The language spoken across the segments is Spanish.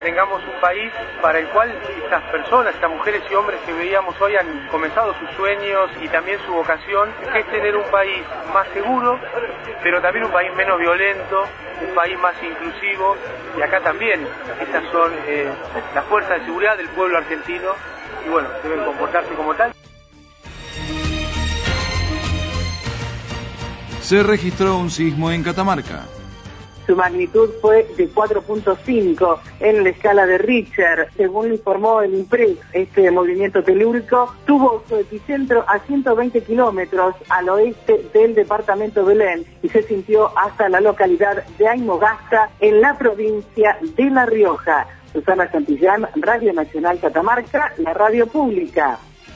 Tengamos un país para el cual estas personas, estas mujeres y hombres que veíamos hoy han comenzado sus sueños y también su vocación, que es tener un país más seguro, pero también un país menos violento, un país más inclusivo, y acá también estas son las fuerzas de seguridad del pueblo argentino, y bueno, deben comportarse como tal. Se registró un sismo en Catamarca. Su magnitud fue de 4.5 en la escala de Richter. Según lo informó el INPRES, este movimiento telúrico tuvo su epicentro a 120 kilómetros al oeste del departamento Belén y se sintió hasta la localidad de Aymogasta, en la provincia de La Rioja. Susana Santillán, Radio Nacional Catamarca, la radio pública.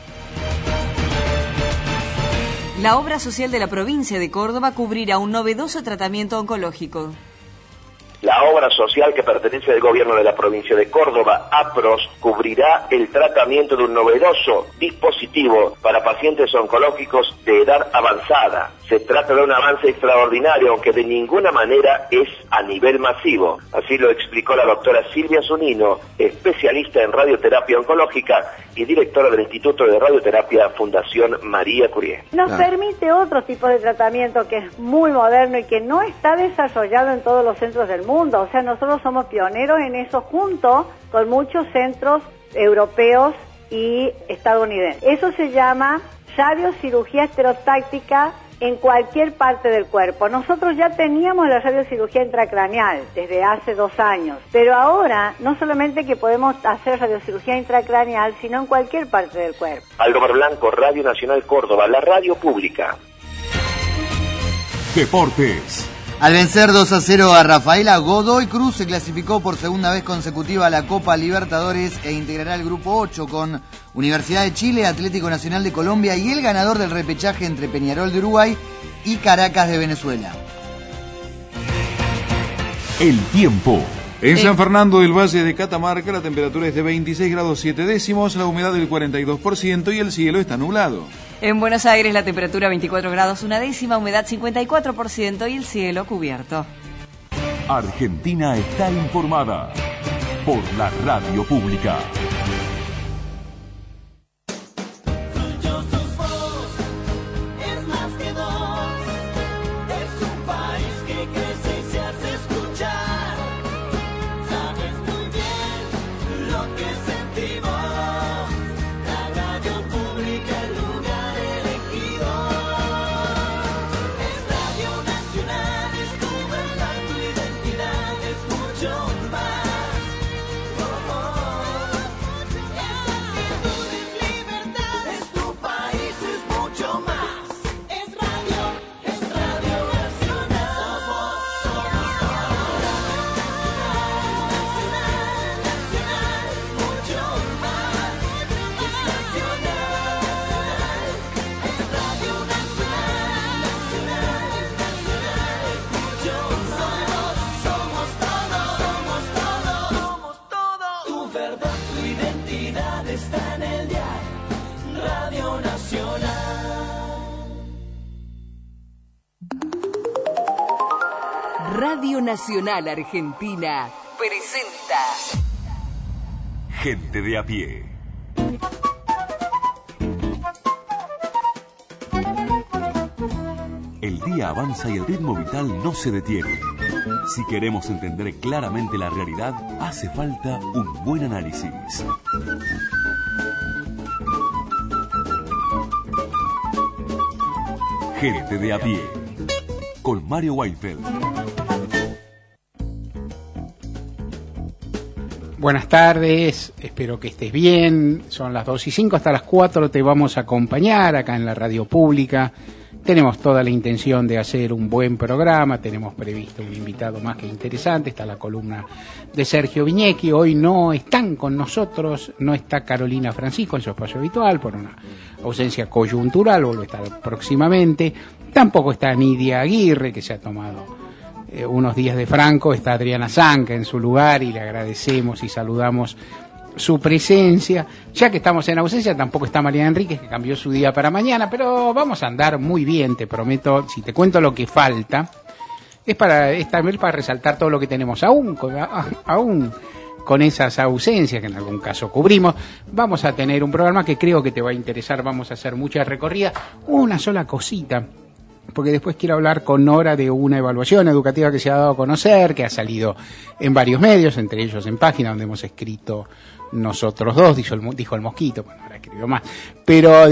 La obra social de la provincia de Córdoba cubrirá un novedoso tratamiento oncológico. La obra social que pertenece al gobierno de la provincia de Córdoba, APROS, cubrirá el tratamiento de un novedoso dispositivo para pacientes oncológicos de edad avanzada. Se trata de un avance extraordinario, aunque de ninguna manera es a nivel masivo. Así lo explicó la doctora Silvia Zunino, especialista en radioterapia oncológica y directora del Instituto de Radioterapia Fundación María Curie. Nos permite otro tipo de tratamiento que es muy moderno y que no está desarrollado en todos los centros del mundo. O sea, nosotros somos pioneros en eso junto con muchos centros europeos y estadounidenses. Eso se llama radiocirugía estereotáctica en cualquier parte del cuerpo. Nosotros ya teníamos la radiocirugía intracraneal desde hace 2 años, pero ahora no solamente que podemos hacer radiocirugía intracraneal, sino en cualquier parte del cuerpo. Aldemar Blanco, Radio Nacional Córdoba, la radio pública. Deportes. Al vencer 2-0 a Rafaela, Godoy Cruz se clasificó por segunda vez consecutiva a la Copa Libertadores e integrará el grupo 8 con Universidad de Chile, Atlético Nacional de Colombia y el ganador del repechaje entre Peñarol de Uruguay y Caracas de Venezuela. El tiempo. En San Fernando del Valle de Catamarca la temperatura es de 26 grados 7 décimos, la humedad del 42% y el cielo está nublado. En Buenos Aires la temperatura 24 grados 1 décima, humedad 54% y el cielo cubierto. Argentina está informada por la radio pública. Radio Nacional Argentina presenta Gente de a pie. El día avanza y el ritmo vital no se detiene. Si queremos entender claramente la realidad, hace falta un buen análisis. Gente de a pie, con Mario Weinfeld. Buenas tardes, espero que estés bien. Son las 2:05, hasta las 4 te vamos a acompañar acá en la radio pública. Tenemos toda la intención de hacer un buen programa, tenemos previsto un invitado más que interesante, está la columna de Sergio Viñecchi. Hoy no están con nosotros, no está Carolina Francisco en su espacio habitual por una ausencia coyuntural, vuelve a estar próximamente. Tampoco está Nidia Aguirre, que se ha tomado unos días de Franco. Está Adriana Zanca en su lugar y le agradecemos y saludamos su presencia. Ya que estamos en ausencia, tampoco está María Enríquez, que cambió su día para mañana, pero vamos a andar muy bien, te prometo. Si te cuento lo que falta, es también para resaltar todo lo que tenemos aún con esas ausencias que en algún caso cubrimos, vamos a tener un programa que creo que te va a interesar. Vamos a hacer mucha recorrida. Una sola cosita, porque después quiero hablar con Nora de una evaluación educativa que se ha dado a conocer, que ha salido en varios medios, entre ellos en Página, donde hemos escrito nosotros dos, dijo el Mosquito, bueno, ahora escribió más, pero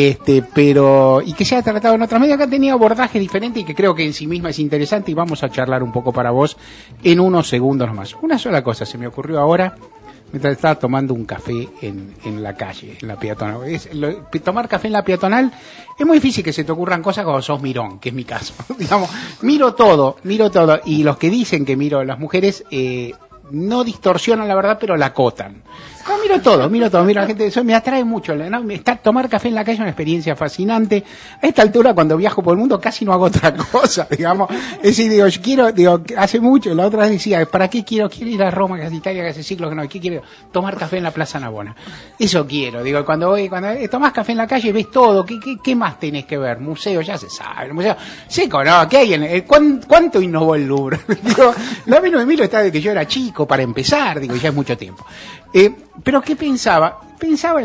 y que se ha tratado en otros medios, que ha tenido abordajes diferentes y que creo que en sí misma es interesante, y vamos a charlar un poco para vos en unos segundos nomás. Una sola cosa se me ocurrió ahora, mientras estaba tomando un café en la calle, en la peatonal. Tomar café en la peatonal es muy difícil que se te ocurran cosas cuando sos mirón, que es mi caso. Digamos, miro todo, y los que dicen que miro a las mujeres, no distorsionan la verdad, pero la acotan. No, miro todo, miro a la gente, eso me atrae mucho, ¿no? Tomar café en la calle es una experiencia fascinante. A esta altura, cuando viajo por el mundo, casi no hago otra cosa, digamos. Es decir, hace mucho, la otra vez decía, ¿para qué quiero ir a Roma, que es Italia, que hace siglos que no? ¿Qué quiero? Tomar café en la Plaza Navona. Eso quiero, cuando tomás café en la calle, ves todo, ¿qué más tenés que ver? Museo, ya se sabe, el museo, seco, ¿no? ¿Qué hay cuánto innovó el Louvre? La menos de mí está de que yo era chico, para empezar, ya es mucho tiempo. Pero ¿qué pensaba? Pensaba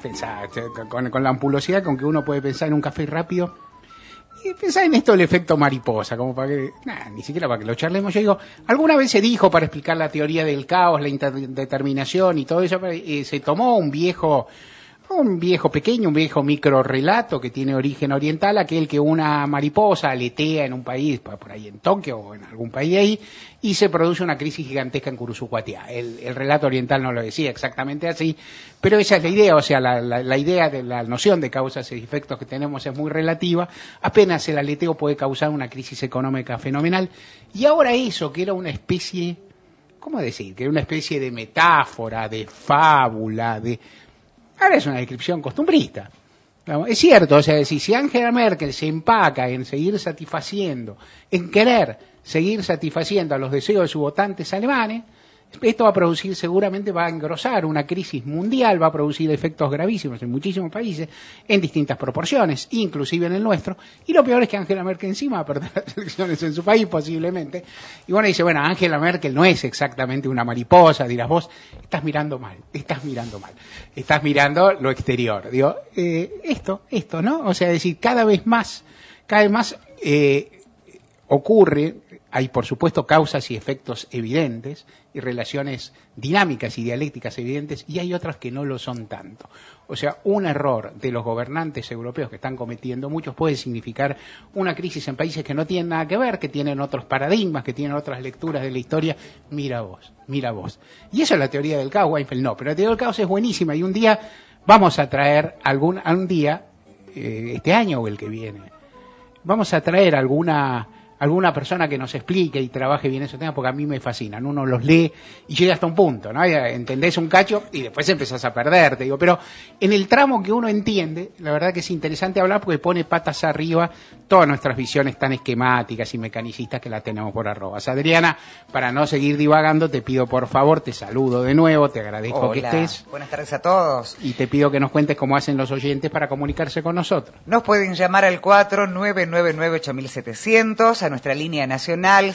con la ampulosidad con que uno puede pensar en un café rápido, y pensaba en esto del efecto mariposa, como para que, ni siquiera para que lo charlemos. Yo digo, alguna vez se dijo, para explicar la teoría del caos, la indeterminación y todo eso, se tomó un viejo pequeño, un viejo microrrelato que tiene origen oriental, aquel que una mariposa aletea en un país, por ahí en Tokio o en algún país ahí, y se produce una crisis gigantesca en Kurusukuatiá. El relato oriental no lo decía exactamente así, pero esa es la idea, o sea, la idea de la noción de causas y efectos que tenemos es muy relativa. Apenas el aleteo puede causar una crisis económica fenomenal, y ahora eso, que era una especie, ¿cómo decir? Que era una especie de metáfora, de fábula, ahora es una descripción costumbrista. Es cierto, o sea, si Angela Merkel se empaca en seguir satisfaciendo, en querer seguir satisfaciendo a los deseos de sus votantes alemanes, esto va a producir, seguramente va a engrosar una crisis mundial, va a producir efectos gravísimos en muchísimos países, en distintas proporciones, inclusive en el nuestro, y lo peor es que Angela Merkel encima va a perder las elecciones en su país posiblemente, y bueno, dice, Angela Merkel no es exactamente una mariposa, dirás vos, estás mirando mal, estás mirando lo exterior, esto, ¿no? O sea, es decir, cada vez más ocurre, hay por supuesto causas y efectos evidentes y relaciones dinámicas y dialécticas evidentes, y hay otras que no lo son tanto. O sea, un error de los gobernantes europeos que están cometiendo muchos puede significar una crisis en países que no tienen nada que ver, que tienen otros paradigmas, que tienen otras lecturas de la historia. Mira vos. Y eso es la teoría del caos. Weinfeld no, pero la teoría del caos es buenísima, y un día vamos a traer este año o el que viene, vamos a traer alguna persona que nos explique y trabaje bien esos temas, porque a mí me fascinan. Uno los lee y llega hasta un punto, ¿no? Entendés un cacho y después empezás a perderte, pero en el tramo que uno entiende, la verdad que es interesante hablar, porque pone patas arriba todas nuestras visiones tan esquemáticas y mecanicistas que la tenemos por arrobas. Adriana, para no seguir divagando, te pido por favor, te saludo de nuevo, te agradezco que estés. Buenas tardes a todos. Y te pido que nos cuentes cómo hacen los oyentes para comunicarse con nosotros. Nos pueden llamar al 4999-8700, a nuestra línea nacional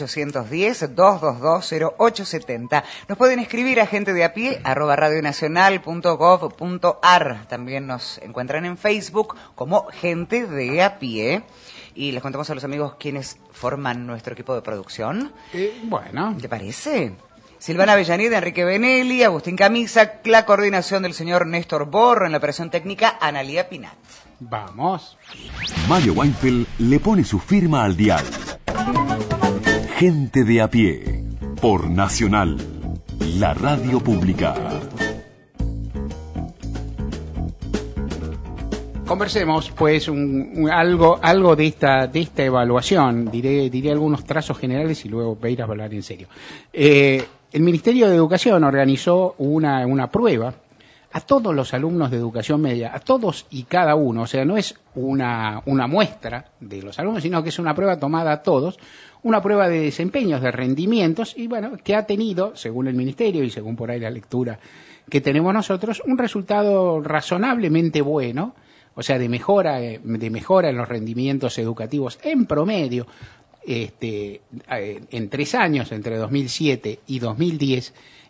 0810-222-0870. Nos pueden escribir a gente de a pie @radionacional.gov.ar. También nos encuentran en Facebook como Gente de a Pie. Y les contamos a los amigos quienes forman nuestro equipo de producción. Bueno. ¿Te parece? Silvana Avellaneda, Enrique Benelli, Agustín Camisa, la coordinación del señor Néstor Borro, en la operación técnica Analía Pinat. Vamos. Mario Weinfeld le pone su firma al dial. Gente de a pie, por Nacional, la radio pública. Conversemos, pues, algo de esta evaluación. Diré algunos trazos generales y luego voy a ir a hablar en serio. El Ministerio de Educación organizó una prueba a todos los alumnos de educación media, a todos y cada uno. O sea, no es una muestra de los alumnos, sino que es una prueba tomada a todos, una prueba de desempeños, de rendimientos, y que ha tenido, según el Ministerio y según por ahí la lectura que tenemos nosotros, un resultado razonablemente bueno, o sea, de mejora en los rendimientos educativos en promedio, en 3 años, entre 2007 y 2010,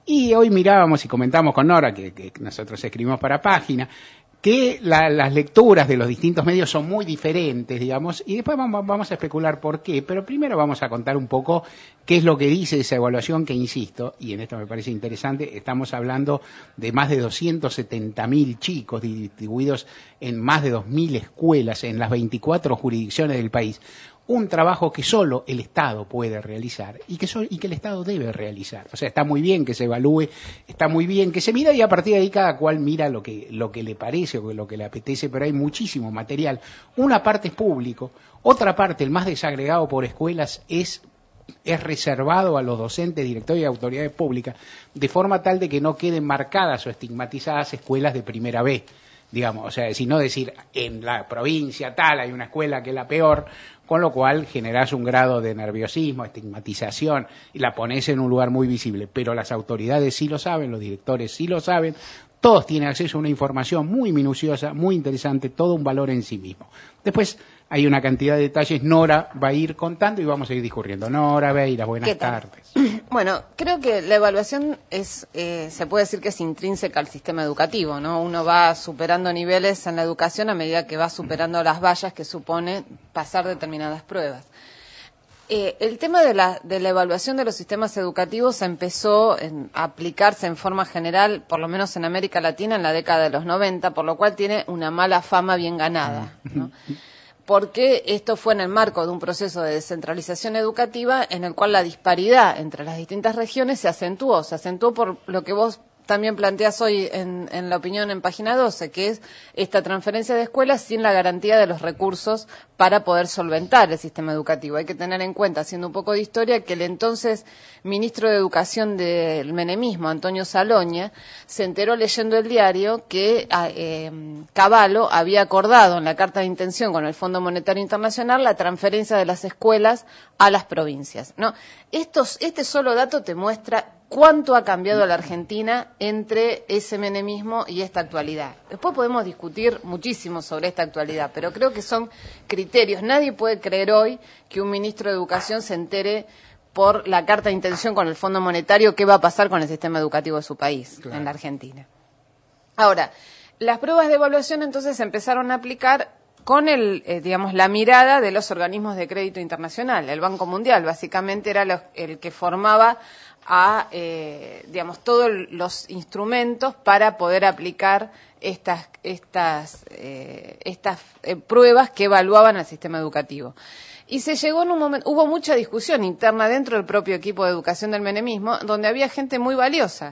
Y hoy mirábamos y comentábamos con Nora, que nosotros escribimos para Página, que las lecturas de los distintos medios son muy diferentes, digamos, y después vamos a especular por qué, pero primero vamos a contar un poco qué es lo que dice esa evaluación, que insisto, y en esto me parece interesante, estamos hablando de más de 270.000 chicos distribuidos en más de 2.000 escuelas en las 24 jurisdicciones del país. Un trabajo que solo el Estado puede realizar y que el Estado debe realizar. O sea, está muy bien que se evalúe, está muy bien que se mira y a partir de ahí cada cual mira lo que le parece o lo que le apetece, pero hay muchísimo material. Una parte es público, otra parte, el más desagregado por escuelas, es reservado a los docentes, directores y autoridades públicas, de forma tal de que no queden marcadas o estigmatizadas escuelas de primera B. Digamos, o sea, si no decir en la provincia tal hay una escuela que es la peor, con lo cual generás un grado de nerviosismo, estigmatización y la ponés en un lugar muy visible. Pero las autoridades sí lo saben, los directores sí lo saben, todos tienen acceso a una información muy minuciosa, muy interesante, todo un valor en sí mismo. Después hay una cantidad de detalles, Nora va a ir contando y vamos a ir discurriendo. Nora, Beira, buenas tardes. Bueno, creo que la evaluación se puede decir que es intrínseca al sistema educativo, ¿no? Uno va superando niveles en la educación a medida que va superando las vallas que supone pasar determinadas pruebas. El tema de la evaluación de los sistemas educativos empezó a aplicarse en forma general, por lo menos en América Latina, en la década de los 90, por lo cual tiene una mala fama bien ganada, ¿no? Porque esto fue en el marco de un proceso de descentralización educativa en el cual la disparidad entre las distintas regiones se acentuó por lo que vos también planteás hoy en la opinión en página 12, que es esta transferencia de escuelas sin la garantía de los recursos para poder solventar el sistema educativo. Hay que tener en cuenta, haciendo un poco de historia, que el entonces ministro de Educación del menemismo, Antonio Saloña, se enteró leyendo el diario que Cavallo había acordado en la carta de intención con el Fondo Monetario Internacional la transferencia de las escuelas a las provincias, ¿no? Este solo dato te muestra cuánto ha cambiado la Argentina entre ese menemismo y esta actualidad. Después podemos discutir muchísimo sobre esta actualidad, pero creo que son criterios. Nadie puede creer hoy que un ministro de Educación se entere por la carta de intención con el Fondo Monetario qué va a pasar con el sistema educativo de su país, claro, en la Argentina. Ahora, las pruebas de evaluación entonces se empezaron a aplicar con la mirada de los organismos de crédito internacional. El Banco Mundial básicamente era el que formaba todos los instrumentos para poder aplicar estas pruebas que evaluaban al sistema educativo. Y se llegó en un momento, hubo mucha discusión interna dentro del propio equipo de educación del menemismo, donde había gente muy valiosa,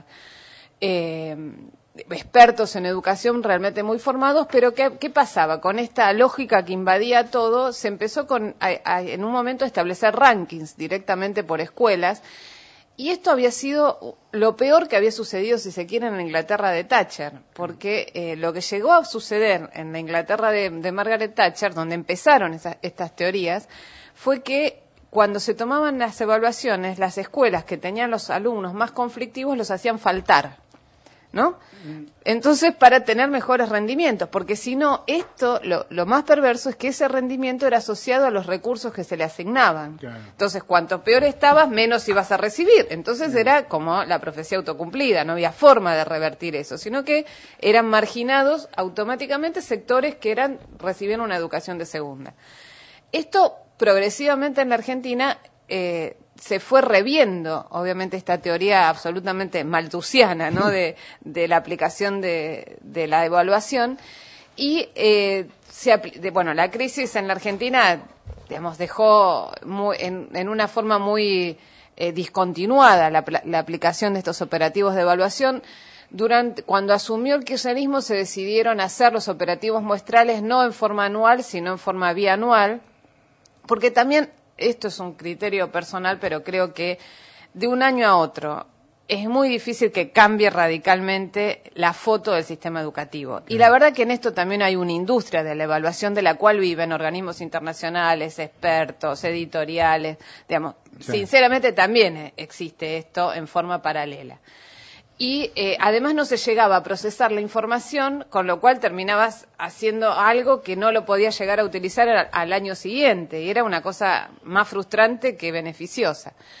expertos en educación realmente muy formados, pero ¿qué pasaba? Con esta lógica que invadía todo, se empezó en un momento a establecer rankings directamente por escuelas. Y esto había sido lo peor que había sucedido, si se quiere, en la Inglaterra de Thatcher, porque lo que llegó a suceder en la Inglaterra de Margaret Thatcher, donde empezaron estas teorías, fue que cuando se tomaban las evaluaciones, las escuelas que tenían los alumnos más conflictivos los hacían faltar, ¿no? Entonces, para tener mejores rendimientos, porque si no, lo más perverso es que ese rendimiento era asociado a los recursos que se le asignaban. Claro. Entonces, cuanto peor estabas, menos ibas a recibir. Entonces era como la profecía autocumplida, no había forma de revertir eso, sino que eran marginados automáticamente sectores que recibían una educación de segunda. Esto progresivamente en la Argentina se fue reviendo, obviamente, esta teoría absolutamente malthusiana, ¿no? de la aplicación de la evaluación, y la crisis en la Argentina, dejó en una forma muy discontinuada la aplicación de estos operativos de evaluación. Cuando asumió el kirchnerismo, se decidieron hacer los operativos muestrales no en forma anual, sino en forma bianual, porque también, esto es un criterio personal, pero creo que de un año a otro es muy difícil que cambie radicalmente la foto del sistema educativo. Y la verdad que en esto también hay una industria de la evaluación de la cual viven organismos internacionales, expertos, editoriales, sí. Sinceramente también existe esto en forma paralela. Y además no se llegaba a procesar la información, con lo cual terminabas haciendo algo que no lo podías llegar a utilizar al año siguiente, y era una cosa más frustrante que beneficiosa.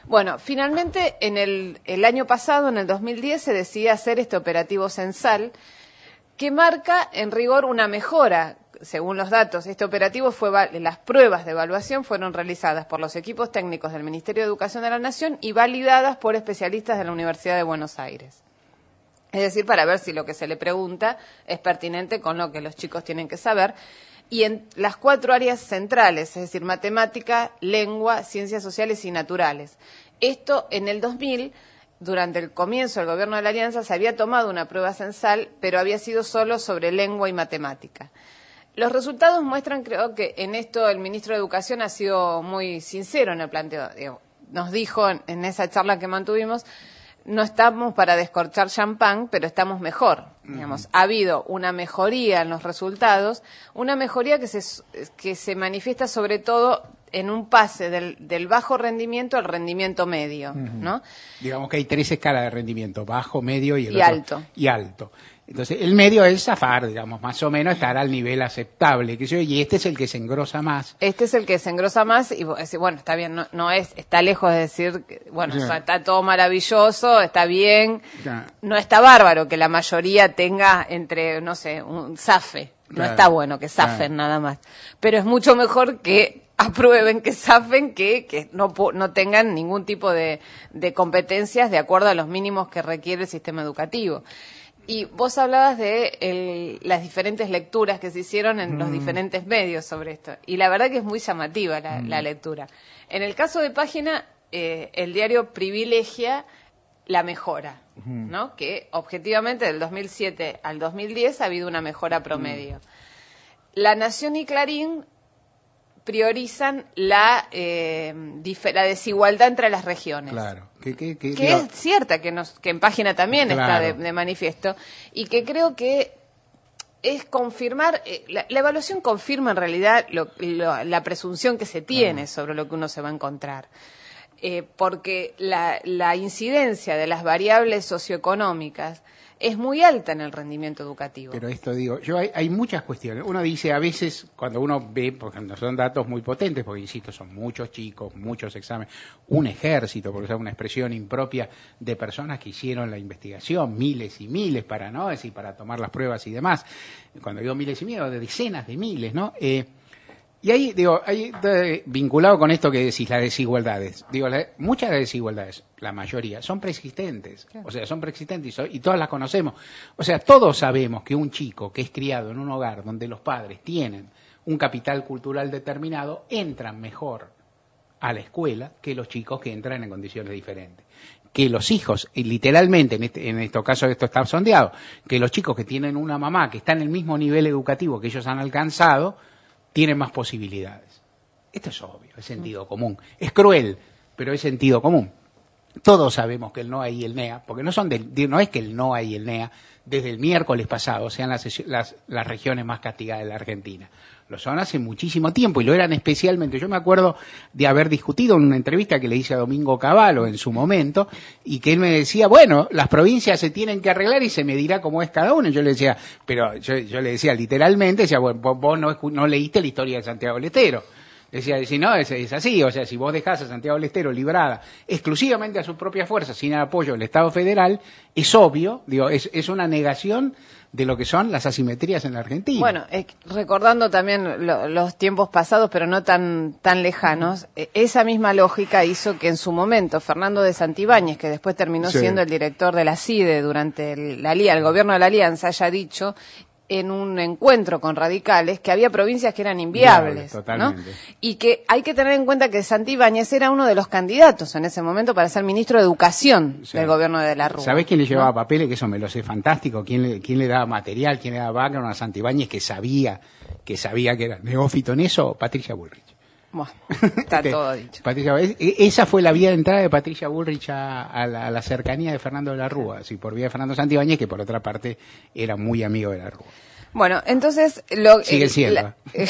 Bueno, finalmente en el año pasado, en el 2010, se decidió hacer este operativo censal que marca en rigor una mejora. Según los datos, este operativo las pruebas de evaluación fueron realizadas por los equipos técnicos del Ministerio de Educación de la Nación y validadas por especialistas de la Universidad de Buenos Aires. Es decir, para ver si lo que se le pregunta es pertinente con lo que los chicos tienen que saber. Y en las 4 áreas centrales, es decir, matemática, lengua, ciencias sociales y naturales. Esto en el 2000, durante el comienzo del gobierno de la Alianza, se había tomado una prueba censal, pero había sido solo sobre lengua y matemática. Los resultados muestran, creo que en esto el ministro de Educación ha sido muy sincero en el planteo. Nos dijo en esa charla que mantuvimos, no estamos para descorchar champán, pero estamos mejor. Digamos, ha habido una mejoría en los resultados, una mejoría que se manifiesta sobre todo en un pase del bajo rendimiento al rendimiento medio, ¿no? Digamos que hay 3 escalas de rendimiento, bajo, medio y alto. Y alto. Entonces, el medio es zafar, digamos, más o menos estar al nivel aceptable, y este es el que se engrosa más. Este es el que se engrosa más y bueno, está bien, está lejos de decir, bueno, o sea, está todo maravilloso, está bien, no está bárbaro que la mayoría tenga entre, no sé, un zafe, no está bueno que zafen nada más, pero es mucho mejor que aprueben, que zafen, que no tengan ningún tipo de competencias de acuerdo a los mínimos que requiere el sistema educativo. Y vos hablabas de las diferentes lecturas que se hicieron en los diferentes medios sobre esto. Y la verdad que es muy llamativa la lectura. En el caso de Página, el diario privilegia la mejora, ¿no? Que objetivamente del 2007 al 2010 ha habido una mejora promedio. La Nación y Clarín priorizan la desigualdad entre las regiones. Claro. Que es cierta, que en Página también está de manifiesto, y que creo que es confirmar, la evaluación confirma en realidad la presunción que se tiene sobre lo que uno se va a encontrar. Porque la incidencia de las variables socioeconómicas es muy alta en el rendimiento educativo. Pero esto digo, hay muchas cuestiones. Uno dice, a veces, cuando uno ve, porque no son datos muy potentes, porque insisto, son muchos chicos, muchos exámenes, un ejército, porque es una expresión impropia de personas que hicieron la investigación, miles y miles, para tomar las pruebas y demás. Cuando digo miles y miles, de decenas de miles, ¿no? Y ahí, vinculado con esto que decís, las desigualdades, muchas de las desigualdades, la mayoría, son preexistentes, o sea, son preexistentes y todas las conocemos. O sea, todos sabemos que un chico que es criado en un hogar donde los padres tienen un capital cultural determinado, entran mejor a la escuela que los chicos que entran en condiciones diferentes. Que los hijos, literalmente, en este caso esto está sondeado, que los chicos que tienen una mamá que está en el mismo nivel educativo que ellos han alcanzado, tienen más posibilidades. Esto es obvio, es sentido común. Es cruel, pero es sentido común. Todos sabemos que el NOA y el NEA, porque no es que el NOA y el NEA desde el miércoles pasado sean las regiones más castigadas de la Argentina. Lo son hace muchísimo tiempo y lo eran especialmente. Yo me acuerdo de haber discutido en una entrevista que le hice a Domingo Cavallo en su momento y que él me decía, bueno, las provincias se tienen que arreglar y se me dirá cómo es cada uno. Y yo le decía, pero yo le decía literalmente, decía, bueno, vos no leíste la historia de Santiago del Estero. Decía, si no, es así, o sea, si vos dejás a Santiago del Estero librada exclusivamente a sus propias fuerzas, sin el apoyo del Estado federal, es obvio, es una negación de lo que son las asimetrías en la Argentina. Bueno, recordando también los tiempos pasados, pero no tan lejanos, esa misma lógica hizo que en su momento Fernando de Santibáñez, que después terminó siendo el director de la CIDE durante el gobierno de la Alianza, haya dicho en un encuentro con radicales que había provincias que eran inviables, ¿no? Y que hay que tener en cuenta que Santibáñez era uno de los candidatos en ese momento para ser ministro de Educación del gobierno de la Rúa. ¿Sabés quién le llevaba papeles? Que eso me lo sé fantástico. ¿Quién le daba material? ¿Quién le daba background a Santibáñez que sabía que era neófito en eso? Patricia Bullrich. Bueno, está todo dicho. Esa fue la vía de entrada de Patricia Bullrich a la cercanía de Fernando de la Rúa, por vía de Fernando Santibáñez, que por otra parte era muy amigo de la Rúa. Bueno, entonces sigue siendo.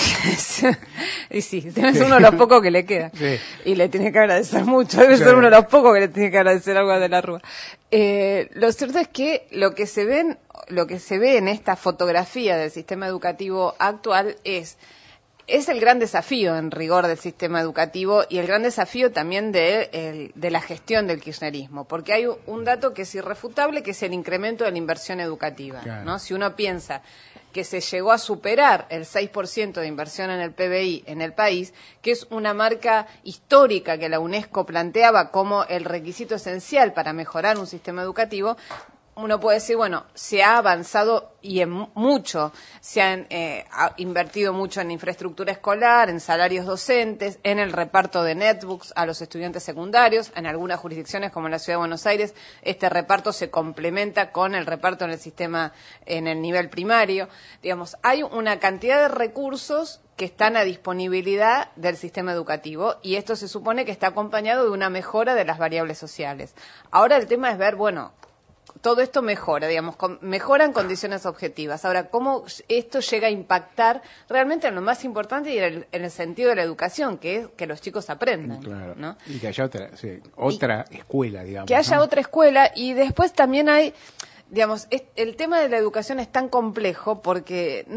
Y sí, debe ser uno de los pocos que le queda. Sí. Y le tiene que agradecer mucho. Debe ser uno de los pocos que le tiene que agradecer algo de la Rúa. Lo cierto es que lo que se ve en esta fotografía del sistema educativo actual es es el gran desafío en rigor del sistema educativo y el gran desafío también de la gestión del kirchnerismo, porque hay un dato que es irrefutable, que es el incremento de la inversión educativa, claro, ¿no? Si uno piensa que se llegó a superar el 6% de inversión en el PBI en el país, que es una marca histórica que la UNESCO planteaba como el requisito esencial para mejorar un sistema educativo, uno puede decir, bueno, se ha avanzado y en mucho, se han invertido mucho en infraestructura escolar, en salarios docentes, en el reparto de netbooks a los estudiantes secundarios. En algunas jurisdicciones, como en la Ciudad de Buenos Aires, este reparto se complementa con el reparto en el sistema, en el nivel primario. Digamos, hay una cantidad de recursos que están a disponibilidad del sistema educativo y esto se supone que está acompañado de una mejora de las variables sociales. Ahora el tema es ver, bueno, todo esto mejora, digamos, mejoran condiciones objetivas. Ahora, ¿cómo esto llega a impactar realmente en lo más importante y en el sentido de la educación, que es que los chicos aprendan? Claro. ¿No? Y que haya otra escuela, digamos. Que haya, ¿no?, otra escuela, y después también hay, digamos, el tema de la educación es tan complejo porque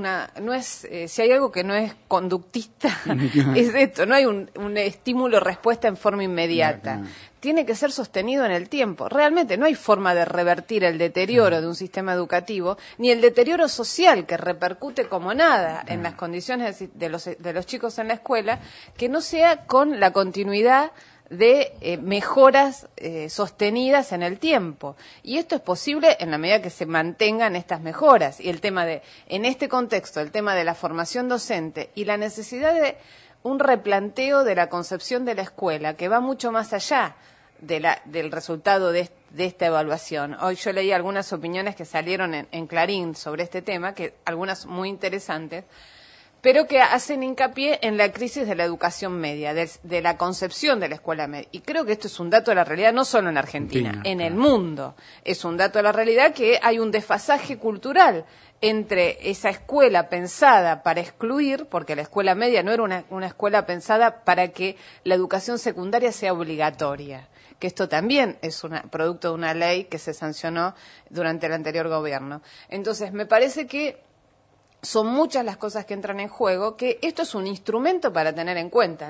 si hay algo que no es conductista, es esto, no hay un estímulo-respuesta en forma inmediata. No. Tiene que ser sostenido en el tiempo. Realmente no hay forma de revertir el deterioro de un sistema educativo, ni el deterioro social que repercute como nada en las condiciones de los chicos en la escuela, que no sea con la continuidad de mejoras sostenidas en el tiempo. Y esto es posible en la medida que se mantengan estas mejoras. Y el tema en este contexto, el tema de la formación docente y la necesidad de un replanteo de la concepción de la escuela, que va mucho más allá del resultado de esta evaluación. Hoy yo leí algunas opiniones que salieron en Clarín sobre este tema, que algunas muy interesantes, pero que hacen hincapié en la crisis de la educación media, de la concepción de la escuela media. Y creo que esto es un dato de la realidad, no solo en Argentina, en el mundo. Es un dato de la realidad que hay un desfasaje cultural entre esa escuela pensada para excluir, porque la escuela media no era una escuela pensada para que la educación secundaria sea obligatoria, que esto también es producto de una ley que se sancionó durante el anterior gobierno. Entonces, me parece que son muchas las cosas que entran en juego, que esto es un instrumento para tener en cuenta,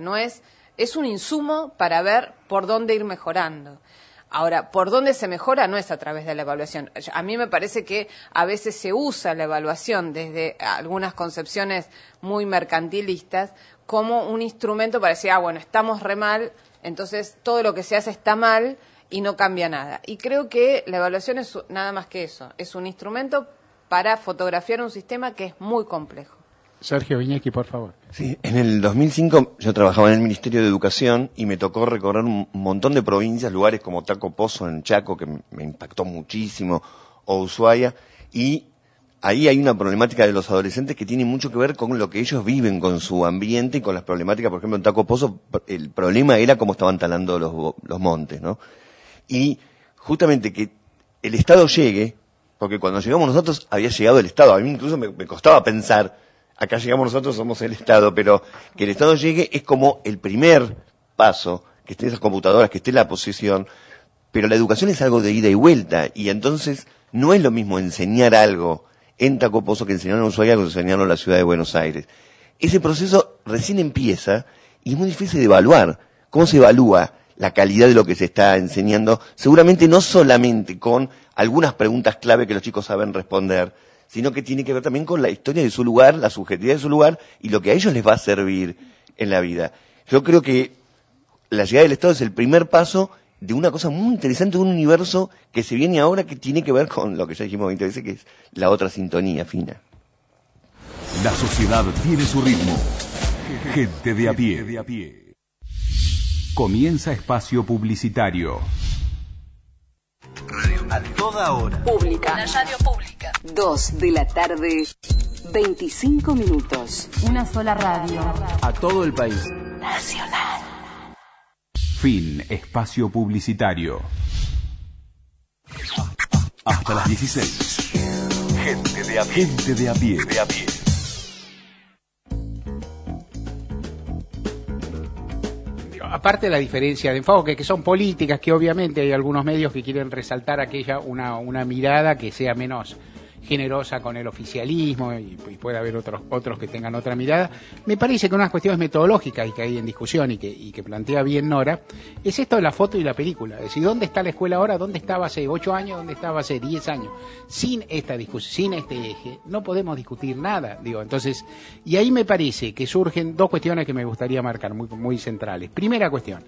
es un insumo para ver por dónde ir mejorando. Ahora, por dónde se mejora no es a través de la evaluación. A mí me parece que a veces se usa la evaluación desde algunas concepciones muy mercantilistas como un instrumento para decir, bueno, estamos re mal, entonces todo lo que se hace está mal y no cambia nada. Y creo que la evaluación es nada más que eso, es un instrumento para fotografiar un sistema que es muy complejo. Sergio Viñecki, por favor. Sí, en el 2005 yo trabajaba en el Ministerio de Educación y me tocó recorrer un montón de provincias, lugares como Taco Pozo en Chaco, que me impactó muchísimo, o Ushuaia, y ahí hay una problemática de los adolescentes que tiene mucho que ver con lo que ellos viven, con su ambiente y con las problemáticas. Por ejemplo, en Taco Pozo el problema era cómo estaban talando los montes, ¿no? Y justamente que el Estado llegue, porque cuando llegamos nosotros había llegado el Estado, a mí incluso me costaba pensar, acá llegamos nosotros, somos el Estado, pero que el Estado llegue es como el primer paso, que estén esas computadoras, que esté la posesión, pero la educación es algo de ida y vuelta, y entonces no es lo mismo enseñar algo en Taco Pozo que enseñarlo en Ushuaia que enseñarlo en la Ciudad de Buenos Aires. Ese proceso recién empieza y es muy difícil de evaluar. ¿Cómo se evalúa la calidad de lo que se está enseñando? Seguramente no solamente con algunas preguntas clave que los chicos saben responder, sino que tiene que ver también con la historia de su lugar, la subjetividad de su lugar y lo que a ellos les va a servir en la vida. Yo creo que la llegada del Estado es el primer paso de una cosa muy interesante, de un universo que se viene ahora, que tiene que ver con lo que ya dijimos 20 veces, que es la otra sintonía fina. La sociedad tiene su ritmo. Gente de a pie. Comienza espacio publicitario. A toda hora. Pública. La radio pública. 2 de la tarde, 25 minutos. Una sola radio. A todo el país. Nacional. Fin. Espacio publicitario. Hasta las 16. Gente de a pie. Gente de a pie. De a pie. Aparte de la diferencia de enfoque, que son políticas, que obviamente hay algunos medios que quieren resaltar una mirada que sea menos generosa con el oficialismo y puede haber otros que tengan otra mirada. Me parece que unas cuestiones metodológicas y que hay en discusión y que plantea bien Nora, es esto de la foto y la película. Es decir, ¿dónde está la escuela ahora? ¿Dónde estaba hace 8 años? ¿Dónde estaba hace 10 años? Sin esta discusión, sin este eje, no podemos discutir nada. Entonces, y ahí me parece que surgen dos cuestiones que me gustaría marcar, muy, muy centrales. Primera cuestión,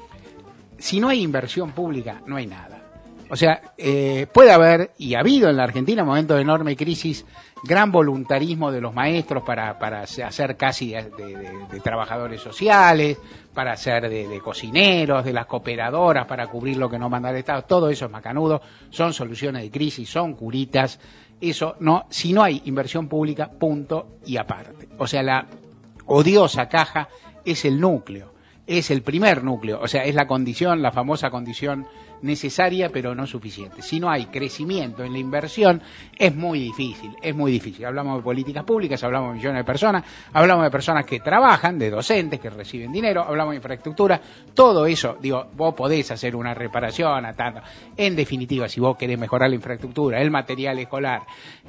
si no hay inversión pública, no hay nada. O sea, puede haber, y ha habido en la Argentina, momentos de enorme crisis, gran voluntarismo de los maestros para hacer casi de trabajadores sociales, para hacer de cocineros, de las cooperadoras, para cubrir lo que no manda el Estado. Todo eso es macanudo, son soluciones de crisis, son curitas. Eso no, si no hay inversión pública, punto y aparte. O sea, la odiosa caja es el núcleo, es el primer núcleo, o sea, es la condición, la famosa condición necesaria pero no suficiente. Si no hay crecimiento en la inversión, es muy difícil. Hablamos de políticas públicas, hablamos de millones de personas, hablamos de personas que trabajan, de docentes que reciben dinero, hablamos de infraestructura, todo eso, vos podés hacer una reparación a tanto. En definitiva, si vos querés mejorar la infraestructura, el material escolar,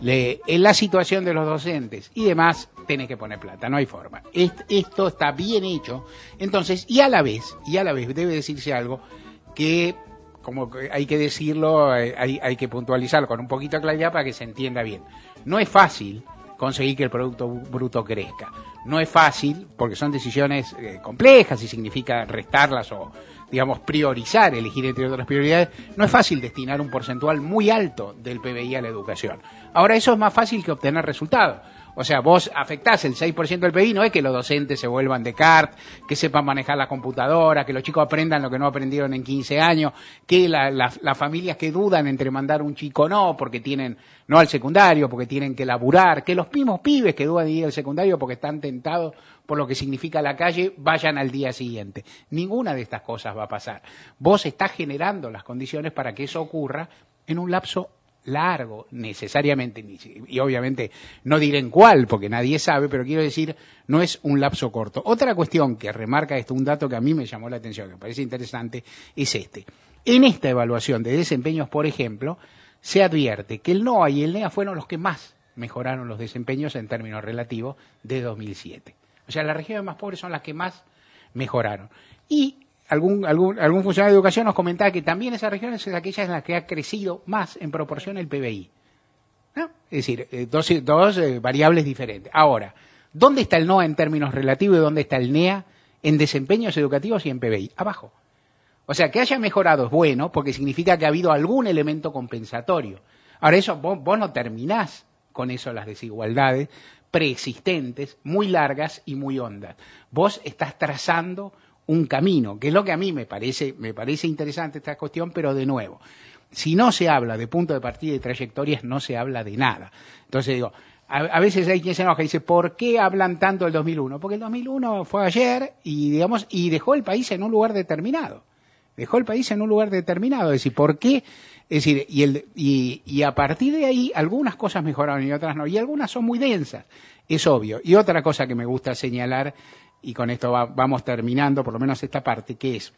la situación de los docentes y demás, tenés que poner plata, no hay forma. Esto está bien hecho, entonces, y a la vez debe decirse algo que, como hay que decirlo, hay que puntualizarlo con un poquito de claridad para que se entienda bien. No es fácil conseguir que el Producto Bruto crezca. No es fácil, porque son decisiones complejas y significa restarlas o, digamos, priorizar, elegir entre otras prioridades. No es fácil destinar un porcentual muy alto del PBI a la educación. Ahora, eso es más fácil que obtener resultados. O sea, vos afectás el 6% del PBI, no es que los docentes se vuelvan Descartes, que sepan manejar la computadora, que los chicos aprendan lo que no aprendieron en 15 años, que las familias que dudan entre mandar un chico o no, porque tienen, no al secundario, porque tienen que laburar, que los mismos pibes que dudan de ir al secundario porque están tentados por lo que significa la calle, vayan al día siguiente. Ninguna de estas cosas va a pasar. Vos estás generando las condiciones para que eso ocurra en un lapso largo, necesariamente, y obviamente no diré en cuál, porque nadie sabe, pero quiero decir, no es un lapso corto. Otra cuestión que remarca esto, un dato que a mí me llamó la atención, que me parece interesante, es este. En esta evaluación de desempeños, por ejemplo, se advierte que el NOA y el NEA fueron los que más mejoraron los desempeños en términos relativos de 2007. O sea, las regiones más pobres son las que más mejoraron. Y algún funcionario de educación nos comentaba que también esas regiones son aquellas en las que ha crecido más en proporción el PBI. ¿No? Es decir, dos variables diferentes. Ahora, ¿dónde está el NOA en términos relativos y dónde está el NEA en desempeños educativos y en PBI? Abajo. O sea, que haya mejorado es bueno porque significa que ha habido algún elemento compensatorio. Ahora, eso vos no terminás con eso las desigualdades preexistentes, muy largas y muy hondas. Vos estás trazando un camino, que es lo que a mí me parece interesante esta cuestión, pero de nuevo, si no se habla de punto de partida y trayectorias, no se habla de nada. Entonces digo, a veces hay quien se enoja y dice, ¿por qué hablan tanto del 2001? Porque el 2001 fue ayer y dejó el país en un lugar determinado. Es decir, ¿por qué? Es decir, y a partir de ahí algunas cosas mejoraron y otras no, y algunas son muy densas, es obvio. Y otra cosa que me gusta señalar, y con esto vamos terminando, por lo menos esta parte, que es,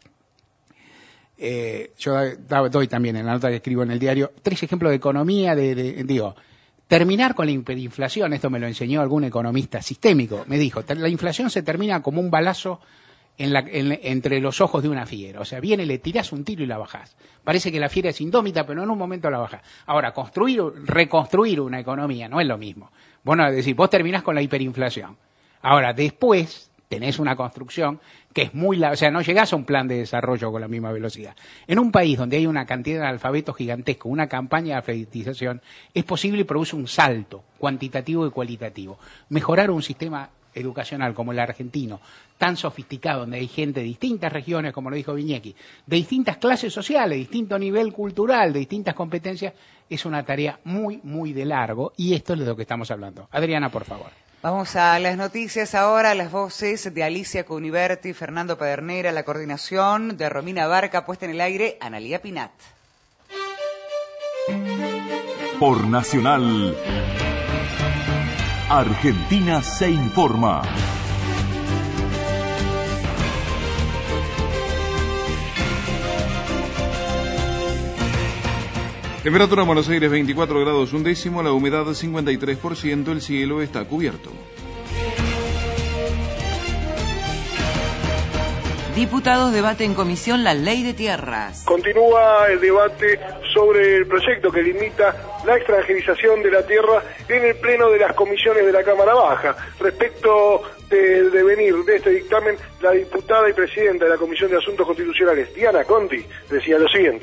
yo doy también en la nota que escribo en el diario, 3 ejemplos de economía, terminar con la hiperinflación, esto me lo enseñó algún economista sistémico, me dijo, la inflación se termina como un balazo entre los ojos de una fiera, o sea, le tirás un tiro y la bajás. Parece que la fiera es indómita, pero en un momento la bajás. Ahora, reconstruir una economía no es lo mismo. Vos terminás con la hiperinflación. Ahora, después tenés una construcción que es o sea, no llegás a un plan de desarrollo con la misma velocidad. En un país donde hay una cantidad de analfabetos gigantesco, una campaña de alfabetización, es posible y produce un salto cuantitativo y cualitativo. Mejorar un sistema educacional como el argentino, tan sofisticado, donde hay gente de distintas regiones, como lo dijo Viñecki, de distintas clases sociales, de distinto nivel cultural, de distintas competencias, es una tarea muy, muy de largo, y esto es de lo que estamos hablando. Adriana, por favor. Vamos a las noticias ahora, las voces de Alicia Cuniverti, Fernando Pedernera, la coordinación de Romina Barca, puesta en el aire, Analía Pinat. Por Nacional, Argentina se informa. Temperatura en Buenos Aires 24 grados 1 décimo, la humedad 53%, el cielo está cubierto. Diputados debate en comisión la ley de tierras. Continúa el debate sobre el proyecto que limita la extranjerización de la tierra en el pleno de las comisiones de la Cámara Baja. Respecto del devenir de este dictamen, la diputada y presidenta de la Comisión de Asuntos Constitucionales, Diana Conti, decía lo siguiente.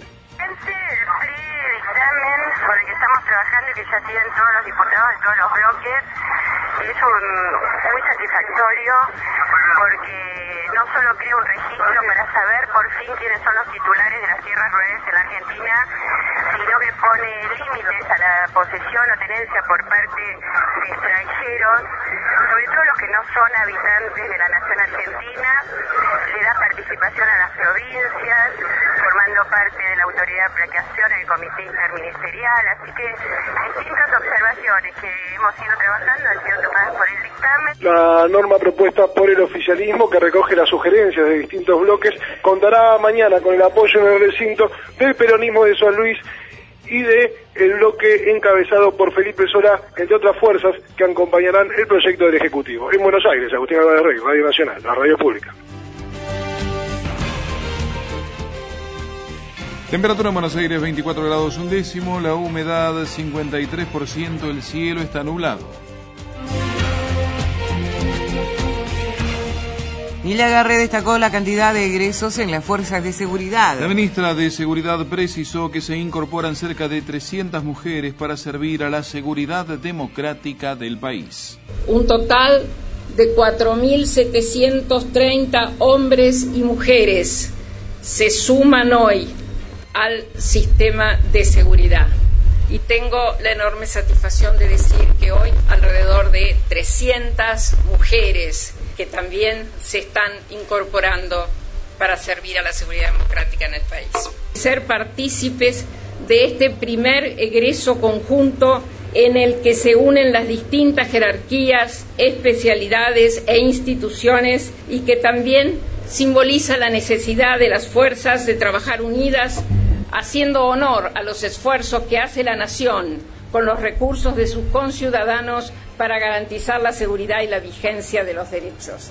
Por el que estamos trabajando y que ya tienen todos los diputados de todos los bloques, es muy satisfactorio porque no solo crea un registro para saber por fin quiénes son los titulares de las tierras rurales en la Argentina, sino que pone límites a la posesión o tenencia por parte de extranjeros, sobre todo los que no son habitantes de la nación argentina, le da participación a las provincias, formando parte de la autoridad de aplicación en el comité interministerial, así que distintas observaciones que hemos ido trabajando han sido tomadas por el dictamen. La norma propuesta por el oficialismo, que recoge las sugerencias de distintos bloques, contará mañana con el apoyo en el recinto del peronismo de San Luis y de el bloque encabezado por Felipe Solá, entre otras fuerzas que acompañarán el proyecto del Ejecutivo. En Buenos Aires, Agustín Álvarez Rey, Radio Nacional, la radio pública. Temperatura en Buenos Aires 24 grados 1 décimo, la humedad 53%, el cielo está nublado. Nilia Garre destacó la cantidad de egresos en las fuerzas de seguridad. La ministra de Seguridad precisó que se incorporan cerca de 300 mujeres para servir a la seguridad democrática del país. Un total de 4.730 hombres y mujeres se suman hoy al sistema de seguridad. Y tengo la enorme satisfacción de decir que hoy alrededor de 300 mujeres que también se están incorporando para servir a la seguridad democrática en el país. Ser partícipes de este primer egreso conjunto en el que se unen las distintas jerarquías, especialidades e instituciones y que también simboliza la necesidad de las fuerzas de trabajar unidas, haciendo honor a los esfuerzos que hace la nación con los recursos de sus conciudadanos para garantizar la seguridad y la vigencia de los derechos.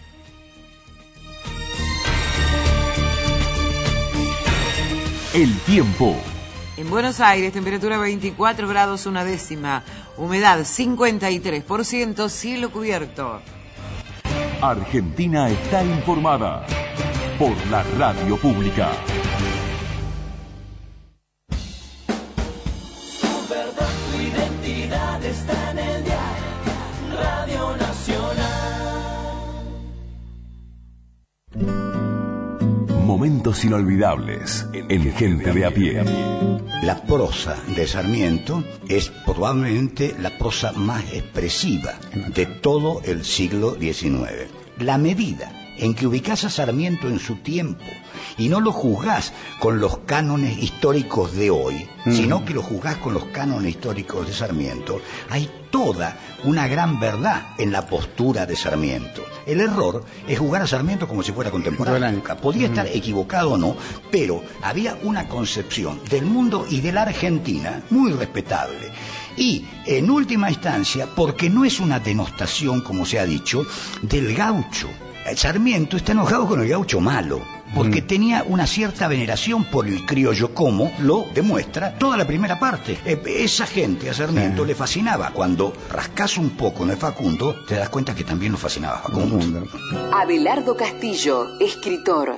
El tiempo. En Buenos Aires, temperatura 24 grados 1 décima, humedad 53%, cielo cubierto. Argentina está informada por la radio pública. Está en el diario Radio Nacional. Momentos inolvidables en Gente de a pie. La prosa de Sarmiento es probablemente la prosa más expresiva de todo el siglo XIX. La medida en que ubicás a Sarmiento en su tiempo y no lo juzgás con los cánones históricos de hoy, sino que lo juzgás con los cánones históricos de Sarmiento, hay toda una gran verdad en la postura de Sarmiento. El error es jugar a Sarmiento como si fuera contemporáneo. Podía estar equivocado o no, pero había una concepción del mundo y de la Argentina muy respetable. Y, en última instancia, porque no es una denostación, como se ha dicho, del gaucho. Sarmiento está enojado con el gaucho malo, porque tenía una cierta veneración por el criollo, como lo demuestra toda la primera parte. Esa gente a Sarmiento le fascinaba. Cuando rascas un poco en el Facundo, te das cuenta que también lo fascinaba Facundo. Abelardo Castillo, escritor.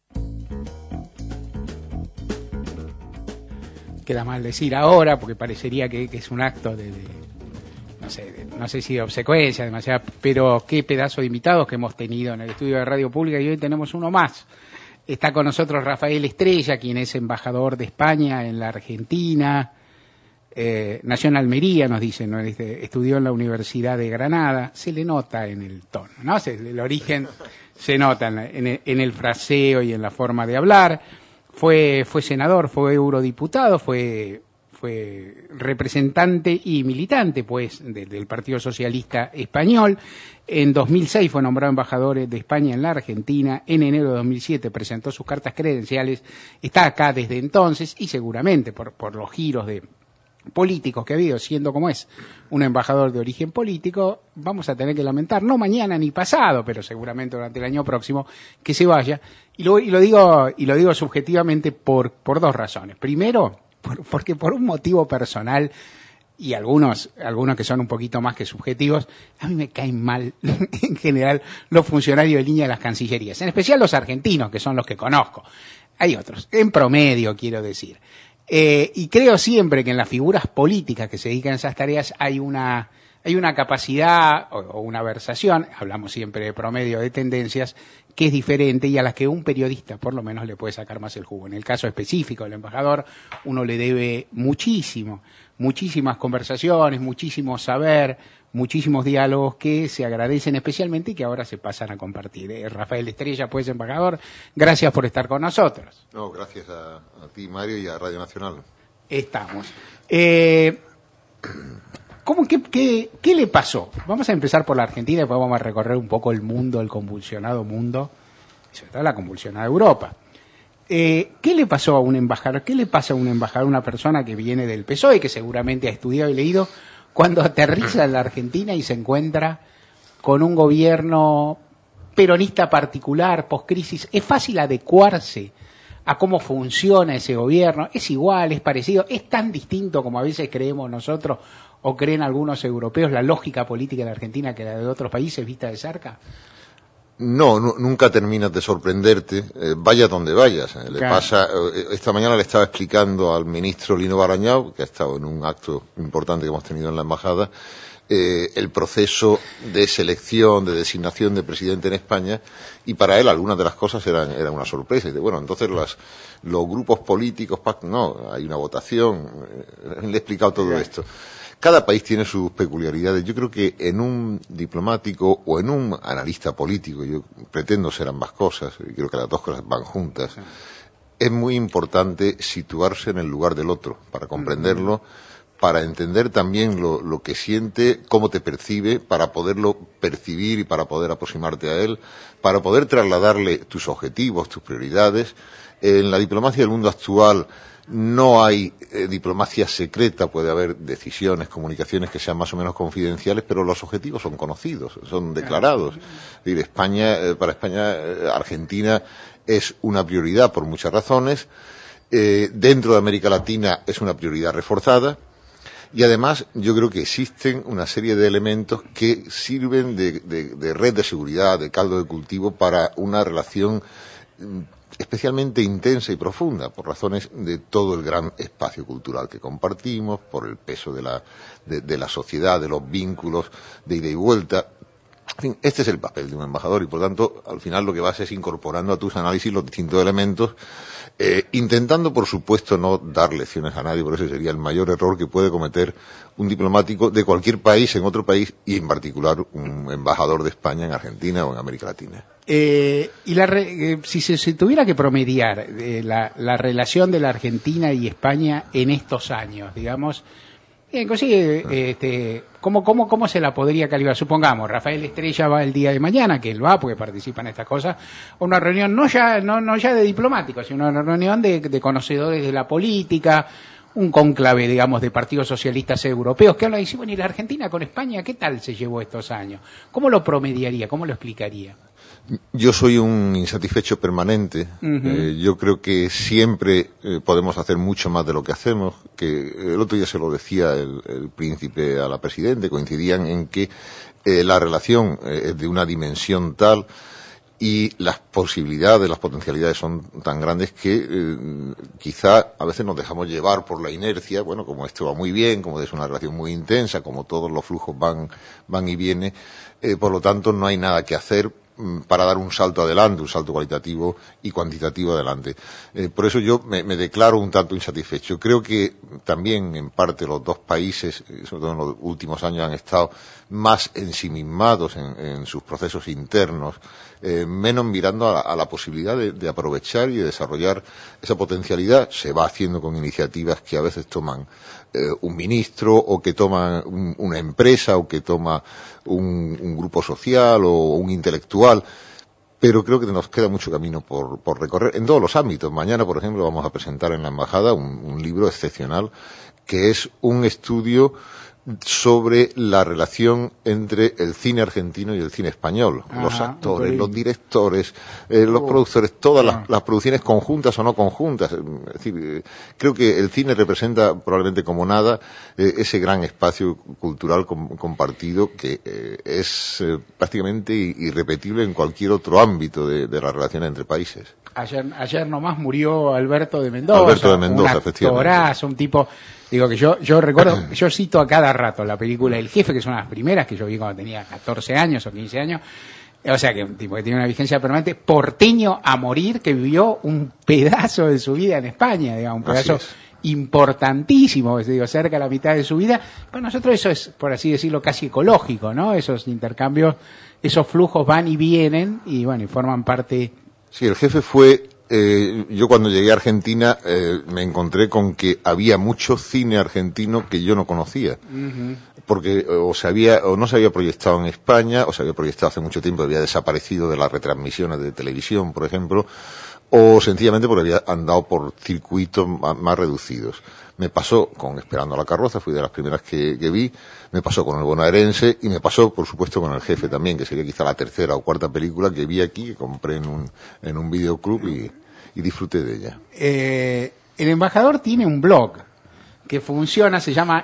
Queda mal decir ahora, porque parecería que es un acto de no sé si de obsecuencia, demasiado, pero qué pedazo de invitados que hemos tenido en el estudio de Radio Pública, y hoy tenemos uno más. Está con nosotros Rafael Estrella, quien es embajador de España en la Argentina, nació en Almería, nos dicen, ¿no? Estudió en la Universidad de Granada, se le nota en el tono, ¿no? El origen se nota en el fraseo y en la forma de hablar. Fue senador, fue eurodiputado, fue fue representante y militante, pues, del Partido Socialista Español. En 2006 fue nombrado embajador de España en la Argentina. En enero de 2007 presentó sus cartas credenciales. Está acá desde entonces y seguramente por los giros de políticos que ha habido, siendo como es un embajador de origen político, vamos a tener que lamentar, no mañana ni pasado, pero seguramente durante el año próximo, que se vaya. Y lo digo subjetivamente por dos razones. Primero, porque por un motivo personal, y algunos que son un poquito más que subjetivos, a mí me caen mal en general los funcionarios de línea de las cancillerías, en especial los argentinos, que son los que conozco. Hay otros, en promedio quiero decir. Y creo siempre que en las figuras políticas que se dedican a esas tareas hay una capacidad o una versación, hablamos siempre de promedio de tendencias, que es diferente y a las que un periodista por lo menos le puede sacar más el jugo. En el caso específico del embajador, uno le debe muchísimas conversaciones, muchísimo saber, muchísimos diálogos que se agradecen especialmente y que ahora se pasan a compartir. Rafael Estrella, pues, embajador, gracias por estar con nosotros. No, gracias a ti, Mario, y a Radio Nacional. Estamos. ¿Qué le pasó? Vamos a empezar por la Argentina y después vamos a recorrer un poco el mundo, el convulsionado mundo, y sobre todo la convulsionada Europa. ¿Qué le pasó a un embajador? ¿Qué le pasa a un embajador, una persona que viene del PSOE, que seguramente ha estudiado y leído, cuando aterriza en la Argentina y se encuentra con un gobierno peronista particular, post-crisis? ¿Es fácil adecuarse a cómo funciona ese gobierno? ¿Es igual? ¿Es parecido? ¿Es tan distinto como a veces creemos nosotros o creen algunos europeos la lógica política de la Argentina que la de otros países vista de cerca? No, nunca terminas de sorprenderte, vaya donde vayas. Le Claro. pasa, esta mañana le estaba explicando al ministro Lino Barañao, que ha estado en un acto importante que hemos tenido en la embajada, el proceso de selección, de designación de presidente en España, y para él algunas de las cosas eran una sorpresa. Y dice, bueno, entonces los grupos políticos, no, hay una votación, le he explicado todo esto. Cada país tiene sus peculiaridades. Yo creo que en un diplomático o en un analista político, yo pretendo ser ambas cosas, y creo que las dos cosas van juntas, es muy importante situarse en el lugar del otro, para comprenderlo, para entender también lo que siente, cómo te percibe, para poderlo percibir y para poder aproximarte a él, para poder trasladarle tus objetivos, tus prioridades. En la diplomacia del mundo actual no hay diplomacia secreta, puede haber decisiones, comunicaciones que sean más o menos confidenciales, pero los objetivos son conocidos, son declarados. Es decir, para España, Argentina es una prioridad por muchas razones. Dentro de América Latina es una prioridad reforzada. Y además, yo creo que existen una serie de elementos que sirven de red de seguridad, de caldo de cultivo para una relación especialmente intensa y profunda, por razones de todo el gran espacio cultural que compartimos, por el peso de la sociedad, de los vínculos de ida y vuelta. En fin, este es el papel de un embajador y, por tanto, al final lo que vas es incorporando a tus análisis los distintos elementos, intentando, por supuesto, no dar lecciones a nadie, porque ese sería el mayor error que puede cometer un diplomático de cualquier país en otro país, y en particular un embajador de España en Argentina o en América Latina. Si se tuviera que promediar la relación de la Argentina y España en estos años, digamos, ¿cómo se la podría calibrar? Supongamos, Rafael Estrella va el día de mañana, que él va porque participa en estas cosas, a una reunión no ya de diplomáticos, sino una reunión de conocedores de la política, un cónclave, digamos, de partidos socialistas europeos, que hablan y dicen, bueno, ¿y la Argentina con España qué tal se llevó estos años? ¿Cómo lo promediaría? ¿Cómo lo explicaría? Yo soy un insatisfecho permanente. Yo creo que siempre podemos hacer mucho más de lo que hacemos. Que el otro día se lo decía el príncipe a la presidente, coincidían en que la relación es de una dimensión tal y las posibilidades, las potencialidades son tan grandes que quizá a veces nos dejamos llevar por la inercia. Bueno, como esto va muy bien, como es una relación muy intensa, como todos los flujos van y vienen, por lo tanto no hay nada que hacer para dar un salto adelante, un salto cualitativo y cuantitativo adelante. Por eso yo me declaro un tanto insatisfecho. Creo que también, en parte, los dos países, sobre todo en los últimos años, han estado más ensimismados en sus procesos internos, menos mirando a la posibilidad de aprovechar y de desarrollar esa potencialidad. Se va haciendo con iniciativas que a veces toman un ministro, o que toma una empresa, o que toma un grupo social o un intelectual, pero creo que nos queda mucho camino por recorrer en todos los ámbitos. Mañana, por ejemplo, vamos a presentar en la Embajada un libro excepcional que es un estudio sobre la relación entre el cine argentino y el cine español. Los actores, los directores, los productores, todas las producciones conjuntas o no conjuntas. Es decir, creo que el cine representa probablemente como nada ese gran espacio cultural compartido que es prácticamente irrepetible en cualquier otro ámbito de las relaciones entre países. Ayer nomás murió Alberto de Mendoza. Alberto de Mendoza, un actorazo, un tipo... Digo que yo recuerdo, yo cito a cada rato la película El Jefe, que es una de las primeras que yo vi cuando tenía 14 años o 15 años. O sea, que un tipo que tiene una vigencia permanente, porteño a morir, que vivió un pedazo de su vida en España, digamos, un pedazo importantísimo, digo, cerca de la mitad de su vida. Para nosotros eso es, por así decirlo, casi ecológico, ¿no? Esos intercambios, esos flujos van y vienen y, bueno, y forman parte... Sí, El Jefe fue... yo cuando llegué a Argentina me encontré con que había mucho cine argentino que yo no conocía. Porque o no se había proyectado en España, o se había proyectado hace mucho tiempo, había desaparecido de las retransmisiones de televisión, por ejemplo, o sencillamente porque había andado por circuitos más reducidos. Me pasó con Esperando a la carroza, fui de las primeras que vi, me pasó con El bonaerense y me pasó, por supuesto, con El Jefe también, que sería quizá la tercera o cuarta película que vi aquí, que compré en un videoclub y disfruté de ella. El embajador tiene un blog que funciona, se llama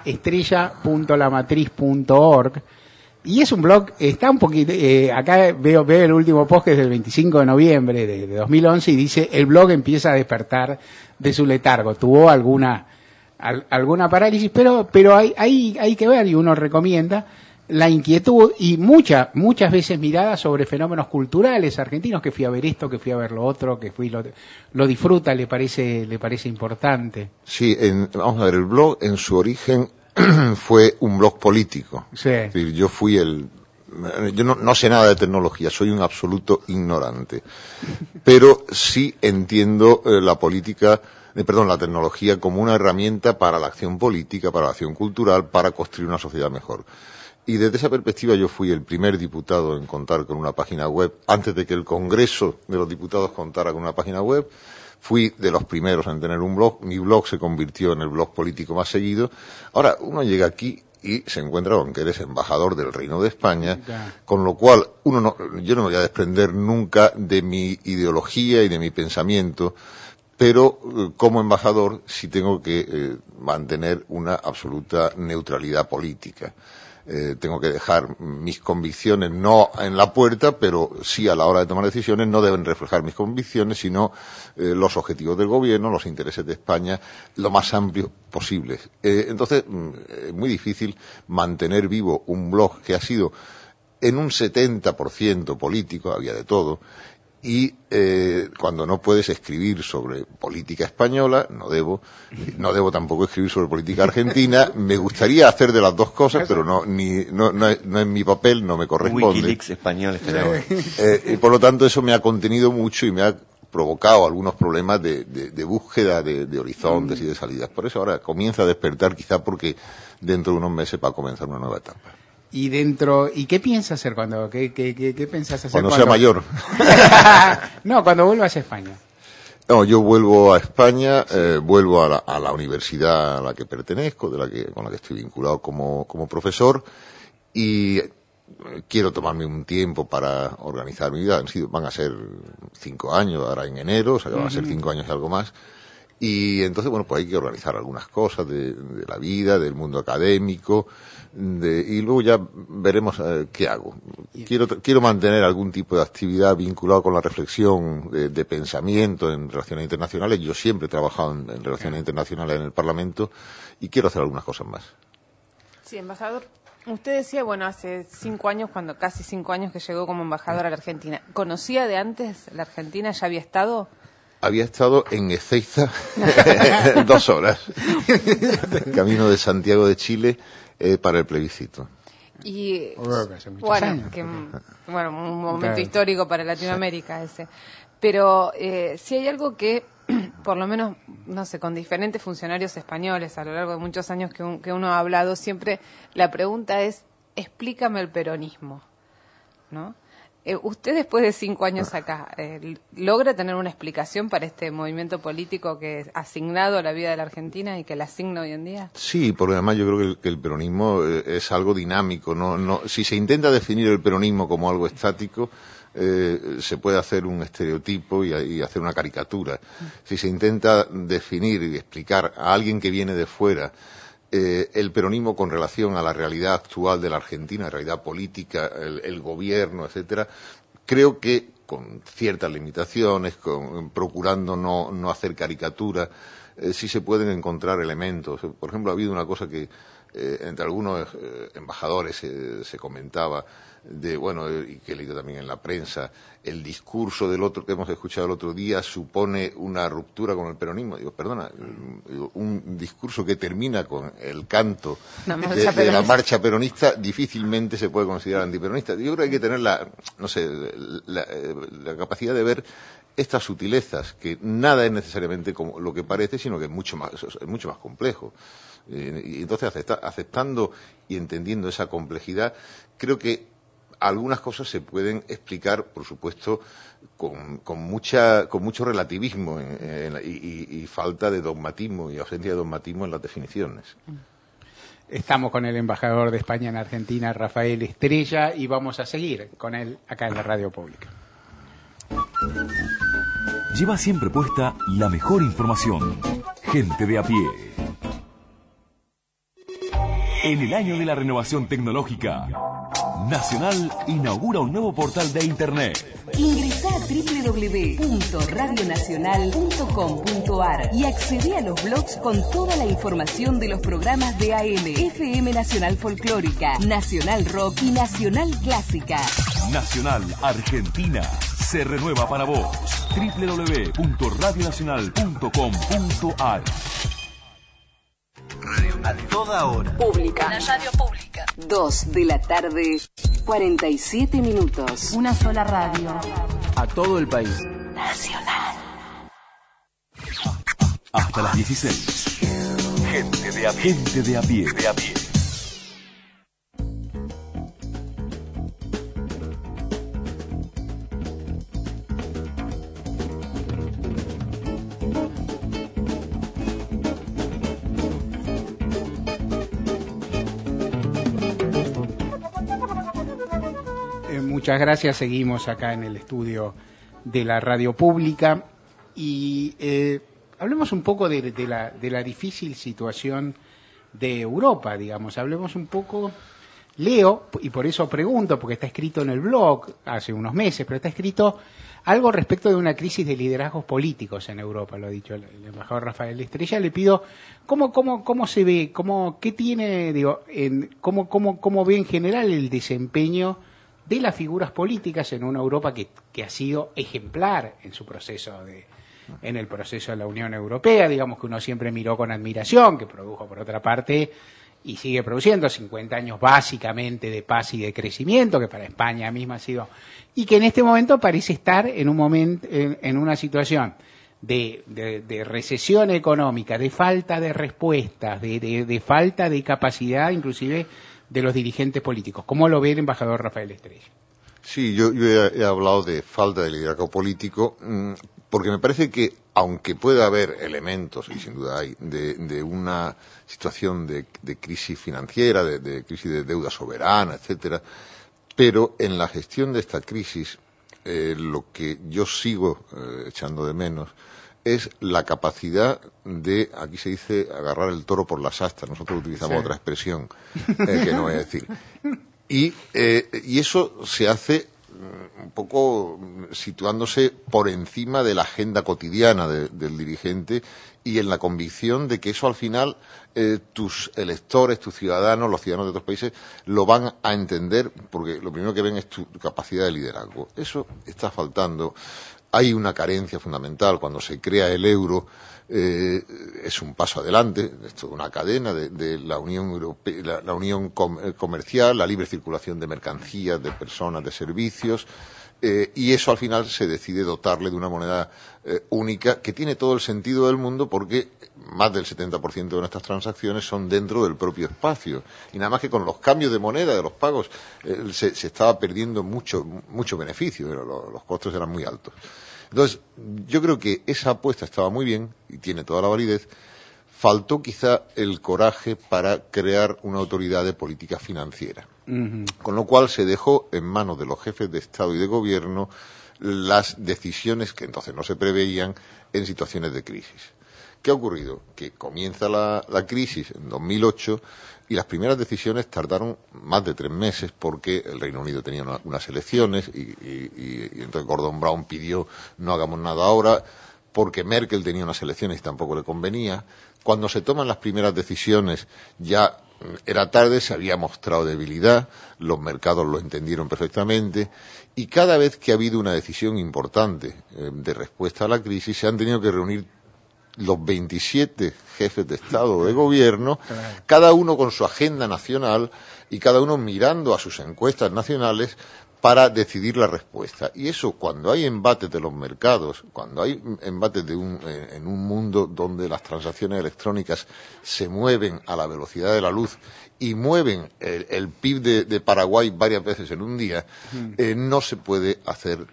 estrella.lamatriz.org, y es un blog, está un poquito, acá veo el último post que es del 25 de noviembre de 2011 y dice, el blog empieza a despertar de su letargo, tuvo alguna parálisis, pero hay que ver, y uno recomienda la inquietud y muchas veces mirada sobre fenómenos culturales argentinos, que fui a ver esto, que fui a ver lo otro, que lo disfruta, le parece importante. Sí, vamos a ver, el blog en su origen fue un blog político. Sí. Es decir, yo no sé nada de tecnología, soy un absoluto ignorante, pero sí entiendo la tecnología como una herramienta para la acción política, para la acción cultural, para construir una sociedad mejor. Y desde esa perspectiva yo fui el primer diputado en contar con una página web, antes de que el Congreso de los Diputados contara con una página web. Fui de los primeros en tener un blog, mi blog se convirtió en el blog político más seguido. Ahora, uno llega aquí y se encuentra con que eres embajador del Reino de España, con lo cual yo no me voy a desprender nunca de mi ideología y de mi pensamiento, pero como embajador sí tengo que mantener una absoluta neutralidad política. Tengo que dejar mis convicciones no en la puerta, pero sí a la hora de tomar decisiones no deben reflejar mis convicciones, sino los objetivos del gobierno, los intereses de España, lo más amplios posibles. Entonces, es muy difícil mantener vivo un blog que ha sido en un 70% político, había de todo, y cuando no puedes escribir sobre política española, no debo tampoco escribir sobre política argentina. Me gustaría hacer de las dos cosas, pero no es mi papel, no me corresponde. Wikileaks español estaría bueno. Y por lo tanto eso me ha contenido mucho y me ha provocado algunos problemas de búsqueda de horizontes y de salidas. Por eso ahora comienza a despertar, quizá porque dentro de unos meses va a comenzar una nueva etapa. ¿Y qué piensas hacer qué pensás hacer cuando sea mayor? No, cuando vuelvas a España. No, yo vuelvo a España, vuelvo a la universidad a la que pertenezco, con la que estoy vinculado como profesor, y quiero tomarme un tiempo para organizar mi vida. Van a ser 5 años, ahora en enero, o sea que van a ser 5 años y algo más. Y entonces, bueno, pues hay que organizar algunas cosas de la vida, del mundo académico, y luego ya veremos qué hago. Quiero mantener algún tipo de actividad vinculada con la reflexión de pensamiento en relaciones internacionales. Yo siempre he trabajado en relaciones internacionales en el Parlamento y quiero hacer algunas cosas más. Sí, embajador. Usted decía, bueno, hace 5 años, casi 5 años que llegó como embajador a la Argentina. ¿Conocía de antes la Argentina? ¿Ya había estado? Había estado en Ezeiza 2 horas, camino de Santiago de Chile para el plebiscito. Y Bueno, un momento histórico para Latinoamérica ese. Pero si hay algo que, por lo menos, no sé, con diferentes funcionarios españoles a lo largo de muchos años que uno ha hablado, siempre la pregunta es, explícame el peronismo, ¿no? Usted, después de 5 años acá, ¿logra tener una explicación para este movimiento político que ha asignado la vida de la Argentina y que la asigna hoy en día? Sí, porque además yo creo que el peronismo es algo dinámico. No, si se intenta definir el peronismo como algo estático, se puede hacer un estereotipo y hacer una caricatura. Si se intenta definir y explicar a alguien que viene de fuera el peronismo con relación a la realidad actual de la Argentina, la realidad política, el gobierno, etcétera, creo que con ciertas limitaciones, procurando no hacer caricatura, sí se pueden encontrar elementos. Por ejemplo, ha habido una cosa que entre algunos embajadores se comentaba, y que he leído también en la prensa, el discurso del otro que hemos escuchado el otro día supone una ruptura con el peronismo. Digo, perdona, un discurso que termina con el canto de la marcha peronista difícilmente se puede considerar antiperonista. Yo creo que hay que tener la capacidad de ver estas sutilezas, que nada es necesariamente como lo que parece, sino que es mucho más complejo. Y entonces, aceptando y entendiendo esa complejidad, creo que algunas cosas se pueden explicar, por supuesto, con mucho relativismo y falta de dogmatismo y ausencia de dogmatismo en las definiciones. Estamos con el embajador de España en Argentina, Rafael Estrella, y vamos a seguir con él acá en la radio pública. Lleva siempre puesta la mejor información. Gente de a pie. En el año de la renovación tecnológica, Nacional inaugura un nuevo portal de Internet. Ingresá a www.radionacional.com.ar y accede a los blogs con toda la información de los programas de AM, FM Nacional Folclórica, Nacional Rock y Nacional Clásica. Nacional Argentina se renueva para vos. www.radionacional.com.ar. A toda hora. Pública. La radio pública. 2 de la tarde, 47 minutos. Una sola radio. A todo el país. Nacional. Hasta las 16. Gente de a pie. Gente de a pie. De a pie. Muchas gracias, seguimos acá en el estudio de la radio pública y hablemos un poco de la difícil situación de Europa, digamos, hablemos un poco, leo, y por eso pregunto, porque está escrito en el blog hace unos meses, pero está escrito algo respecto de una crisis de liderazgos políticos en Europa, lo ha dicho el embajador Rafael Estrella. Le pido, ¿cómo se ve, qué tiene, cómo ve en general el desempeño de las figuras políticas en una Europa que ha sido ejemplar en su proceso en el proceso de la Unión Europea, digamos que uno siempre miró con admiración, que produjo por otra parte y sigue produciendo 50 años básicamente de paz y de crecimiento, que para España misma ha sido, y que en este momento parece estar en un momento, en una situación de recesión económica, de falta de respuestas, de falta de capacidad inclusive de los dirigentes políticos. ¿Cómo lo ve el embajador Rafael Estrella? Sí, yo he hablado de falta de liderazgo político porque me parece que, aunque pueda haber elementos, y sin duda hay, de una situación de crisis financiera, de crisis de deuda soberana, etcétera, pero en la gestión de esta crisis lo que yo sigo echando de menos es la capacidad de, aquí se dice, agarrar el toro por las astas. Nosotros utilizamos otra expresión que no voy a decir. Y eso se hace un poco situándose por encima de la agenda cotidiana del dirigente y en la convicción de que eso al final tus electores, tus ciudadanos, los ciudadanos de otros países lo van a entender, porque lo primero que ven es tu capacidad de liderazgo. Eso está faltando. Hay una carencia fundamental. Cuando se crea el euro, es un paso adelante, es toda una cadena de la Unión Europea, la unión comercial, la libre circulación de mercancías, de personas, de servicios, y eso al final se decide dotarle de una moneda única que tiene todo el sentido del mundo, porque más del 70% de nuestras transacciones son dentro del propio espacio, y nada más que con los cambios de moneda, de los pagos, se estaba perdiendo mucho beneficio, los costos eran muy altos. Entonces, yo creo que esa apuesta estaba muy bien y tiene toda la validez. Faltó quizá el coraje para crear una autoridad de política financiera. Con lo cual se dejó en manos de los jefes de Estado y de Gobierno las decisiones que entonces no se preveían en situaciones de crisis. ¿Qué ha ocurrido? Que comienza la crisis en 2008 y las primeras decisiones tardaron más de 3 meses, porque el Reino Unido tenía unas elecciones y entonces Gordon Brown pidió no hagamos nada ahora, porque Merkel tenía unas elecciones y tampoco le convenía. Cuando se toman las primeras decisiones ya era tarde, se había mostrado debilidad, los mercados lo entendieron perfectamente, y cada vez que ha habido una decisión importante de respuesta a la crisis, se han tenido que reunir los 27 jefes de Estado o de Gobierno, cada uno con su agenda nacional y cada uno mirando a sus encuestas nacionales para decidir la respuesta. Y eso, cuando hay embates de los mercados, cuando hay embates en un mundo donde las transacciones electrónicas se mueven a la velocidad de la luz y mueven el PIB de Paraguay varias veces en un día, no se puede hacer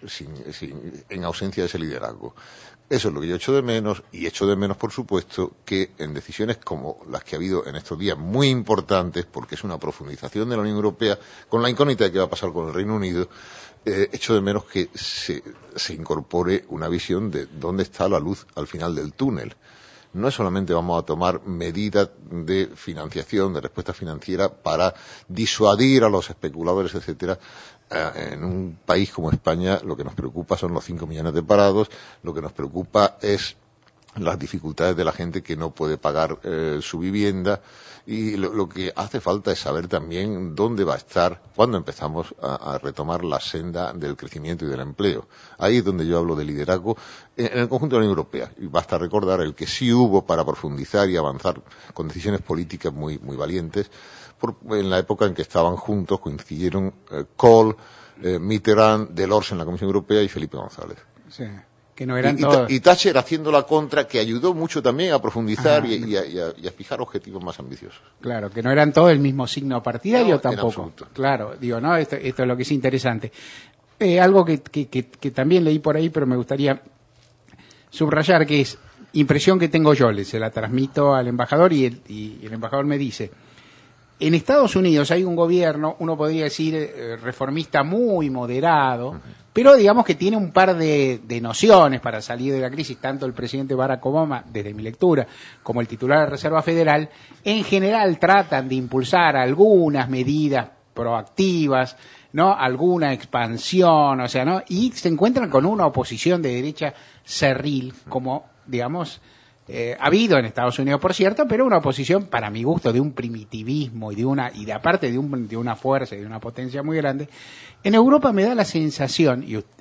en ausencia de ese liderazgo. Eso es lo que yo echo de menos, y echo de menos, por supuesto, que en decisiones como las que ha habido en estos días, muy importantes, porque es una profundización de la Unión Europea, con la incógnita de qué va a pasar con el Reino Unido, echo de menos que se incorpore una visión de dónde está la luz al final del túnel. No es solamente vamos a tomar medidas de financiación, de respuesta financiera para disuadir a los especuladores, etcétera. En un país como España lo que nos preocupa son los 5 millones de parados, lo que nos preocupa es las dificultades de la gente que no puede pagar su vivienda, y lo que hace falta es saber también dónde va a estar cuando empezamos a retomar la senda del crecimiento y del empleo. Ahí es donde yo hablo de liderazgo en el conjunto de la Unión Europea, y basta recordar el que sí hubo para profundizar y avanzar con decisiones políticas muy valientes. En la época en que estaban juntos coincidieron Kohl, Mitterrand, Delors en la Comisión Europea y Felipe González. Sí, que no eran todos. Y Thatcher haciendo la contra, que ayudó mucho también a profundizar y a fijar objetivos más ambiciosos. Claro, que no eran todos el mismo signo partidario, no, tampoco. Claro, digo, no, esto es lo que es interesante. Algo que también leí por ahí, pero me gustaría subrayar, que es impresión que tengo yo, se la transmito al embajador y el embajador me dice: en Estados Unidos hay un gobierno, uno podría decir reformista muy moderado, pero digamos que tiene un par de nociones para salir de la crisis. Tanto el presidente Barack Obama, desde mi lectura, como el titular de la Reserva Federal, en general tratan de impulsar algunas medidas proactivas, ¿no? Alguna expansión, o sea, ¿no? Y se encuentran con una oposición de derecha cerril, como, digamos, ha habido en Estados Unidos, por cierto, pero una oposición, para mi gusto, de un primitivismo y de aparte de una fuerza y de una potencia muy grande. En Europa me da la sensación,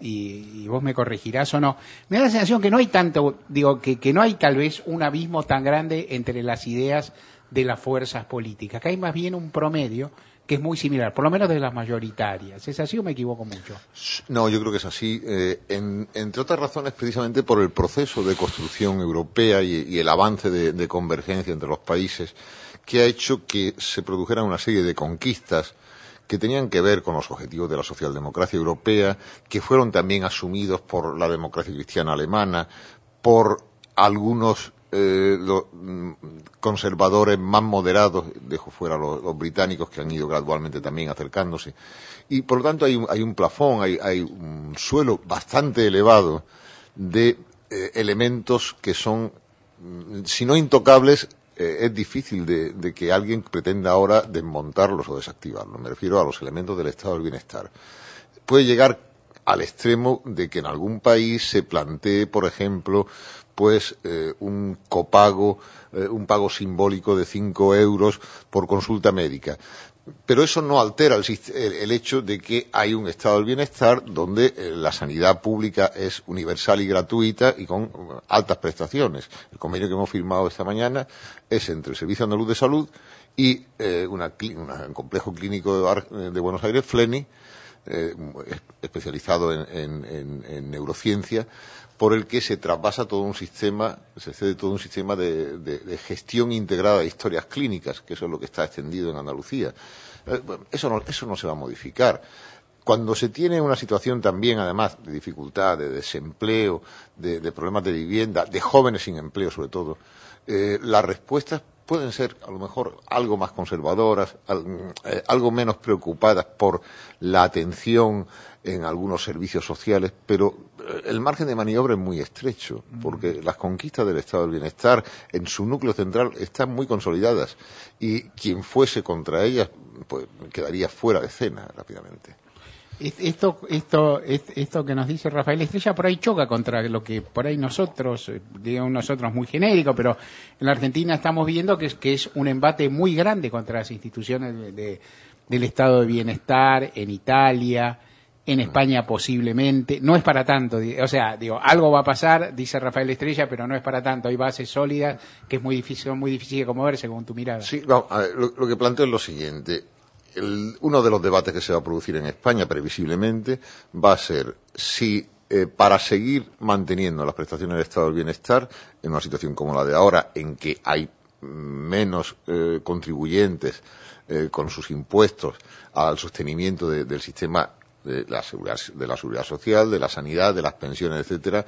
y vos me corregirás o no, me da la sensación que no hay tanto, que no hay tal vez un abismo tan grande entre las ideas de las fuerzas políticas, que hay más bien un promedio que es muy similar, por lo menos de las mayoritarias. ¿Es así o me equivoco mucho? No, yo creo que es así, entre otras razones precisamente por el proceso de construcción europea y el avance de convergencia entre los países, que ha hecho que se produjeran una serie de conquistas que tenían que ver con los objetivos de la socialdemocracia europea, que fueron también asumidos por la democracia cristiana alemana, por algunos conservadores más moderados, dejo fuera los británicos, que han ido gradualmente también acercándose, y por lo tanto hay un plafón, hay un suelo bastante elevado de elementos que son, si no intocables, es difícil de que alguien pretenda ahora desmontarlos o desactivarlos. Me refiero a los elementos del estado del bienestar. Puede llegar al extremo de que en algún país se plantee, por ejemplo, pues un copago, un pago simbólico de 5 euros por consulta médica. Pero eso no altera el hecho de que hay un estado del bienestar donde la sanidad pública es universal y gratuita y con altas prestaciones. El convenio que hemos firmado esta mañana es entre el Servicio Andaluz de Salud y un complejo clínico de Buenos Aires, FLENI, especializado en neurociencia, por el que se traspasa todo un sistema, se cede todo un sistema de gestión integrada de historias clínicas, que eso es lo que está extendido en Andalucía. Eso no se va a modificar. Cuando se tiene una situación también, además, de dificultad, de desempleo, de problemas de vivienda, de jóvenes sin empleo sobre todo, las respuestas pueden ser a lo mejor algo más conservadoras, algo menos preocupadas por la atención en algunos servicios sociales, pero el margen de maniobra es muy estrecho, porque las conquistas del estado del bienestar en su núcleo central están muy consolidadas y quien fuese contra ellas pues quedaría fuera de escena rápidamente. Esto que nos dice Rafael Estrella por ahí choca contra lo que por ahí nosotros, digamos nosotros muy genérico, pero en la Argentina estamos viendo que es un embate muy grande contra las instituciones del estado de bienestar, en Italia, en España posiblemente. No es para tanto, o sea, algo va a pasar, dice Rafael Estrella, pero no es para tanto. Hay bases sólidas que es muy difícil de conmover según tu mirada. Sí, vamos, a ver, lo que planteo es lo siguiente. Uno de los debates que se va a producir en España, previsiblemente, va a ser si para seguir manteniendo las prestaciones del estado del bienestar, en una situación como la de ahora, en que hay menos contribuyentes con sus impuestos al sostenimiento del sistema de la seguridad social, de la sanidad, de las pensiones, etcétera,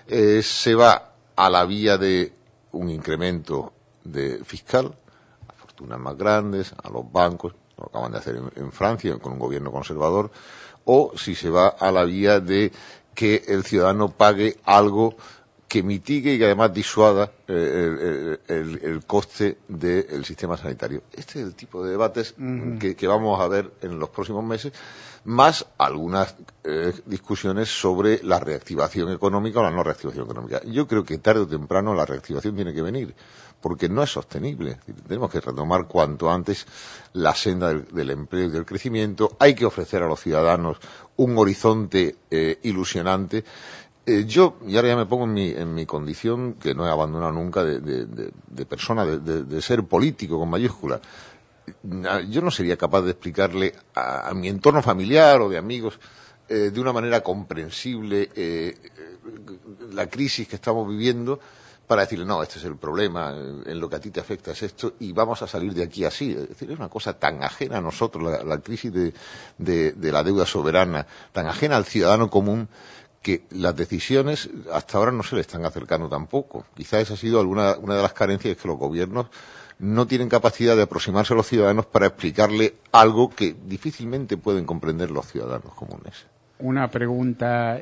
se va a la vía de un incremento fiscal, a fortunas más grandes, a los bancos, lo acaban de hacer en Francia con un gobierno conservador, o si se va a la vía de que el ciudadano pague algo que mitigue y que además disuada el coste del sistema sanitario. Este es el tipo de debates que vamos a ver en los próximos meses, más algunas discusiones sobre la reactivación económica o la no reactivación económica. Yo creo que tarde o temprano la reactivación tiene que venir, porque no es sostenible. Tenemos que retomar cuanto antes la senda del empleo y del crecimiento. Hay que ofrecer a los ciudadanos un horizonte ilusionante. Yo, y ahora ya me pongo en mi condición, que no he abandonado nunca, de persona, de ser político con mayúscula. Yo no sería capaz de explicarle a mi entorno familiar o de amigos de una manera comprensible la crisis que estamos viviendo, para decirle, no, este es el problema, en lo que a ti te afecta es esto, y vamos a salir de aquí así. Es decir, es una cosa tan ajena a nosotros, la crisis de la deuda soberana, tan ajena al ciudadano común, que las decisiones hasta ahora no se le están acercando tampoco. Quizás esa ha sido una de las carencias, que los gobiernos no tienen capacidad de aproximarse a los ciudadanos para explicarle algo que difícilmente pueden comprender los ciudadanos comunes. Una pregunta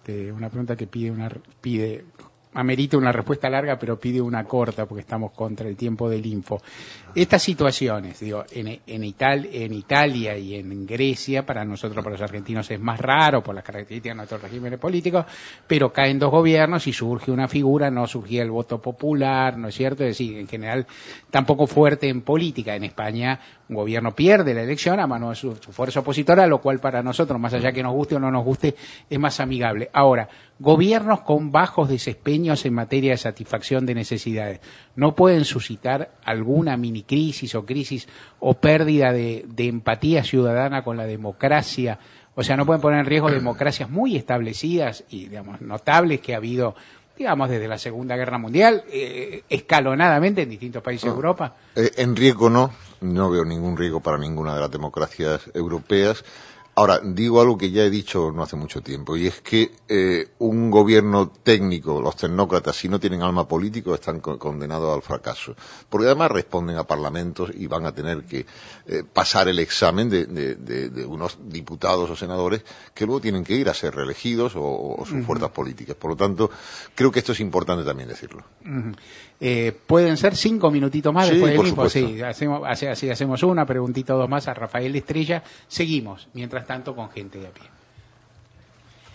que amerita una respuesta larga, pero pide una corta, porque estamos contra el tiempo del info. Estas situaciones, en Italia y en Grecia, para nosotros, para los argentinos, es más raro por las características de nuestros regímenes políticos, pero caen dos gobiernos y surge una figura, no surgía el voto popular, ¿no es cierto? Es decir, en general, tampoco fuerte en política. En España, un gobierno pierde la elección a mano de su fuerza opositora, lo cual para nosotros, más allá que nos guste o no nos guste, es más amigable. Ahora, gobiernos con bajos desempeños en materia de satisfacción de necesidades no pueden suscitar alguna mini crisis o pérdida de empatía ciudadana con la democracia. O sea, no pueden poner en riesgo democracias muy establecidas y, digamos, notables que ha habido, digamos, desde la Segunda Guerra Mundial, escalonadamente en distintos países de Europa. En riesgo no veo ningún riesgo para ninguna de las democracias europeas. Ahora, digo algo que ya he dicho no hace mucho tiempo, y es que un gobierno técnico, los tecnócratas, si no tienen alma político, están condenados al fracaso. Porque además responden a parlamentos y van a tener que pasar el examen de unos diputados o senadores que luego tienen que ir a ser reelegidos o sus fuerzas políticas. Por lo tanto, creo que esto es importante también decirlo. Pueden ser 5 minutitos más después del info. Sí, hacemos una preguntita o dos más a Rafael Estrella. Seguimos, mientras tanto, con gente de a pie.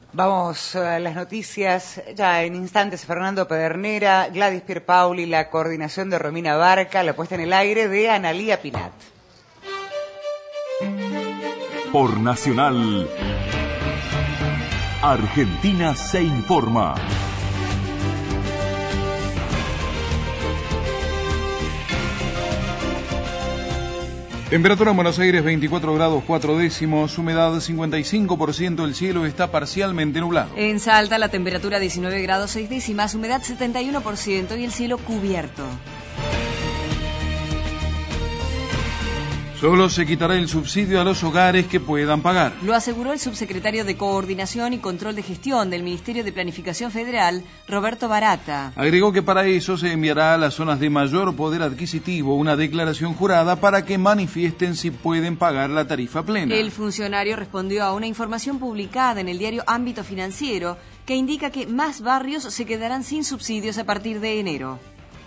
Vamos a las noticias. Ya en instantes, Fernando Pedernera, Gladys Pierpaoli, la coordinación de Romina Barca, la puesta en el aire de Analía Pinat. Por Nacional, Argentina se informa. Temperatura en Buenos Aires 24 grados 4 décimos, humedad 55%, el cielo está parcialmente nublado. En Salta la temperatura 19 grados 6 décimas, humedad 71% y el cielo cubierto. Solo se quitará el subsidio a los hogares que puedan pagar. Lo aseguró el subsecretario de Coordinación y Control de Gestión del Ministerio de Planificación Federal, Roberto Barata. Agregó que para eso se enviará a las zonas de mayor poder adquisitivo una declaración jurada para que manifiesten si pueden pagar la tarifa plena. El funcionario respondió a una información publicada en el diario Ámbito Financiero que indica que más barrios se quedarán sin subsidios a partir de enero.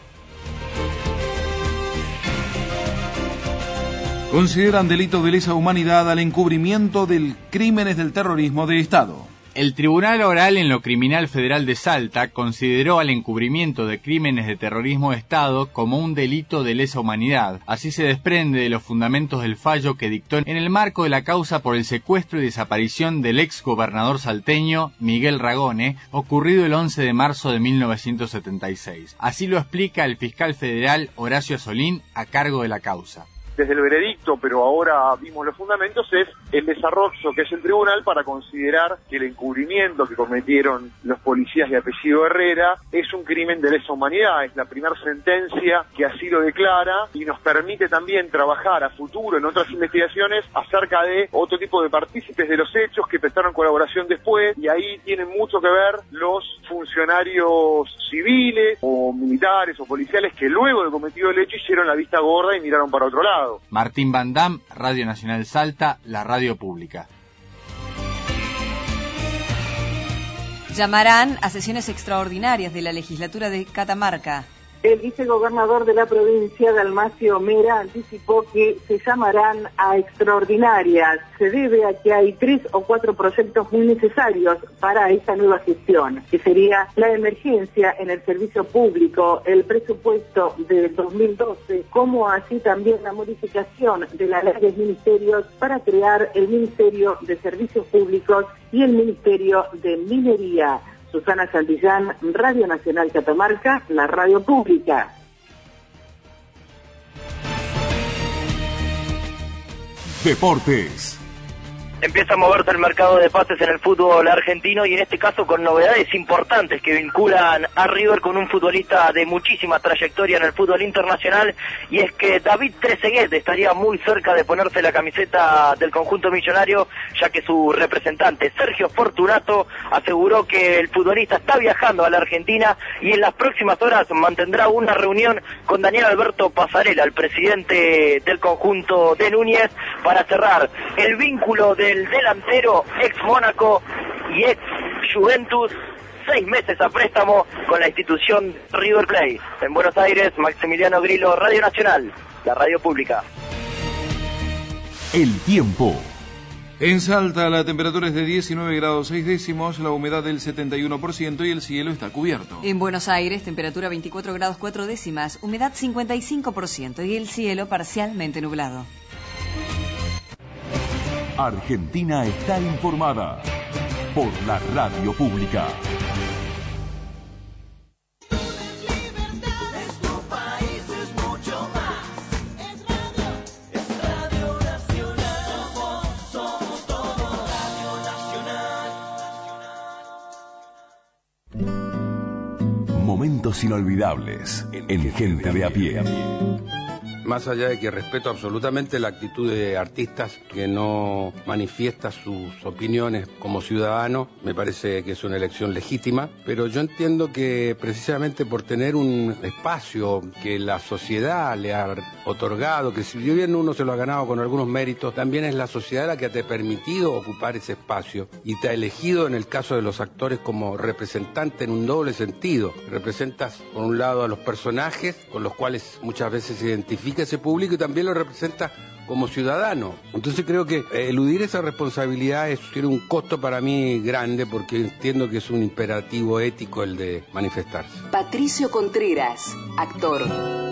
Consideran delito de lesa humanidad al encubrimiento de crímenes del terrorismo de Estado. El Tribunal Oral en lo Criminal Federal de Salta consideró al encubrimiento de crímenes de terrorismo de Estado como un delito de lesa humanidad. Así se desprende de los fundamentos del fallo que dictó en el marco de la causa por el secuestro y desaparición del ex gobernador salteño Miguel Ragone, ocurrido el 11 de marzo de 1976. Así lo explica el fiscal federal Horacio Solín a cargo de la causa. Desde el veredicto, pero ahora vimos los fundamentos, es el desarrollo que es el tribunal para considerar que el encubrimiento que cometieron los policías de apellido Herrera es un crimen de lesa humanidad. Es la primera sentencia que así lo declara y nos permite también trabajar a futuro en otras investigaciones acerca de otro tipo de partícipes de los hechos que prestaron colaboración después, y ahí tienen mucho que ver los funcionarios civiles o militares o policiales que luego de cometido el hecho hicieron la vista gorda y miraron para otro lado. Martín Van Dam, Radio Nacional Salta, la radio pública. Llamarán a sesiones extraordinarias de la legislatura de Catamarca. El vicegobernador de la provincia, Dalmacio Mera, anticipó que se llamarán a extraordinarias. Se debe a que hay 3 o 4 proyectos muy necesarios para esta nueva gestión, que sería la emergencia en el servicio público, el presupuesto de 2012, como así también la modificación de la ley de ministerios para crear el Ministerio de Servicios Públicos y el Ministerio de Minería. Susana Santillán, Radio Nacional Catamarca, la radio pública. Deportes. Empieza a moverse el mercado de pases en el fútbol argentino y en este caso con novedades importantes que vinculan a River con un futbolista de muchísima trayectoria en el fútbol internacional, y es que David Trezeguet estaría muy cerca de ponerse la camiseta del conjunto millonario, ya que su representante Sergio Fortunato aseguró que el futbolista está viajando a la Argentina y en las próximas horas mantendrá una reunión con Daniel Alberto Pasarela, el presidente del conjunto de Núñez, para cerrar el vínculo del delantero ex Mónaco y ex Juventus, 6 meses a préstamo con la institución River Plate. En Buenos Aires, Maximiliano Grillo, Radio Nacional, la radio pública. El tiempo. En Salta la temperatura es de 19 grados 6 décimos, la humedad del 71% y el cielo está cubierto. En Buenos Aires, temperatura 24 grados 4 décimas, humedad 55% y el cielo parcialmente nublado. Argentina está informada por la radio pública. Momentos inolvidables en Gente de a Pie. Más allá de que respeto absolutamente la actitud de artistas que no manifiesta sus opiniones como ciudadano, me parece que es una elección legítima, pero yo entiendo que precisamente por tener un espacio que la sociedad le ha otorgado, que si bien uno se lo ha ganado con algunos méritos, también es la sociedad la que te ha permitido ocupar ese espacio y te ha elegido en el caso de los actores como representante en un doble sentido. Representas por un lado a los personajes con los cuales muchas veces se identifica política ese público y también lo representa como ciudadano. Entonces creo que eludir esa responsabilidad tiene un costo para mí grande, porque entiendo que es un imperativo ético el de manifestarse. Patricio Contreras, actor.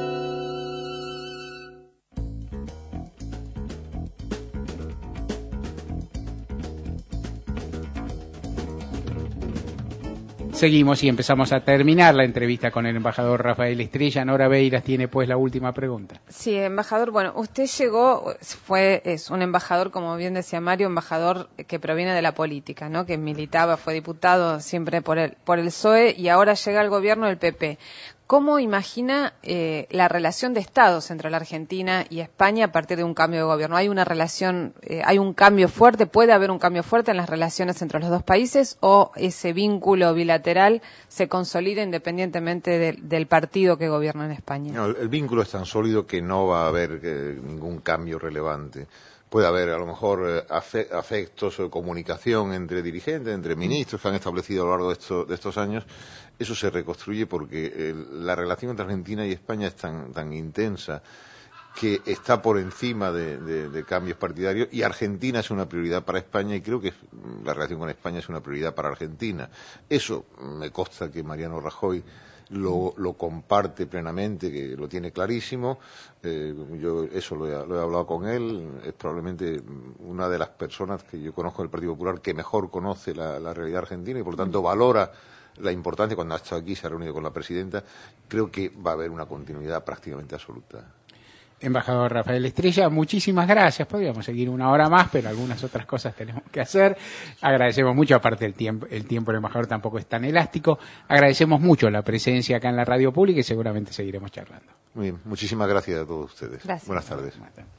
Seguimos y empezamos a terminar la entrevista con el embajador Rafael Estrella. Nora Beiras tiene pues la última pregunta. Sí, embajador, bueno, usted llegó, es un embajador, como bien decía Mario, embajador que proviene de la política, ¿no? Que militaba, fue diputado siempre por el PSOE y ahora llega al gobierno del PP. ¿Cómo imagina la relación de estados entre la Argentina y España a partir de un cambio de gobierno? ¿Hay una relación, hay un cambio fuerte, puede haber un cambio fuerte en las relaciones entre los dos países o ese vínculo bilateral se consolida independientemente del partido que gobierna en España? No, el vínculo es tan sólido que no va a haber ningún cambio relevante. Puede haber a lo mejor afectos o comunicación entre dirigentes, entre ministros que han establecido a lo largo de estos años. Eso se reconstruye porque la relación entre Argentina y España es tan intensa que está por encima de cambios partidarios, y Argentina es una prioridad para España, y creo que la relación con España es una prioridad para Argentina. Eso me consta que Mariano Rajoy lo comparte plenamente, que lo tiene clarísimo. Yo eso lo he hablado con él. Es probablemente una de las personas que yo conozco del Partido Popular que mejor conoce la realidad argentina y por tanto valora la importancia. Cuando ha estado aquí, se ha reunido con la presidenta. Creo que va a haber una continuidad prácticamente absoluta. Embajador Rafael Estrella, muchísimas gracias. Podríamos seguir una hora más, pero algunas otras cosas tenemos que hacer. Agradecemos mucho, aparte el tiempo del embajador tampoco es tan elástico. Agradecemos mucho la presencia acá en la radio pública y seguramente seguiremos charlando. Muy bien, muchísimas gracias a todos ustedes. Gracias. Buenas tardes.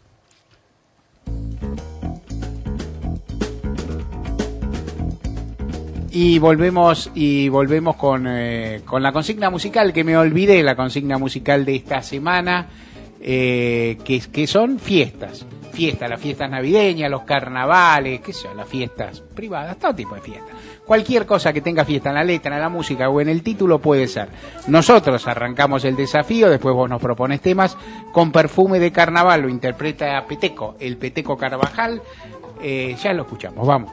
Y volvemos con la consigna musical, que me olvidé, la consigna musical de esta semana. Que son fiestas, las fiestas navideñas, los carnavales, qué sé yo, las fiestas privadas, todo tipo de fiestas. Cualquier cosa que tenga fiesta en la letra, en la música o en el título puede ser. Nosotros arrancamos el desafío, después vos nos propones temas. Con Perfume de Carnaval lo interpreta Peteco, el Peteco Carvajal. Ya lo escuchamos, vamos.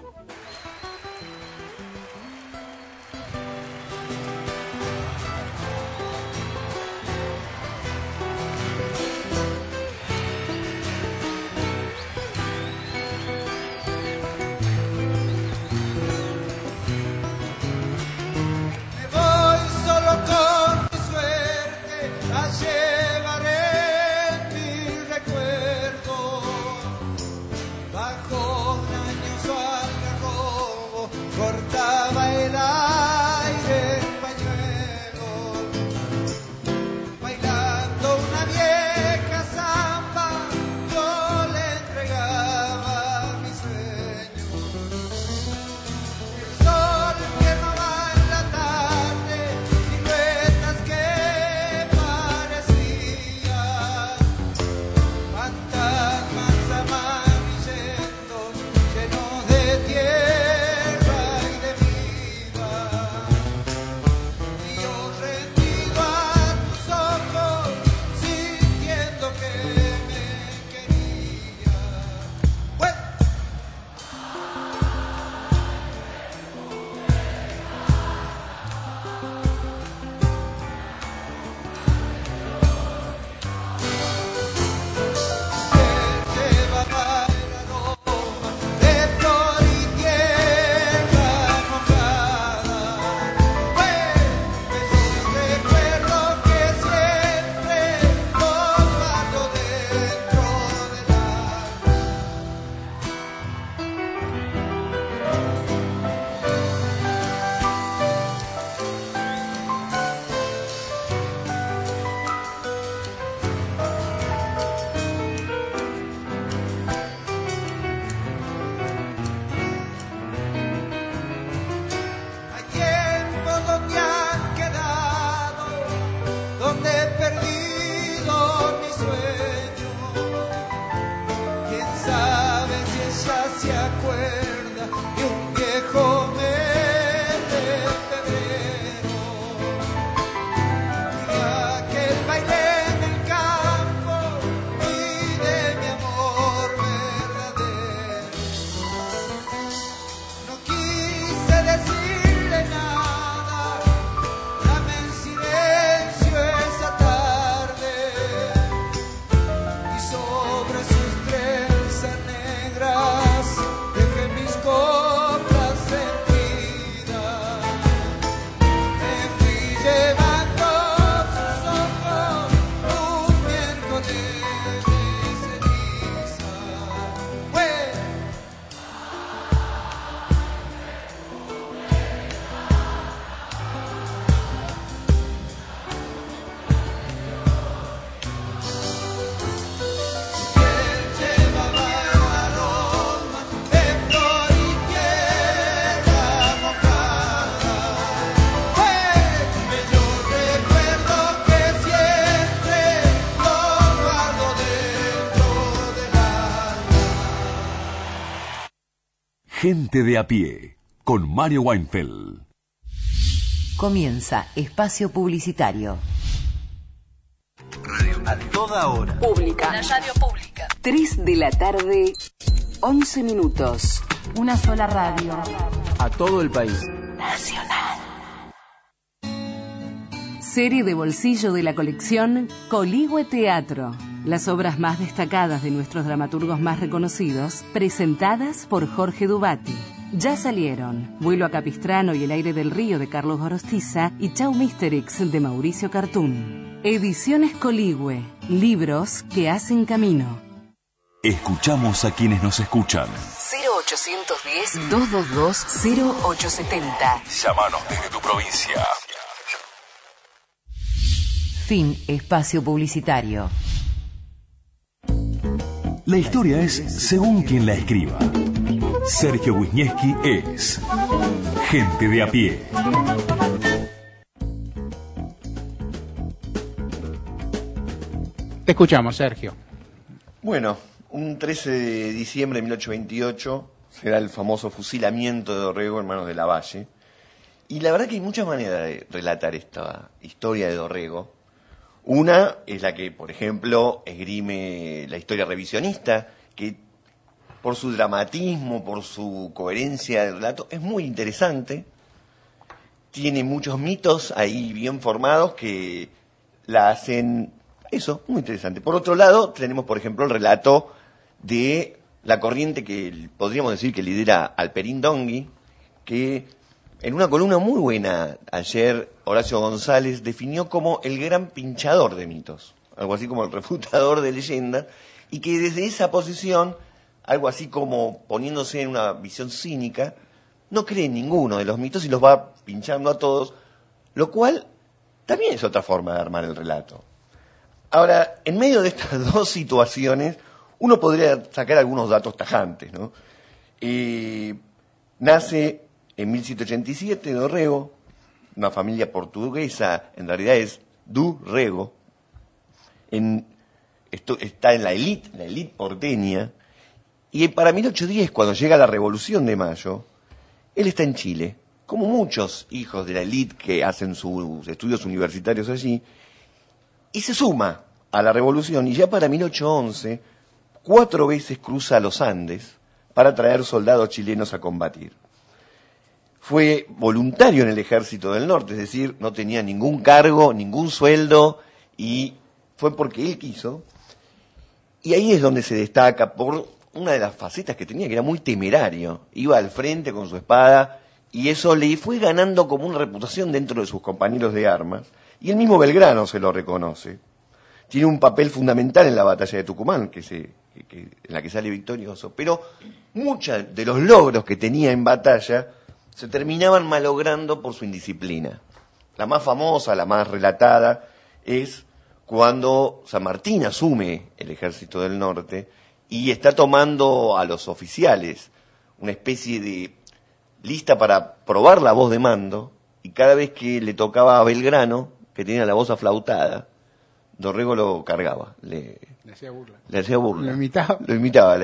Gente de a pie, con Mario Weinfeld. Comienza Espacio Publicitario. A toda hora. Pública. La radio pública. 3 de la tarde, 11 minutos. Una sola radio. A todo el país. Nacional. Serie de bolsillo de la colección Coligüe Teatro. Las obras más destacadas de nuestros dramaturgos más reconocidos, presentadas por Jorge Dubati. Ya salieron Vuelo a Capistrano y El aire del río de Carlos Gorostiza y Chau Misterix de Mauricio Cartún. Ediciones Coligüe, libros que hacen camino. Escuchamos a quienes nos escuchan. 0810-222-0870. Llámanos desde tu provincia. Fin espacio publicitario. La historia es según quien la escriba. Sergio Wisniewski es Gente de a pie. Te escuchamos, Sergio. Bueno, un 13 de diciembre de 1828 será el famoso fusilamiento de Dorrego en manos de Lavalle. Y la verdad que hay muchas maneras de relatar esta historia de Dorrego. Una es la que, por ejemplo, esgrime la historia revisionista, que por su dramatismo, por su coherencia del relato, es muy interesante. Tiene muchos mitos ahí bien formados que la hacen, eso, muy interesante. Por otro lado, tenemos, por ejemplo, el relato de la corriente que podríamos decir que lidera Alperín Dongui, que en una columna muy buena ayer Horacio González definió como el gran pinchador de mitos, algo así como el refutador de leyendas, y que desde esa posición, algo así como poniéndose en una visión cínica, no cree en ninguno de los mitos y los va pinchando a todos, lo cual también es otra forma de armar el relato. Ahora, en medio de estas dos situaciones, uno podría sacar algunos datos tajantes, ¿no? Nace en 1787 Dorrego, una familia portuguesa, en realidad es Durrego, está en la élite porteña, y para 1810, cuando llega la Revolución de Mayo, él está en Chile, como muchos hijos de la élite que hacen sus estudios universitarios allí, y se suma a la Revolución, y ya para 1811, 4 veces cruza los Andes para traer soldados chilenos a combatir. Fue voluntario en el Ejército del Norte, es decir, no tenía ningún cargo, ningún sueldo, y fue porque él quiso. Y ahí es donde se destaca por una de las facetas que tenía, que era muy temerario. Iba al frente con su espada, y eso le fue ganando como una reputación dentro de sus compañeros de armas. Y el mismo Belgrano se lo reconoce. Tiene un papel fundamental en la batalla de Tucumán, en la que sale victorioso. Pero muchos de los logros que tenía en batalla se terminaban malogrando por su indisciplina. La más famosa, la más relatada, es cuando San Martín asume el Ejército del Norte y está tomando a los oficiales una especie de lista para probar la voz de mando, y cada vez que le tocaba a Belgrano, que tenía la voz aflautada, Dorrego lo cargaba, le hacía burla. Lo imitaba. Lo imitaba.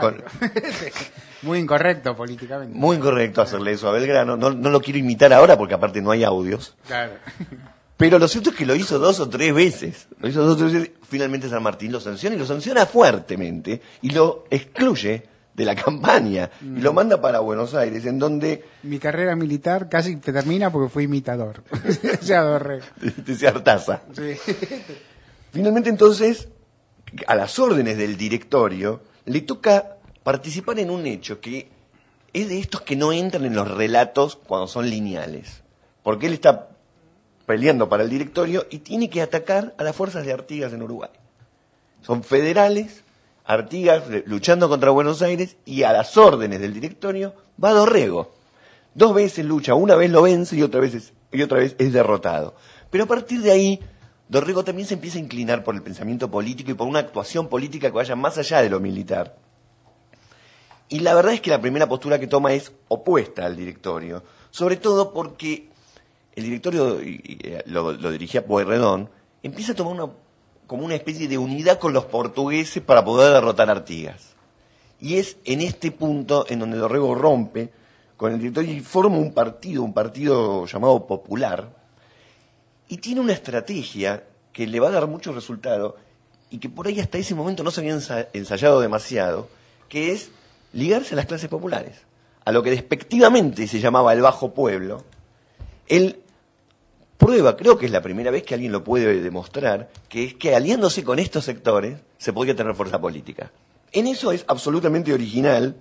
Muy incorrecto políticamente. Muy incorrecto hacerle eso a Belgrano. No lo quiero imitar ahora porque aparte no hay audios. Claro. Pero lo cierto es que lo hizo 2 o 3 veces. Finalmente San Martín lo sanciona, y lo sanciona fuertemente, y lo excluye de la campaña, y lo manda para Buenos Aires, en donde... Mi carrera militar casi termina porque fui imitador. O sea, Dorrego. Decía Artaza. Sí. Finalmente, entonces, a las órdenes del directorio, le toca participar en un hecho que es de estos que no entran en los relatos cuando son lineales. Porque él está peleando para el directorio y tiene que atacar a las fuerzas de Artigas en Uruguay. Son federales, Artigas luchando contra Buenos Aires, y a las órdenes del directorio va Dorrego. 2 veces lucha, una vez lo vence y otra vez es derrotado. Pero a partir de ahí, Dorrego también se empieza a inclinar por el pensamiento político y por una actuación política que vaya más allá de lo militar. Y la verdad es que la primera postura que toma es opuesta al directorio, sobre todo porque el directorio, lo dirigía Pueyrredón, empieza a tomar como una especie de unidad con los portugueses para poder derrotar a Artigas. Y es en este punto en donde Dorrego rompe con el directorio y forma un partido llamado Popular, y tiene una estrategia que le va a dar mucho resultado y que por ahí hasta ese momento no se había ensayado demasiado, que es ligarse a las clases populares, a lo que despectivamente se llamaba el bajo pueblo. Él prueba, creo que es la primera vez que alguien lo puede demostrar, que es que aliándose con estos sectores se podría tener fuerza política. En eso es absolutamente original,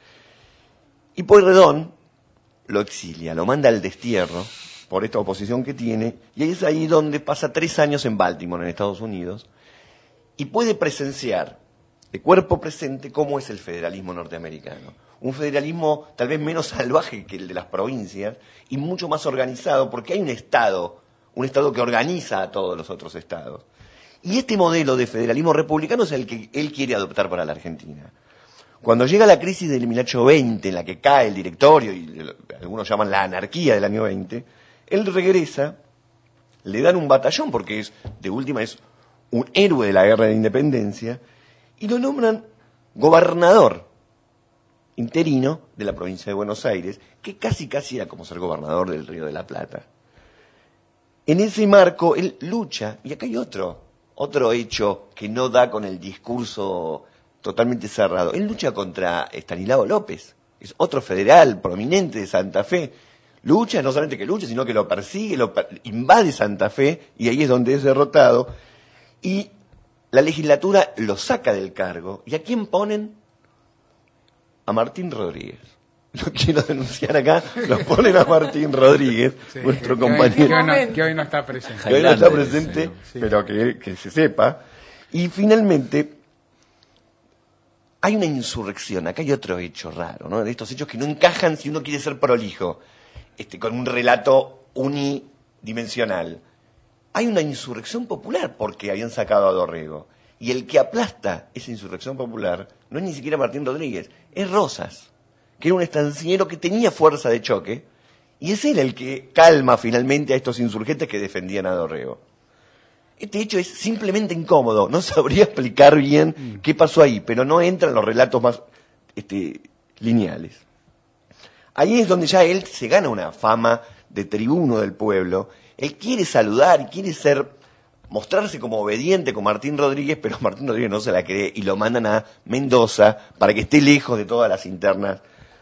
y Pueyrredón lo exilia, lo manda al destierro por esta oposición que tiene, y es ahí donde pasa 3 años en Baltimore, en Estados Unidos, y puede presenciar de cuerpo presente cómo es el federalismo norteamericano. Un federalismo tal vez menos salvaje que el de las provincias y mucho más organizado, porque hay un Estado que organiza a todos los otros estados. Y este modelo de federalismo republicano es el que él quiere adoptar para la Argentina. Cuando llega la crisis del 1820, en la que cae el directorio, y algunos llaman la anarquía del año 20, él regresa, le dan un batallón, porque de última es un héroe de la guerra de la independencia, y lo nombran gobernador interino de la provincia de Buenos Aires, que casi era como ser gobernador del Río de la Plata. En ese marco él lucha, y acá hay otro hecho que no da con el discurso totalmente cerrado. Él lucha contra Estanislao López, es otro federal prominente de Santa Fe. Lucha, no solamente que lucha, sino que lo persigue, invade Santa Fe, y ahí es donde es derrotado. Y la legislatura lo saca del cargo. ¿Y a quién ponen? A Martín Rodríguez. Lo quiero denunciar acá, lo ponen a Martín Rodríguez, sí, nuestro compañero. Que hoy no está presente. Que hoy no está presente, sí. Pero que se sepa. Y finalmente, hay una insurrección. Acá hay otro hecho raro, ¿no? De estos hechos que no encajan si uno quiere ser prolijo, con un relato unidimensional. Hay una insurrección popular porque habían sacado a Dorrego. Y el que aplasta esa insurrección popular no es ni siquiera Martín Rodríguez, es Rosas, que era un estanciero que tenía fuerza de choque, y es él el que calma finalmente a estos insurgentes que defendían a Dorrego. Este hecho es simplemente incómodo, no sabría explicar bien qué pasó ahí, pero no entran los relatos más lineales. Ahí es donde ya él se gana una fama de tribuno del pueblo. Él quiere saludar y quiere mostrarse como obediente con Martín Rodríguez, pero Martín Rodríguez no se la cree y lo mandan a Mendoza para que esté lejos de todas las internas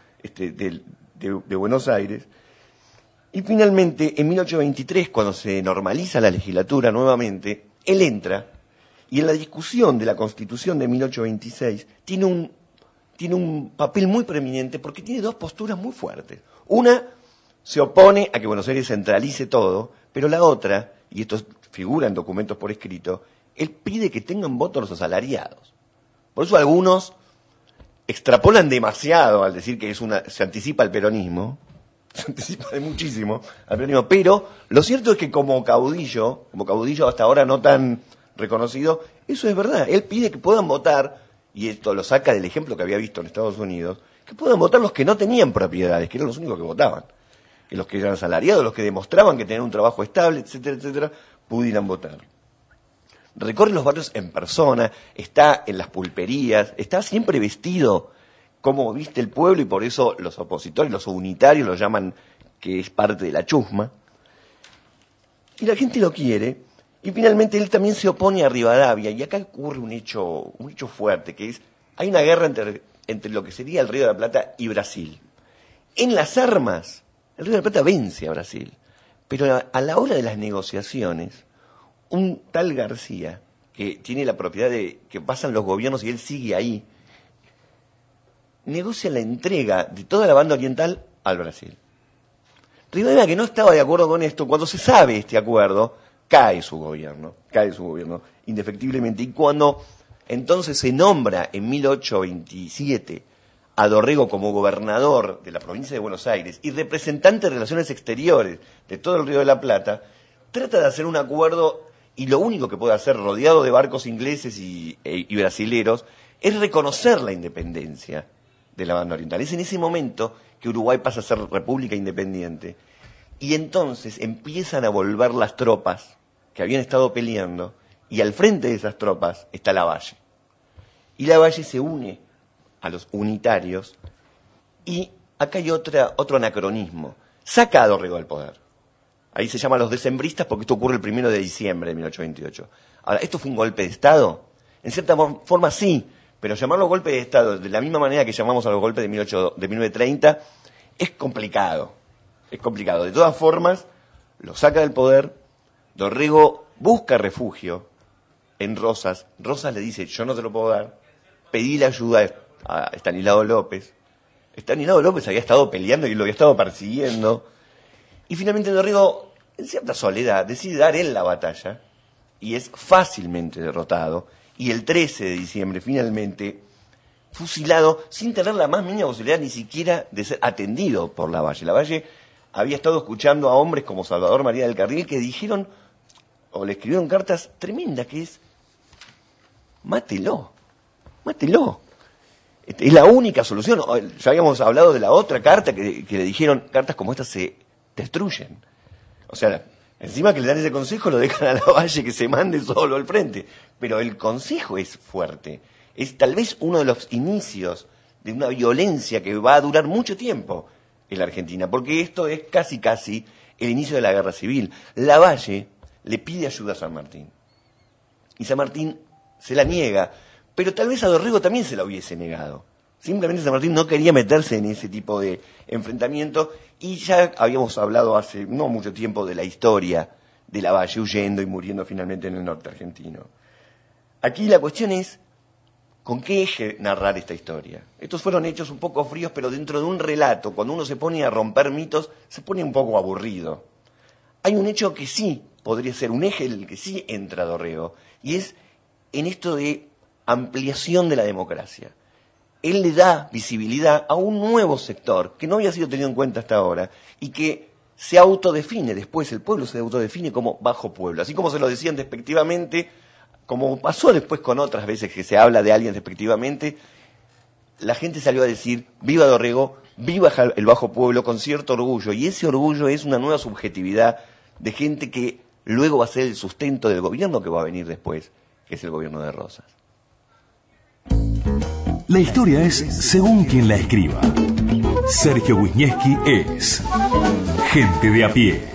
de Buenos Aires. Y finalmente, en 1823, cuando se normaliza la legislatura nuevamente, él entra y en la discusión de la Constitución de 1826 tiene un papel muy preeminente porque tiene 2 posturas muy fuertes. Una se opone a que Buenos Aires centralice todo, pero la otra, y esto figura en documentos por escrito, él pide que tengan voto los asalariados. Por eso algunos extrapolan demasiado al decir que se anticipa al peronismo, se anticipa de muchísimo al peronismo, pero lo cierto es que como caudillo hasta ahora no tan reconocido, eso es verdad. Él pide que puedan votar, y esto lo saca del ejemplo que había visto en Estados Unidos, que puedan votar los que no tenían propiedades, que eran los únicos que votaban. Que los que eran asalariados, los que demostraban que tenían un trabajo estable, etcétera, etcétera, pudieran votar. Recorre los barrios en persona, está en las pulperías, está siempre vestido como viste el pueblo, y por eso los opositores, los unitarios, lo llaman que es parte de la chusma. Y la gente lo quiere, y finalmente él también se opone a Rivadavia, y acá ocurre un hecho fuerte, que es, hay una guerra entre lo que sería el Río de la Plata y Brasil. En las armas, el Río de la Plata vence a Brasil, pero a la hora de las negociaciones, un tal García, que tiene la propiedad de que pasan los gobiernos y él sigue ahí, negocia la entrega de toda la banda oriental al Brasil. Rivadavia, que no estaba de acuerdo con esto, cuando se sabe este acuerdo, cae su gobierno indefectiblemente, y cuando entonces se nombra en 1827 a Dorrego como gobernador de la provincia de Buenos Aires y representante de Relaciones Exteriores de todo el Río de la Plata, trata de hacer un acuerdo, y lo único que puede hacer, rodeado de barcos ingleses y brasileros, es reconocer la independencia de la banda oriental. Es en ese momento que Uruguay pasa a ser república independiente, y entonces empiezan a volver las tropas que habían estado peleando, y al frente de esas tropas está Lavalle. Y Lavalle se une a los unitarios, y acá hay otro anacronismo. Saca a Dorrego del poder. Ahí se llama a los decembristas porque esto ocurre el 1 de diciembre de 1828. Ahora, ¿esto fue un golpe de Estado? En cierta forma sí, pero llamarlo golpe de Estado de la misma manera que llamamos a los golpes de 1930 es complicado. Es complicado. De todas formas, lo saca del poder. Dorrego busca refugio en Rosas. Rosas le dice, yo no te lo puedo dar. Pedí la ayuda a Estanislao López. Estanislao López había estado peleando y lo había estado persiguiendo. Y finalmente Dorrego, en cierta soledad, decide dar él la batalla y es fácilmente derrotado. Y el 13 de diciembre, finalmente, fusilado sin tener la más mínima posibilidad ni siquiera de ser atendido por Lavalle. Lavalle había estado escuchando a hombres como Salvador María del Carril que dijeron, o le escribieron cartas tremendas, que es, mátelo. Es la única solución. Ya habíamos hablado de la otra carta que le dijeron, cartas como estas se destruyen. O sea, encima que le dan ese consejo lo dejan a Lavalle que se mande solo al frente. Pero el consejo es fuerte. Es tal vez uno de los inicios de una violencia que va a durar mucho tiempo en la Argentina, porque esto es casi el inicio de la guerra civil. Lavalle le pide ayuda a San Martín. Y San Martín se la niega, pero tal vez a Dorrego también se la hubiese negado. Simplemente San Martín no quería meterse en ese tipo de enfrentamiento, y ya habíamos hablado hace no mucho tiempo de la historia de Lavalle huyendo y muriendo finalmente en el norte argentino. Aquí la cuestión es, ¿con qué eje narrar esta historia? Estos fueron hechos un poco fríos, pero dentro de un relato, cuando uno se pone a romper mitos, se pone un poco aburrido. Hay un hecho que sí podría ser un eje en el que sí entra Dorrego, y es en esto de ampliación de la democracia. Él le da visibilidad a un nuevo sector que no había sido tenido en cuenta hasta ahora y que se autodefine, después el pueblo se autodefine como bajo pueblo. Así como se lo decían despectivamente, como pasó después con otras veces que se habla de alguien despectivamente, la gente salió a decir, viva Dorrego, viva el bajo pueblo, con cierto orgullo. Y ese orgullo es una nueva subjetividad de gente que luego va a ser el sustento del gobierno que va a venir después, que es el gobierno de Rosas. La historia es según quien la escriba. Sergio Wisniewski es Gente de a pie.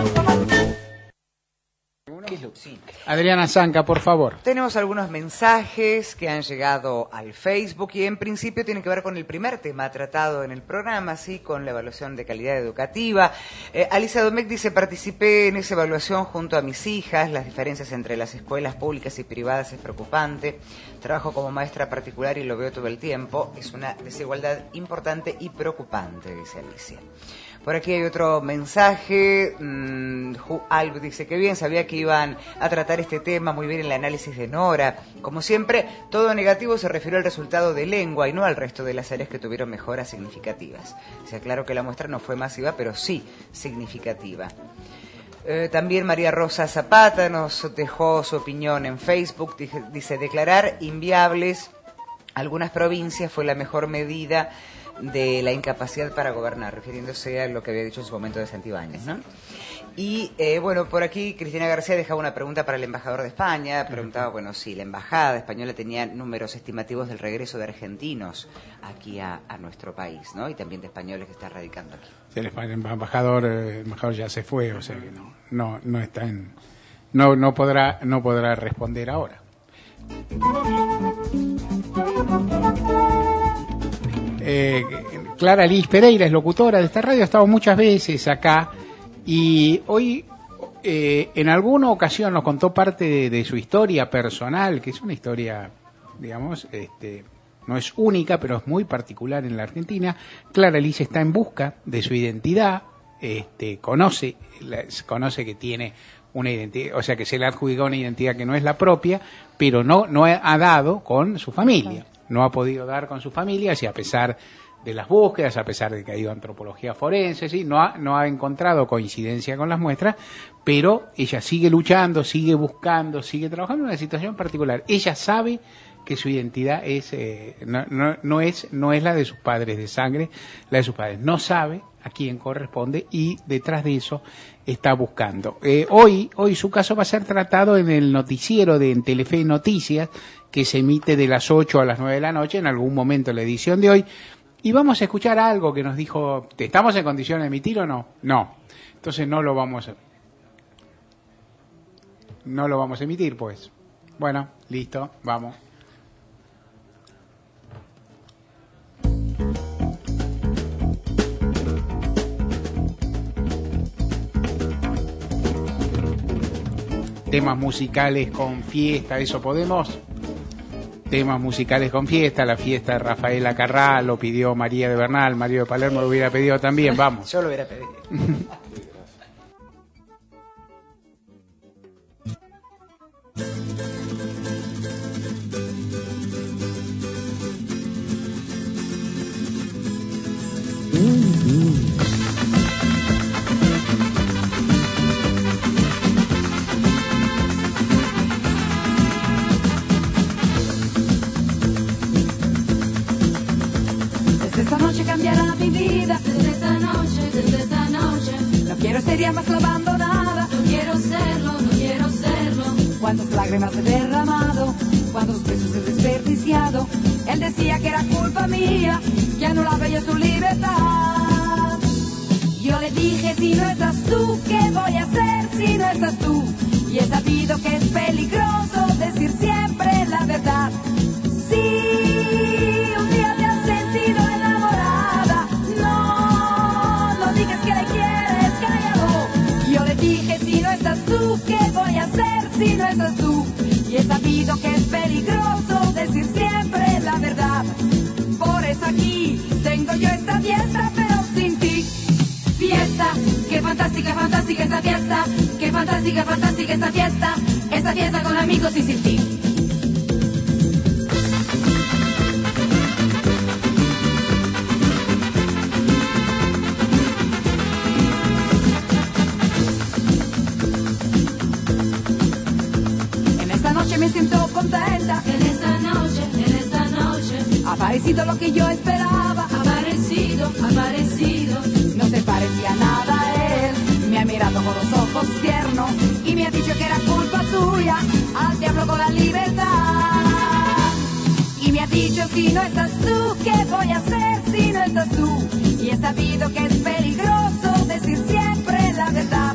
Adriana Zanca, por favor. Tenemos algunos mensajes que han llegado al Facebook y en principio tienen que ver con el primer tema tratado en el programa, ¿sí? Con la evaluación de calidad educativa. Alicia Domecq dice, participé en esa evaluación junto a mis hijas, las diferencias entre las escuelas públicas y privadas es preocupante, trabajo como maestra particular y lo veo todo el tiempo, es una desigualdad importante y preocupante, dice Alicia. Por aquí hay otro mensaje. Alb dice que bien, sabía que iban a tratar este tema, muy bien el análisis de Nora. Como siempre, todo negativo se refirió al resultado de lengua y no al resto de las áreas que tuvieron mejoras significativas. Se aclaró que la muestra no fue masiva, pero sí significativa. También María Rosa Zapata nos dejó su opinión en Facebook. Dice, declarar inviables algunas provincias fue la mejor medida de la incapacidad para gobernar, refiriéndose a lo que había dicho en su momento de Santibáñez, ¿no? Y bueno, por aquí Cristina García dejaba una pregunta para el embajador de España, preguntaba, bueno, si la embajada española tenía números estimativos del regreso de argentinos aquí a nuestro país, ¿no? Y también de españoles que están radicando aquí. El embajador ya se fue, o sea que no está en, no podrá responder ahora. Clara Liz Pereira es locutora de esta radio, ha estado muchas veces acá y hoy en alguna ocasión nos contó parte de su historia personal, que es una historia, digamos, no es única, pero es muy particular en la Argentina. Clara Liz está en busca de su identidad, conoce que tiene una identidad, o sea que se le ha adjudicado una identidad que no es la propia, pero no ha dado con su familia. No ha podido dar con su familia, y a pesar de las búsquedas, a pesar de que ha ido a antropología forense, ¿sí? no ha encontrado coincidencia con las muestras, pero ella sigue luchando, sigue buscando, sigue trabajando en una situación particular. Ella sabe que su identidad es no es la de sus padres de sangre, la de sus padres. No sabe a quién corresponde y detrás de eso está buscando. Hoy su caso va a ser tratado en el noticiero en Telefe Noticias, que se emite de las 8 a las 9 de la noche, en algún momento en la edición de hoy. Y vamos a escuchar algo que nos dijo, ¿estamos en condición de emitir o no? No. Entonces no lo vamos a emitir, pues. Bueno, listo, vamos. Temas musicales con fiesta, ¿eso podemos? Temas musicales con fiesta, la fiesta de Rafaela Carrá, lo pidió María de Bernal, Mario de Palermo lo hubiera pedido también, vamos. Yo lo hubiera pedido. Desde esta noche cambiará mi vida, desde esta noche, no quiero ser ya más lo abandonada, no quiero serlo, cuántas lágrimas he derramado, cuántos besos he desperdiciado, él decía que era culpa mía, que anulaba yo su libertad. Yo le dije, si no estás tú, ¿qué voy a hacer si no estás tú? Y he sabido que es peligroso decir siempre la verdad. Sí, un día te has sentido enamorada, no digas que le quieres, cállalo. Yo le dije, si no estás tú, ¿qué voy a hacer si no estás tú? Y he sabido que es peligroso decir siempre la verdad. Por eso aquí tengo yo esta fiesta, pero sin ti. Fiesta, qué fantástica, fantástica esta fiesta, qué fantástica, fantástica esta fiesta con amigos y sin ti. En esta noche me siento contenta, en esta noche, ha aparecido lo que yo esperaba, aparecido, no se parecía nada a él, me ha mirado con los ojos tiernos y me ha dicho que era culpa suya, al diablo con la libertad. Y me ha dicho, si no estás tú, ¿qué voy a hacer si no estás tú? Y he sabido que es peligroso decir siempre la verdad.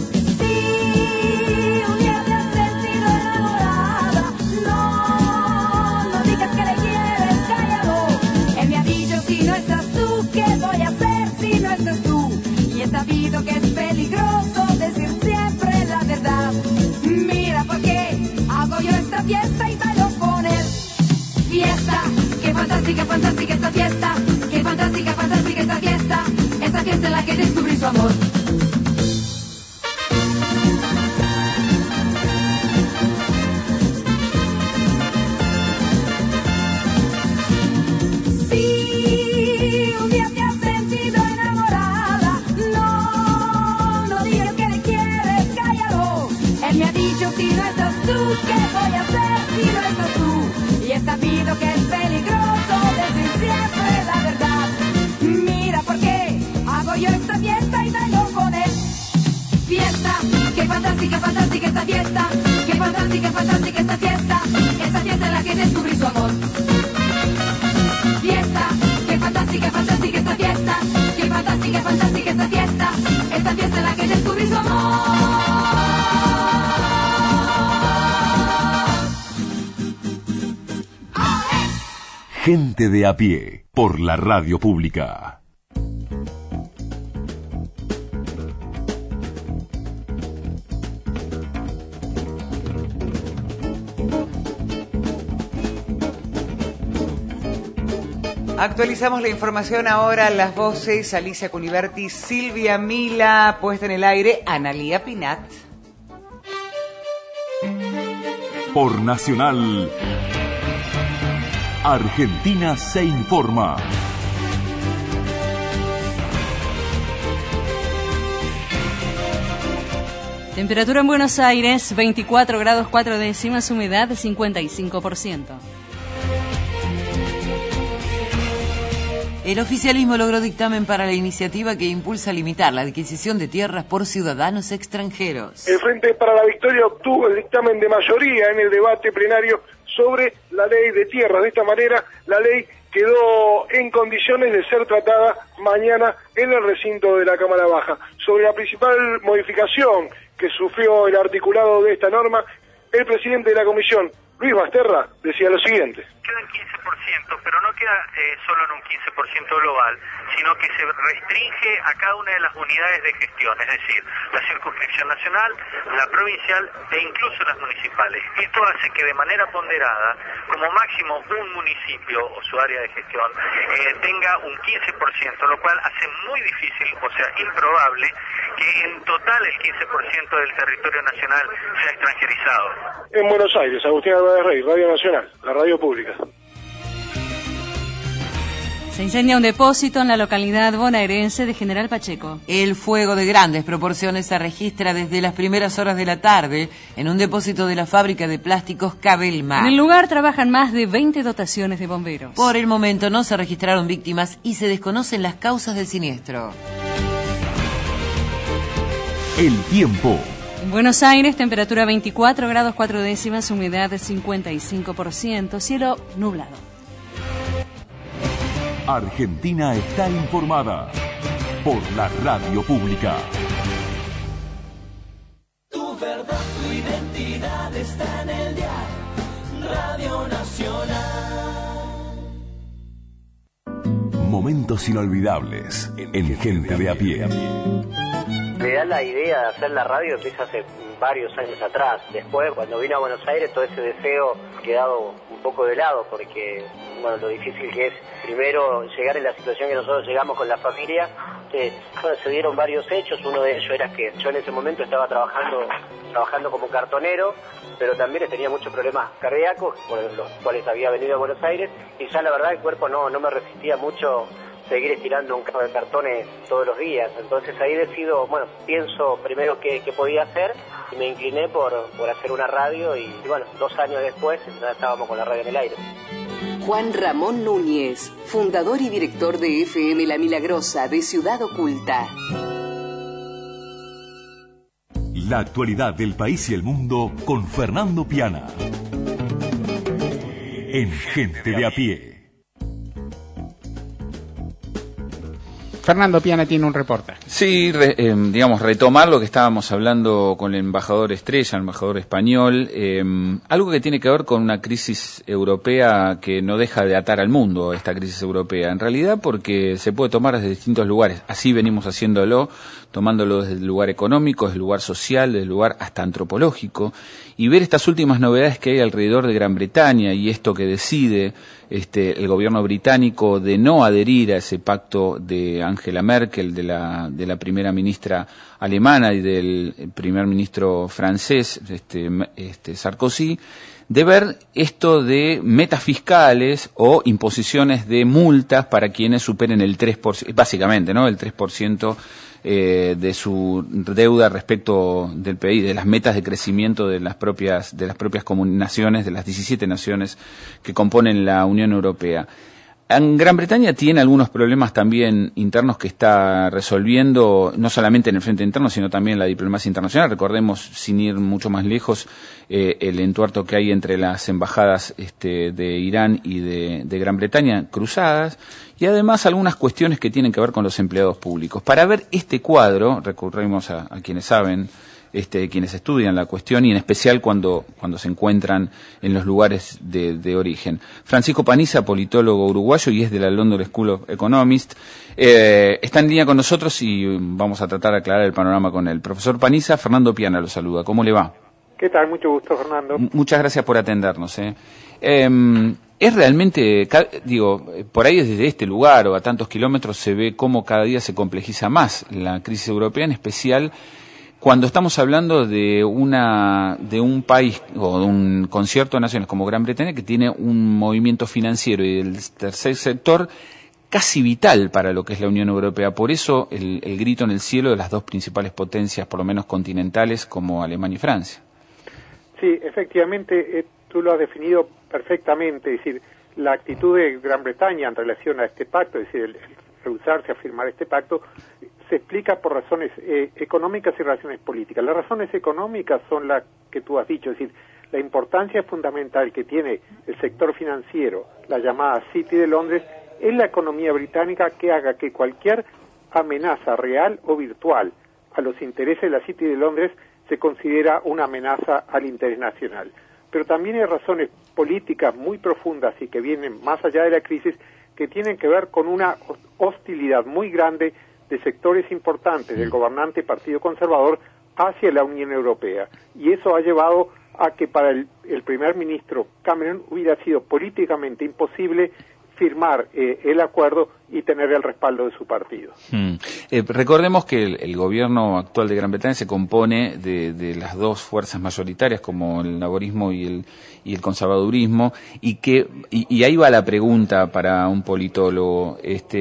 Sí, un día te has sentido enamorada, no digas que le quieres, cállalo. Él me ha dicho, si no estás tú, ¿qué voy a hacer si no estás tú? Y he sabido que es peligroso decir siempre la verdad. Mira por qué hago yo esta fiesta y bailo con él. Fiesta, qué fantástica, fantástica esta fiesta, qué fantástica, fantástica esta fiesta en la que descubrí su amor. Sí, un día te has sentido enamorada, no digas que le quieres, cállalo. Él me ha dicho, si no estás tú, ¿qué voy a hacer si no estás tú? Y he sabido que es peligroso decir siempre la verdad. Mira por qué hago yo esta fiesta y bailo con él. Fiesta, qué fantástica, fantástica esta fiesta, qué fantástica, fantástica esta fiesta en la que descubrí su amor. Fiesta, qué fantástica, fantástica esta fiesta, qué fantástica, fantástica esta fiesta en la que descubrí su amor. Gente de a pie, por la radio pública. Actualizamos la información ahora, las voces, Alicia Cuniverti, Silvia Mila, puesta en el aire, Analía Pinat. Por Nacional, Argentina se informa. Temperatura en Buenos Aires, 24 grados 4 décimas, humedad 55%. El oficialismo logró dictamen para la iniciativa que impulsa limitar la adquisición de tierras por ciudadanos extranjeros. El Frente para la Victoria obtuvo el dictamen de mayoría en el debate plenario sobre la ley de tierras. De esta manera, la ley quedó en condiciones de ser tratada mañana en el recinto de la Cámara Baja. Sobre la principal modificación que sufrió el articulado de esta norma, el presidente de la comisión, Luis Basterra, decía lo siguiente. Queda en 15%, pero no queda solo en un 15% global, sino que se restringe a cada una de las unidades de gestión, es decir, la circunscripción nacional, la provincial e incluso las municipales. Esto hace que de manera ponderada, como máximo un municipio o su área de gestión tenga un 15%, lo cual hace muy difícil, o sea, improbable, que en total el 15% del territorio nacional sea extranjerizado. En Buenos Aires, Agustín Álvarez Rey, Radio Nacional, la radio pública. Se incendia un depósito en la localidad bonaerense de General Pacheco. El fuego de grandes proporciones se registra desde las primeras horas de la tarde en un depósito de la fábrica de plásticos Cabelma. En el lugar trabajan más de 20 dotaciones de bomberos. Por el momento no se registraron víctimas y se desconocen las causas del siniestro. El tiempo. En Buenos Aires, temperatura 24 grados 4 décimas, humedad de 55%, cielo nublado. Argentina está informada por la radio pública. Tu verdad, tu identidad está en el diario Radio Nacional. Momentos inolvidables en Gente de a pie. Le da la idea de hacer la radio empieza hace varios años atrás. Después, cuando vino a Buenos Aires, todo ese deseo ha quedado un poco de lado, porque bueno, lo difícil que es primero llegar en la situación que nosotros llegamos con la familia. Bueno, se dieron varios hechos. Uno de ellos era que yo en ese momento estaba trabajando como cartonero, pero también tenía muchos problemas cardíacos, por los cuales había venido a Buenos Aires, y ya la verdad el cuerpo no me resistía mucho seguir estirando un carro de cartones todos los días. Entonces ahí pienso primero qué podía hacer, y me incliné por hacer una radio, y bueno, 2 años después ya estábamos con la radio en el aire. Juan Ramón Núñez, fundador y director de FM La Milagrosa de Ciudad Oculta. La actualidad del país y el mundo con Fernando Piana. En Gente de a pie. Fernando Piana tiene un reportaje. Sí, retomar lo que estábamos hablando con el embajador Estrella, el embajador español, algo que tiene que ver con una crisis europea que no deja de atar al mundo, esta crisis europea, en realidad porque se puede tomar desde distintos lugares, así venimos haciéndolo, tomándolo desde el lugar económico, desde el lugar social, desde el lugar hasta antropológico, y ver estas últimas novedades que hay alrededor de Gran Bretaña y esto que decide el gobierno británico de no adherir a ese pacto de Angela Merkel, de la primera ministra alemana y del primer ministro francés, Sarkozy, de ver esto de metas fiscales o imposiciones de multas para quienes superen el 3%, básicamente, ¿no? El 3% de su deuda respecto del PIB, de las metas de crecimiento de las propias naciones, de las 17 naciones que componen la Unión Europea. En Gran Bretaña tiene algunos problemas también internos que está resolviendo, no solamente en el frente interno, sino también en la diplomacia internacional. Recordemos, sin ir mucho más lejos, el entuerto que hay entre las embajadas de Irán y de Gran Bretaña cruzadas, y además algunas cuestiones que tienen que ver con los empleados públicos. Para ver este cuadro, recurrimos a quienes saben, quienes estudian la cuestión, y en especial cuando se encuentran en los lugares de origen. Francisco Paniza, politólogo uruguayo y es de la London School of Economics, está en línea con nosotros y vamos a tratar de aclarar el panorama con él. Profesor Paniza, Fernando Piana lo saluda. ¿Cómo le va? ¿Qué tal? Mucho gusto, Fernando. Muchas gracias por atendernos. Es realmente, por ahí desde este lugar o a tantos kilómetros se ve cómo cada día se complejiza más la crisis europea, en especial cuando estamos hablando de un país o de un concierto de naciones como Gran Bretaña, que tiene un movimiento financiero y el tercer sector casi vital para lo que es la Unión Europea. Por eso el grito en el cielo de las dos principales potencias, por lo menos continentales, como Alemania y Francia. Sí, efectivamente, tú lo has definido perfectamente. Es decir, la actitud de Gran Bretaña en relación a este pacto, es decir, el rehusarse a firmar este pacto, se explica por razones económicas y razones políticas. Las razones económicas son las que tú has dicho, es decir, la importancia fundamental que tiene el sector financiero, la llamada City de Londres, en la economía británica, que haga que cualquier amenaza real o virtual a los intereses de la City de Londres se considera una amenaza al interés nacional. Pero también hay razones políticas muy profundas y que vienen más allá de la crisis, que tienen que ver con una hostilidad muy grande de sectores importantes del gobernante Partido Conservador hacia la Unión Europea. Y eso ha llevado a que para el primer ministro Cameron hubiera sido políticamente imposible firmar el acuerdo y tener el respaldo de su partido. Recordemos que el gobierno actual de Gran Bretaña se compone de las dos fuerzas mayoritarias, como el laborismo y el conservadurismo, y ahí va la pregunta para un politólogo.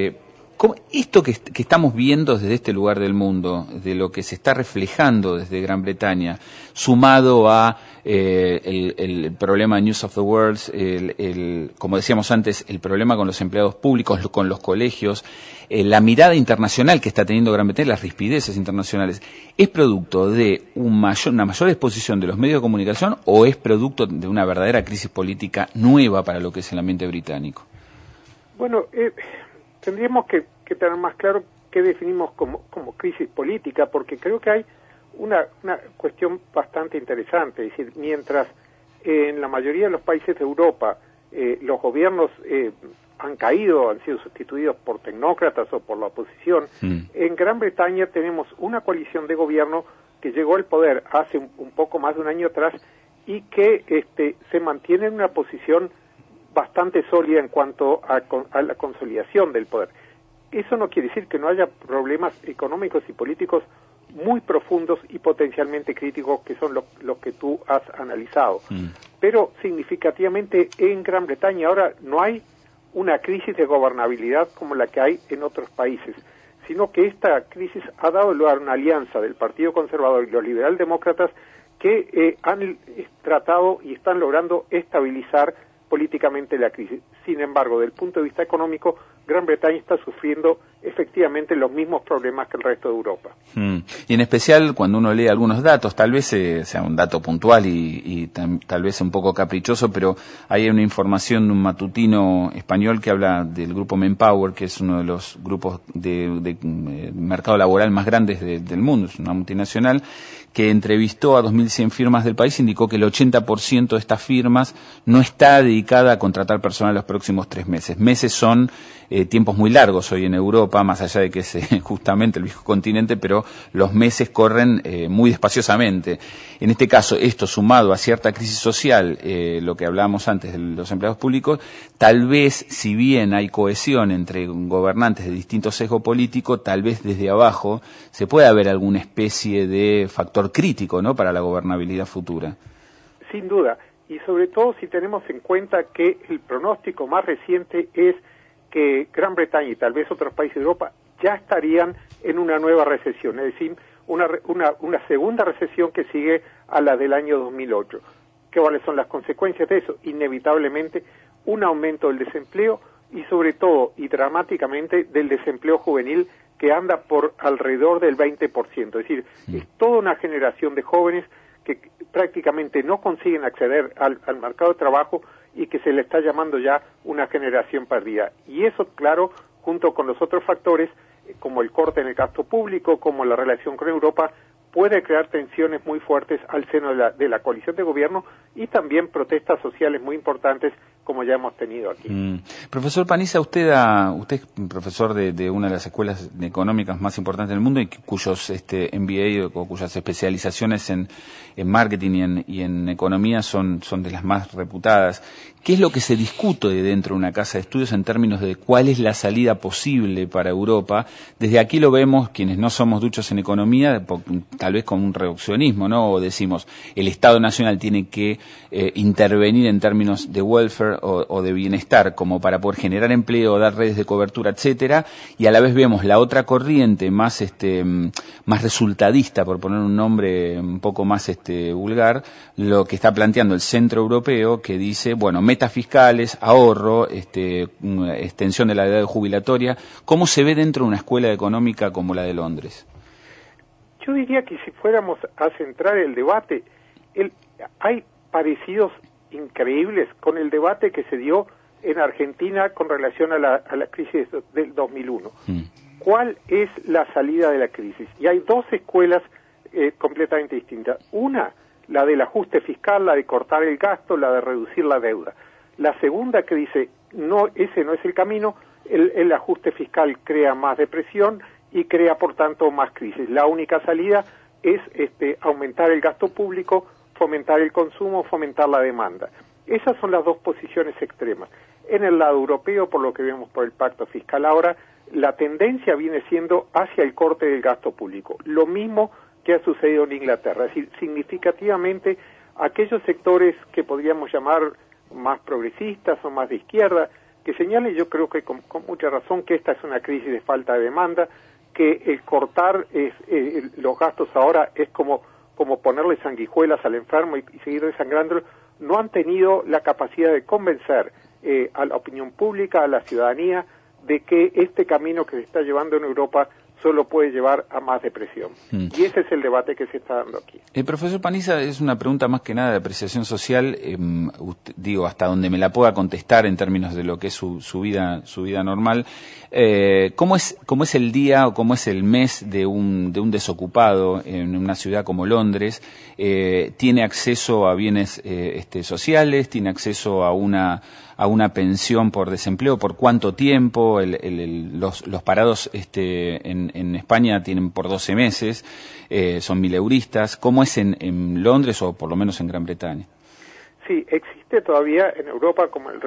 Esto que estamos viendo desde este lugar del mundo, de lo que se está reflejando desde Gran Bretaña, sumado a el problema News of the World, como decíamos antes, el problema con los empleados públicos, con los colegios, la mirada internacional que está teniendo Gran Bretaña, las rispideces internacionales, ¿es producto de una mayor exposición de los medios de comunicación o es producto de una verdadera crisis política nueva para lo que es el ambiente británico? Bueno, tendríamos que tener más claro qué definimos como crisis política, porque creo que hay una cuestión bastante interesante. Es decir, mientras en la mayoría de los países de Europa los gobiernos han caído, han sido sustituidos por tecnócratas o por la oposición, en Gran Bretaña tenemos una coalición de gobierno que llegó al poder hace un poco más de un año atrás y que se mantiene en una posición bastante sólida en cuanto a la consolidación del poder. Eso no quiere decir que no haya problemas económicos y políticos muy profundos y potencialmente críticos, que son los que tú has analizado. Pero significativamente en Gran Bretaña ahora no hay una crisis de gobernabilidad como la que hay en otros países, sino que esta crisis ha dado lugar a una alianza del Partido Conservador y los liberaldemócratas que han tratado y están logrando estabilizar políticamente la crisis. Sin embargo, desde el punto de vista económico, Gran Bretaña está sufriendo efectivamente los mismos problemas que el resto de Europa. Y en especial cuando uno lee algunos datos, tal vez sea un dato puntual y tal vez un poco caprichoso, pero hay una información de un matutino español que habla del grupo Manpower, que es uno de los grupos de mercado laboral más grandes del mundo, es una multinacional, que entrevistó a 2.100 firmas del país, indicó que el 80% de estas firmas no está dedicada a contratar personal los próximos 3 meses. Meses son tiempos muy largos hoy en Europa, más allá de que es justamente el viejo continente, pero los meses corren muy despaciosamente. En este caso, esto sumado a cierta crisis social, lo que hablábamos antes de los empleados públicos, tal vez, si bien hay cohesión entre gobernantes de distinto sesgo político, tal vez desde abajo se pueda ver alguna especie de factor crítico, ¿no?, para la gobernabilidad futura. Sin duda, y sobre todo si tenemos en cuenta que el pronóstico más reciente es que Gran Bretaña y tal vez otros países de Europa ya estarían en una nueva recesión, es decir, una segunda recesión que sigue a la del año 2008. ¿Cuáles son las consecuencias de eso? Inevitablemente un aumento del desempleo y sobre todo y dramáticamente del desempleo juvenil, que anda por alrededor del 20%. Es decir, es toda una generación de jóvenes que prácticamente no consiguen acceder al mercado de trabajo y que se le está llamando ya una generación perdida. Y eso, claro, junto con los otros factores, como el corte en el gasto público, como la relación con Europa, puede crear tensiones muy fuertes al seno de la coalición de gobierno y también protestas sociales muy importantes como ya hemos tenido aquí. Profesor Paniza, usted es profesor de una de las escuelas económicas más importantes del mundo y cuyos MBA o cuyas especializaciones en marketing y en economía son de las más reputadas. ¿Qué es lo que se discute dentro de una casa de estudios en términos de cuál es la salida posible para Europa? Desde aquí lo vemos quienes no somos duchos en economía, tal vez con un reduccionismo, ¿no? O decimos, el Estado Nacional tiene que intervenir en términos de welfare o de bienestar, como para poder generar empleo, dar redes de cobertura, etcétera, y a la vez vemos la otra corriente más resultadista, por poner un nombre un poco más vulgar, lo que está planteando el centro europeo, que dice, bueno, metas fiscales, ahorro, extensión de la edad jubilatoria. ¿Cómo se ve dentro de una escuela económica como la de Londres? Yo diría que si fuéramos a centrar el debate, hay parecidos increíbles con el debate que se dio en Argentina con relación a la crisis del 2001. ¿Cuál es la salida de la crisis? Y hay dos escuelas completamente distintas. Una, la del ajuste fiscal, la de cortar el gasto, la de reducir la deuda. La segunda que dice, no, ese no es el camino, el ajuste fiscal crea más depresión y crea, por tanto, más crisis. La única salida es aumentar el gasto público, fomentar el consumo, fomentar la demanda. Esas son las dos posiciones extremas. En el lado europeo, por lo que vemos por el pacto fiscal ahora, la tendencia viene siendo hacia el corte del gasto público. Lo mismo que ha sucedido en Inglaterra. Es decir, significativamente aquellos sectores que podríamos llamar más progresistas o más de izquierda, que señalen, yo creo que con mucha razón, que esta es una crisis de falta de demanda, que el cortar los gastos ahora es como ponerle sanguijuelas al enfermo y seguir desangrándolo. No han tenido la capacidad de convencer a la opinión pública, a la ciudadanía, de que este camino que se está llevando en Europa solo puede llevar a más depresión. Y ese es el debate que se está dando aquí. Profesor Paniza, es una pregunta más que nada de apreciación social, digo, hasta donde me la pueda contestar en términos de lo que es su vida normal. ¿Cómo es el día o cómo es el mes de un desocupado en una ciudad como Londres? ¿Tiene acceso a bienes sociales? ¿Tiene acceso a una pensión por desempleo? ¿Por cuánto tiempo? Los parados en España tienen por 12 meses, son 1.000euristas. ¿Cómo es en Londres o por lo menos en Gran Bretaña? Sí, existe todavía en Europa,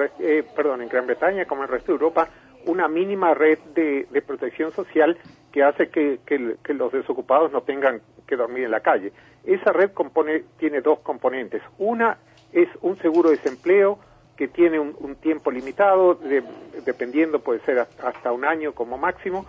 en Gran Bretaña como en el resto de Europa, una mínima red de protección social que hace que los desocupados no tengan que dormir en la calle. Esa red tiene dos componentes. Una es un seguro de desempleo que tiene un tiempo limitado, dependiendo, puede ser hasta un año como máximo,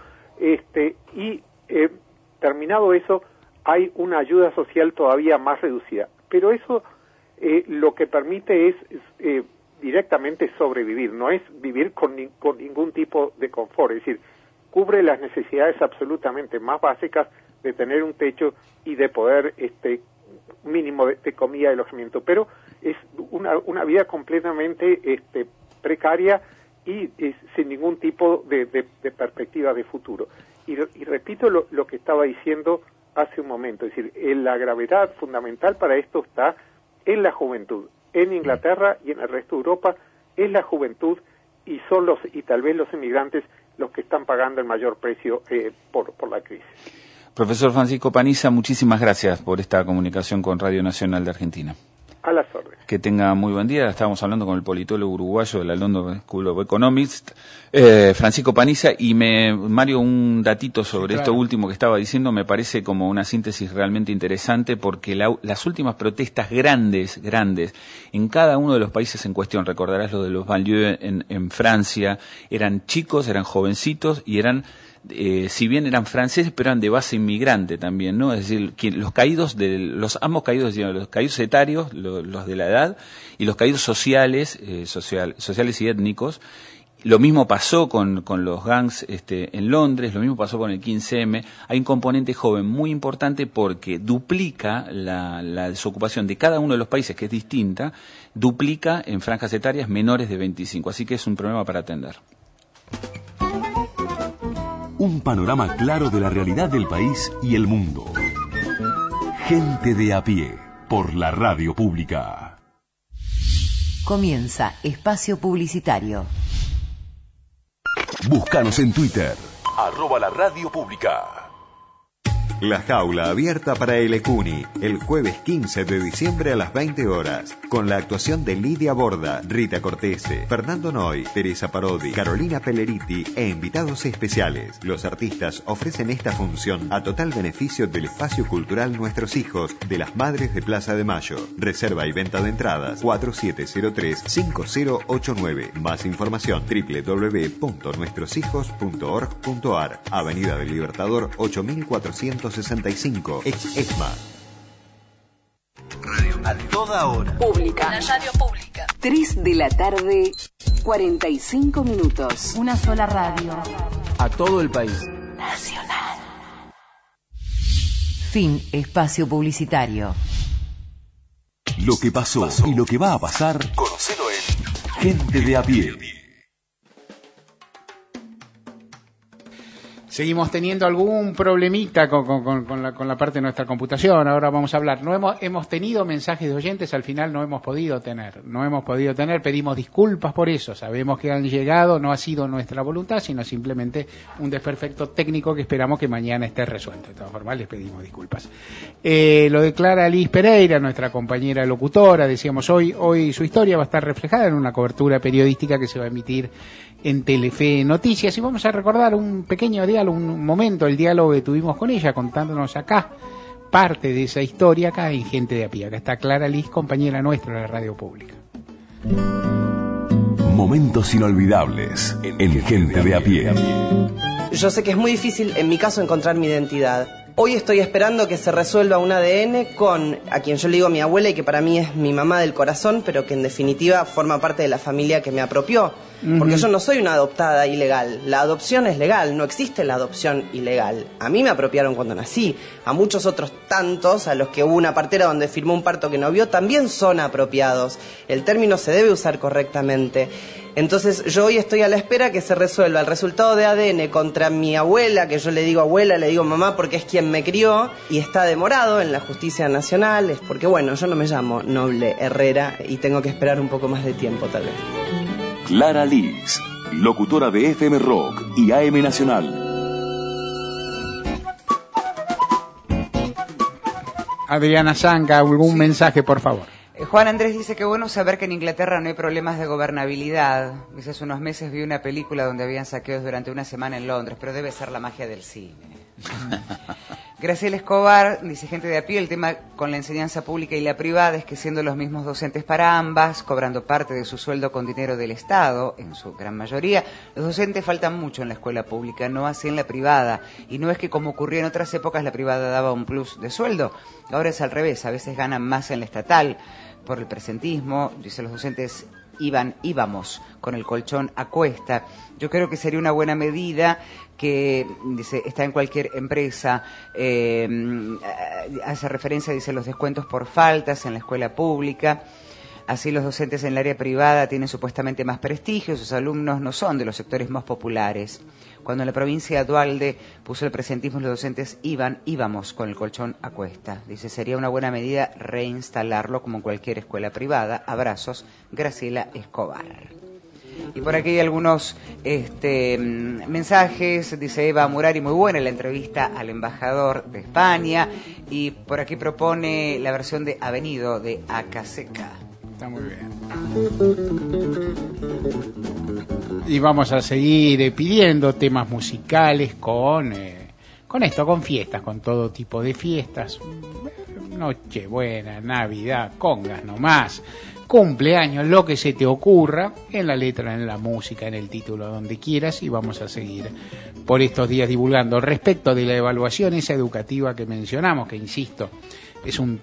terminado eso, hay una ayuda social todavía más reducida. Pero eso lo que permite es directamente sobrevivir, no es vivir con ningún tipo de confort, es decir, cubre las necesidades absolutamente más básicas de tener un techo y de poder mínimo de comida y alojamiento, pero es una vida completamente precaria y sin ningún tipo de perspectiva de futuro. Y repito lo que estaba diciendo hace un momento, es decir, la gravedad fundamental para esto está en la juventud. En Inglaterra y en el resto de Europa es la juventud y tal vez los inmigrantes los que están pagando el mayor precio por la crisis. Profesor Francisco Paniza, muchísimas gracias por esta comunicación con Radio Nacional de Argentina. A las órdenes. Que tenga muy buen día. Estábamos hablando con el politólogo uruguayo de la London School of Economics, Francisco Paniza, y Mario, un datito sobre esto último que estaba diciendo, me parece como una síntesis realmente interesante, porque las últimas protestas grandes, en cada uno de los países en cuestión, recordarás lo de los banlieues en Francia, eran chicos, eran jovencitos y eran si bien eran franceses, pero eran de base inmigrante también, ¿no? Es decir, ambos caídos, los caídos etarios, los de la edad, y los caídos sociales y étnicos. Lo mismo pasó con los gangs en Londres, lo mismo pasó con el 15M. Hay un componente joven muy importante porque duplica la desocupación de cada uno de los países, que es distinta, duplica en franjas etarias menores de 25. Así que es un problema para atender. Un panorama claro de la realidad del país y el mundo. Gente de a pie, por la radio pública. Comienza Espacio Publicitario. Búscanos en Twitter, @la radio pública. La jaula abierta para el Ecuni, el jueves 15 de diciembre a las 20 horas, con la actuación de Lidia Borda, Rita Cortese, Fernando Noy, Teresa Parodi, Carolina Pelleriti e invitados especiales. Los artistas ofrecen esta función a total beneficio del espacio cultural Nuestros Hijos de las Madres de Plaza de Mayo. Reserva y venta de entradas 4703-5089. Más información www.nuestroshijos.org.ar. Avenida del Libertador 8465, ex ESMA. A toda hora. Pública. La radio pública. 3 de la tarde, 45 minutos. Una sola radio. A todo el país. Nacional. Fin espacio publicitario. Lo que pasó y lo que va a pasar, conocelo en Gente de a pie. Seguimos teniendo algún problemita con la parte de nuestra computación. Ahora vamos a hablar. Hemos tenido mensajes de oyentes, al final no hemos podido tener. Pedimos disculpas por eso. Sabemos que han llegado, no ha sido nuestra voluntad, sino simplemente un desperfecto técnico que esperamos que mañana esté resuelto. De todas formas, les pedimos disculpas. Lo declara Liz Pereira, nuestra compañera locutora. Decíamos, hoy su historia va a estar reflejada en una cobertura periodística que se va a emitir en Telefe Noticias, y vamos a recordar un pequeño diálogo, un momento, el diálogo que tuvimos con ella, contándonos acá parte de esa historia acá en Gente de a pie. Acá está Clara Liz, compañera nuestra de la radio pública. Momentos inolvidables en Gente de a pie. Yo sé que es muy difícil, en mi caso, encontrar mi identidad. Hoy estoy esperando que se resuelva un ADN con a quien yo le digo mi abuela y que para mí es mi mamá del corazón, pero que en definitiva forma parte de la familia que me apropió. Porque yo no soy una adoptada ilegal. La adopción es legal, no existe la adopción ilegal. A mí me apropiaron cuando nací. A muchos otros tantos, a los que hubo una partera donde firmó un parto que no vio, también son apropiados. El término se debe usar correctamente. Entonces yo hoy estoy a la espera que se resuelva el resultado de ADN contra mi abuela, que yo le digo abuela, le digo mamá porque es quien me crió, y está demorado en la justicia nacional, es porque bueno, yo no me llamo Noble Herrera y tengo que esperar un poco más de tiempo tal vez. Clara Liz, locutora de FM Rock y AM Nacional. Adriana Zanca, algún mensaje, por favor. Juan Andrés dice que bueno saber que en Inglaterra no hay problemas de gobernabilidad. Dice, hace unos meses vi una película donde habían saqueos durante una semana en Londres, pero debe ser la magia del cine. Graciela Escobar dice, Gente de a pie, el tema con la enseñanza pública y la privada es que siendo los mismos docentes para ambas, cobrando parte de su sueldo con dinero del Estado, en su gran mayoría, los docentes faltan mucho en la escuela pública, no así en la privada. Y no es que como ocurría en otras épocas la privada daba un plus de sueldo, ahora es al revés, a veces ganan más en la estatal por el presentismo. Dice, los docentes íbamos con el colchón a cuesta. Yo creo que sería una buena medida que, dice, está en cualquier empresa, hace referencia, dice, los descuentos por faltas en la escuela pública. Así los docentes en el área privada tienen supuestamente más prestigio, sus alumnos no son de los sectores más populares. Cuando en la provincia de Dualde puso el presentismo, los docentes íbamos con el colchón a cuesta. Dice, sería una buena medida reinstalarlo como en cualquier escuela privada. Abrazos, Graciela Escobar. Y por aquí hay algunos mensajes, dice Eva Murari, muy buena la entrevista al embajador de España, y por aquí propone la versión de Avenido de Acaseca. Está muy bien. Y vamos a seguir pidiendo temas musicales con fiestas, con todo tipo de fiestas. Nochebuena, Navidad, congas nomás, cumpleaños, lo que se te ocurra, en la letra, en la música, en el título, donde quieras, y vamos a seguir por estos días divulgando. Respecto de la evaluación esa educativa que mencionamos, que insisto, es un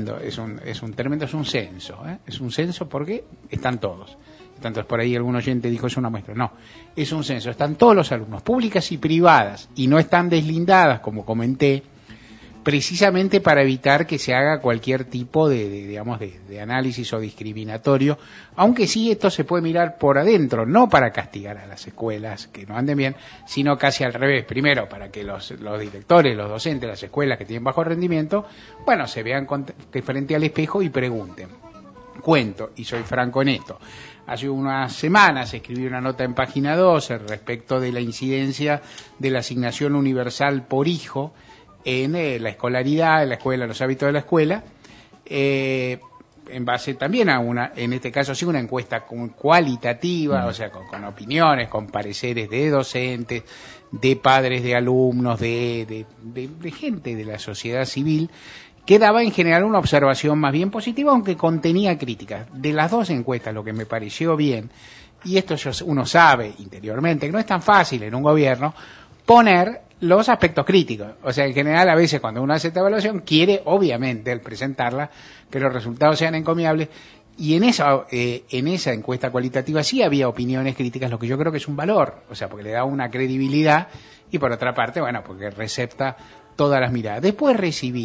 censo, ¿eh? Es un censo porque están todos. Tanto por ahí algún oyente dijo es una muestra. No, es un censo. Están todos los alumnos, públicas y privadas, y no están deslindadas, como comenté, precisamente para evitar que se haga cualquier tipo de análisis o discriminatorio, aunque sí esto se puede mirar por adentro, no para castigar a las escuelas que no anden bien, sino casi al revés. Primero, para que los directores, los docentes de las escuelas que tienen bajo rendimiento, bueno, se vean frente al espejo y pregunten. Cuento, y soy franco en esto, hace unas semanas escribí una nota en Página 12 respecto de la incidencia de la asignación universal por hijo en la escolaridad, en la escuela, los hábitos de la escuela, en base también a en este caso sí, una encuesta cualitativa, o sea, con opiniones, con pareceres de docentes, de padres de alumnos, de gente de la sociedad civil, que daba en general una observación más bien positiva, aunque contenía críticas. De las dos encuestas, lo que me pareció bien, y esto uno sabe interiormente, que no es tan fácil en un gobierno poner los aspectos críticos. O sea, en general, a veces cuando uno hace esta evaluación, quiere, obviamente, al presentarla, que los resultados sean encomiables, y en esa encuesta cualitativa sí había opiniones críticas, lo que yo creo que es un valor, o sea, porque le da una credibilidad, y por otra parte, bueno, porque recepta todas las miradas. Después recibí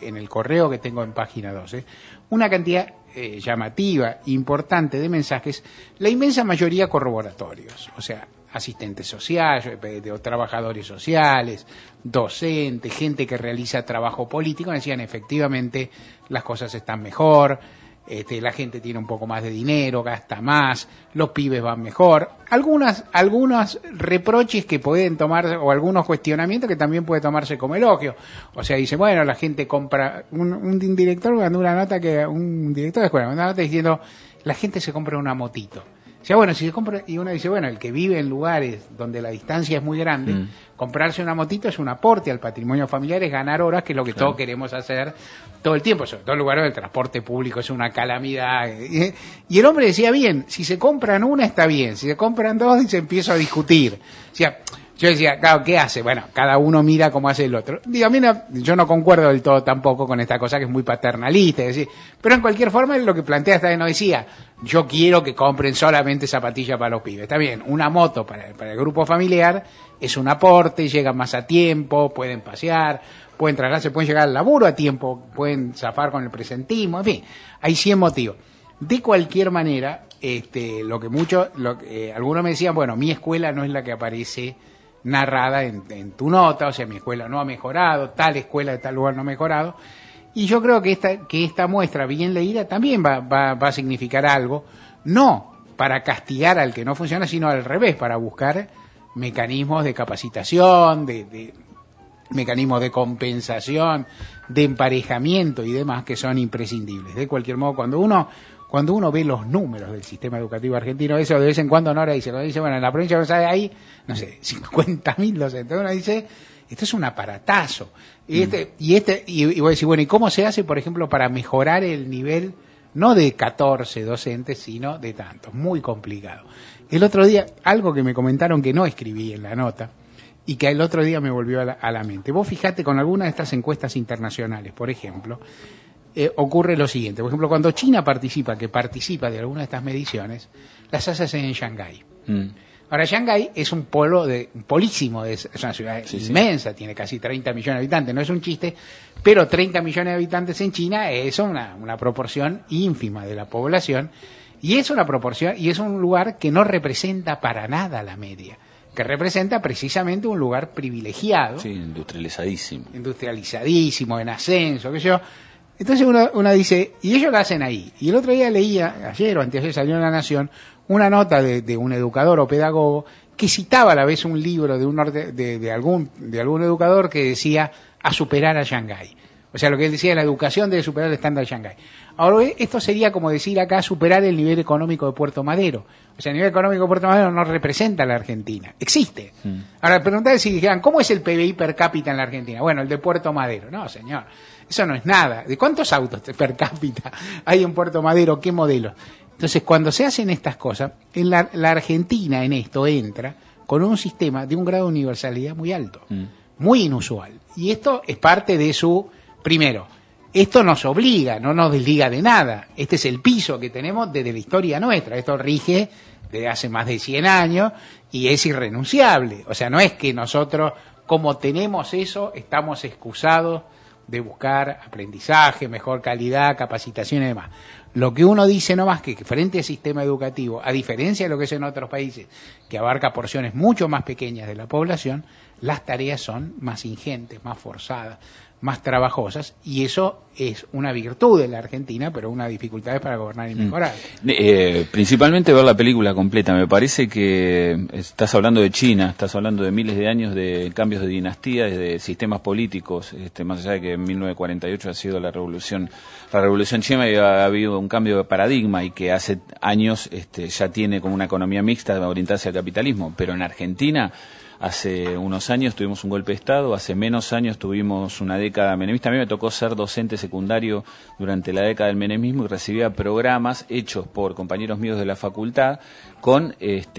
en el correo que tengo en página 12, una cantidad llamativa, importante de mensajes, la inmensa mayoría corroboratorios, o sea, asistentes sociales, trabajadores sociales, docentes, gente que realiza trabajo político, decían efectivamente las cosas están mejor, la gente tiene un poco más de dinero, gasta más, los pibes van mejor. Algunos reproches que pueden tomar, o algunos cuestionamientos que también puede tomarse como elogio. O sea, dice, bueno, la gente compra, un director mandó una nota un director de escuela mandó una nota diciendo, la gente se compra una motito. O sea, bueno, si se compra, y uno dice, bueno, el que vive en lugares donde la distancia es muy grande, comprarse una motito es un aporte al patrimonio familiar, es ganar horas, que es lo que todos queremos hacer todo el tiempo, sobre todo en lugares donde el transporte público es una calamidad. Y el hombre decía, bien, si se compran una está bien, si se compran dos y se empieza a discutir. O sea, yo decía, claro, ¿qué hace? Bueno, cada uno mira cómo hace el otro. Digo, mira, yo no concuerdo del todo tampoco con esta cosa que es muy paternalista, es decir, pero en cualquier forma lo que plantea esta vez no decía, yo quiero que compren solamente zapatillas para los pibes. Está bien, una moto para el grupo familiar es un aporte, llegan más a tiempo, pueden pasear, pueden trasladarse, pueden llegar al laburo a tiempo, pueden zafar con el presentismo, en fin, hay 100 motivos. De cualquier manera, algunos me decían, bueno, mi escuela no es la que aparece narrada en tu nota, o sea, mi escuela no ha mejorado, tal escuela de tal lugar no ha mejorado, y yo creo que esta muestra bien leída también va a significar algo, no para castigar al que no funciona, sino al revés, para buscar mecanismos de capacitación, de mecanismos de compensación, de emparejamiento y demás que son imprescindibles. De cualquier modo, cuando uno ve los números del sistema educativo argentino, eso de vez en cuando Nora dice, bueno, en la provincia de Buenos Aires hay, no sé, 50.000 docentes. Uno dice, esto es un aparatazo. Y voy a decir, bueno, ¿y cómo se hace, por ejemplo, para mejorar el nivel, no de 14 docentes, sino de tantos? Muy complicado. El otro día, algo que me comentaron que no escribí en la nota, y que el otro día me volvió a la mente. Vos fijate con alguna de estas encuestas internacionales, por ejemplo, ocurre lo siguiente. Por ejemplo, cuando China participa de alguna de estas mediciones, las hacen en Shanghái. Ahora, Shanghái es un polísimo, es una ciudad inmensa, tiene casi 30 millones de habitantes, no es un chiste, pero 30 millones de habitantes en China es una proporción ínfima de la población, y es una proporción, y es un lugar que no representa para nada la media, que representa precisamente un lugar privilegiado. Sí, industrializadísimo, en ascenso, qué sé yo. Entonces uno dice, y ellos lo hacen ahí. Y el otro día leía, ayer o anteayer salió en La Nación, una nota de un educador o pedagogo que citaba a la vez un libro de algún educador que decía a superar a Shanghái. O sea, lo que él decía, la educación debe superar el estándar de Shanghái. Ahora, esto sería como decir acá superar el nivel económico de Puerto Madero. O sea, el nivel económico de Puerto Madero no representa a la Argentina. Existe. Ahora, preguntar si dijeran, ¿cómo es el PBI per cápita en la Argentina? Bueno, el de Puerto Madero. No, señor. Eso no es nada. ¿De cuántos autos per cápita hay en Puerto Madero? ¿Qué modelo? Entonces, cuando se hacen estas cosas, la Argentina en esto entra con un sistema de un grado de universalidad muy alto, muy inusual. Y esto es parte de primero, esto nos obliga, no nos desliga de nada. Este es el piso que tenemos desde la historia nuestra. Esto rige desde hace más de 100 años y es irrenunciable. O sea, no es que nosotros, como tenemos eso, estamos excusados de buscar aprendizaje, mejor calidad, capacitación y demás. Lo que uno dice nomás que frente al sistema educativo, a diferencia de lo que es en otros países, que abarca porciones mucho más pequeñas de la población, las tareas son más ingentes, más forzadas, más trabajosas, y eso es una virtud de la Argentina, pero una dificultad para gobernar y mejorar. Principalmente ver la película completa. Me parece que estás hablando de China, estás hablando de miles de años de cambios de dinastías, de sistemas políticos, más allá de que en 1948 ha sido la revolución china y ha habido un cambio de paradigma y que hace años ya tiene como una economía mixta orientada hacia el capitalismo, pero en Argentina hace unos años tuvimos un golpe de Estado, hace menos años tuvimos una década menemista. A mí me tocó ser docente secundario durante la década del menemismo y recibía programas hechos por compañeros míos de la facultad con,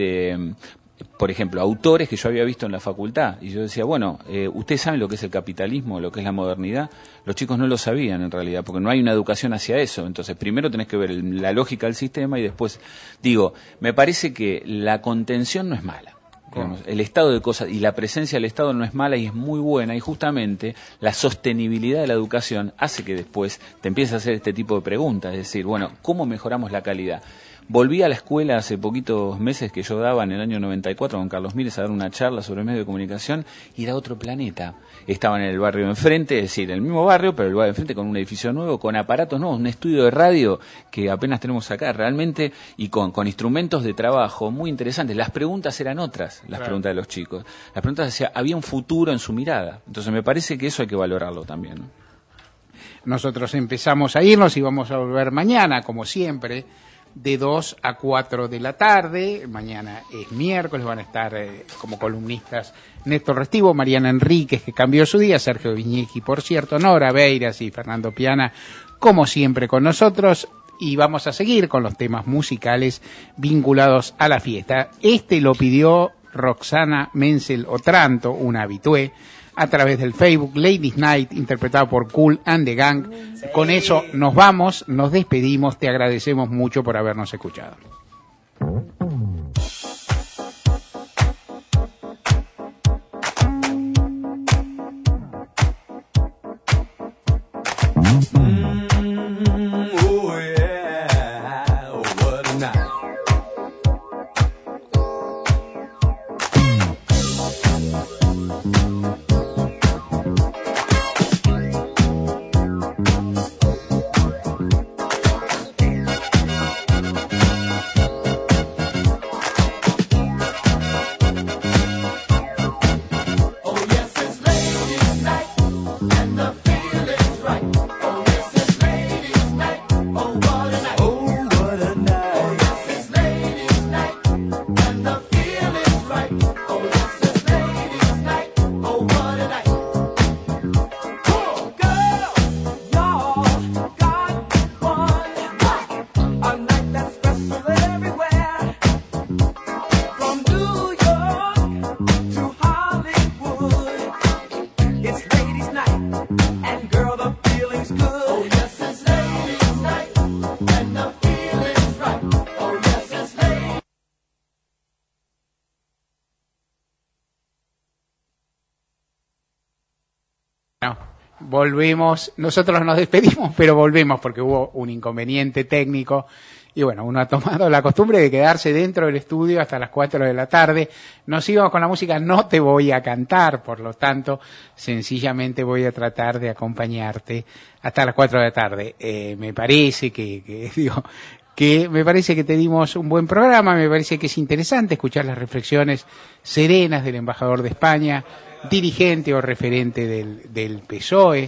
por ejemplo, autores que yo había visto en la facultad. Y yo decía, bueno, ¿ustedes saben lo que es el capitalismo, lo que es la modernidad? Los chicos no lo sabían en realidad, porque no hay una educación hacia eso. Entonces, primero tenés que ver la lógica del sistema y después, me parece que la contención no es mala. Digamos, el estado de cosas y la presencia del Estado no es mala y es muy buena, y justamente la sostenibilidad de la educación hace que después te empieces a hacer este tipo de preguntas, es decir, bueno, ¿cómo mejoramos la calidad? Volví a la escuela hace poquitos meses que yo daba en el año 94 con Carlos Mírez a dar una charla sobre medios de comunicación y era otro planeta. Estaban en el barrio de enfrente, es decir, en el mismo barrio, pero el barrio de enfrente con un edificio nuevo, con aparatos nuevos, un estudio de radio que apenas tenemos acá realmente y con instrumentos de trabajo muy interesantes. Las preguntas eran otras, las preguntas de los chicos. Las preguntas decían, había un futuro en su mirada. Entonces me parece que eso hay que valorarlo también, ¿no? Nosotros empezamos a irnos y vamos a volver mañana, como siempre, de 2 a 4 de la tarde. Mañana es miércoles, van a estar como columnistas Néstor Restivo, Mariana Enríquez, que cambió su día, Sergio Viñequi, por cierto, Nora Beiras y Fernando Piana, como siempre con nosotros, y vamos a seguir con los temas musicales vinculados a la fiesta. Este lo pidió Roxana Menzel Otranto, una habitué, a través del Facebook, Ladies Night, interpretado por Kool and the Gang. Con eso nos vamos, nos despedimos, te agradecemos mucho por habernos escuchado. Volvemos, nosotros nos despedimos, pero volvemos porque hubo un inconveniente técnico y bueno, uno ha tomado la costumbre de quedarse dentro del estudio hasta las 4 de la tarde. Nos íbamos con la música, no te voy a cantar, por lo tanto, sencillamente voy a tratar de acompañarte hasta las 4 de la tarde. Me parece que me parece que te dimos un buen programa, me parece que es interesante escuchar las reflexiones serenas del embajador de España, dirigente o referente del PSOE,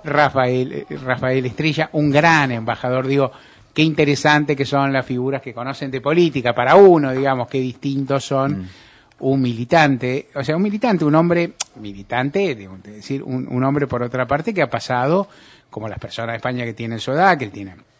Rafael Estrella, un gran embajador. Digo, qué interesante que son las figuras que conocen de política, para uno, digamos, qué distintos son un militante, un hombre militante, es decir, un hombre por otra parte que ha pasado, como las personas de España que tienen su edad, que tienen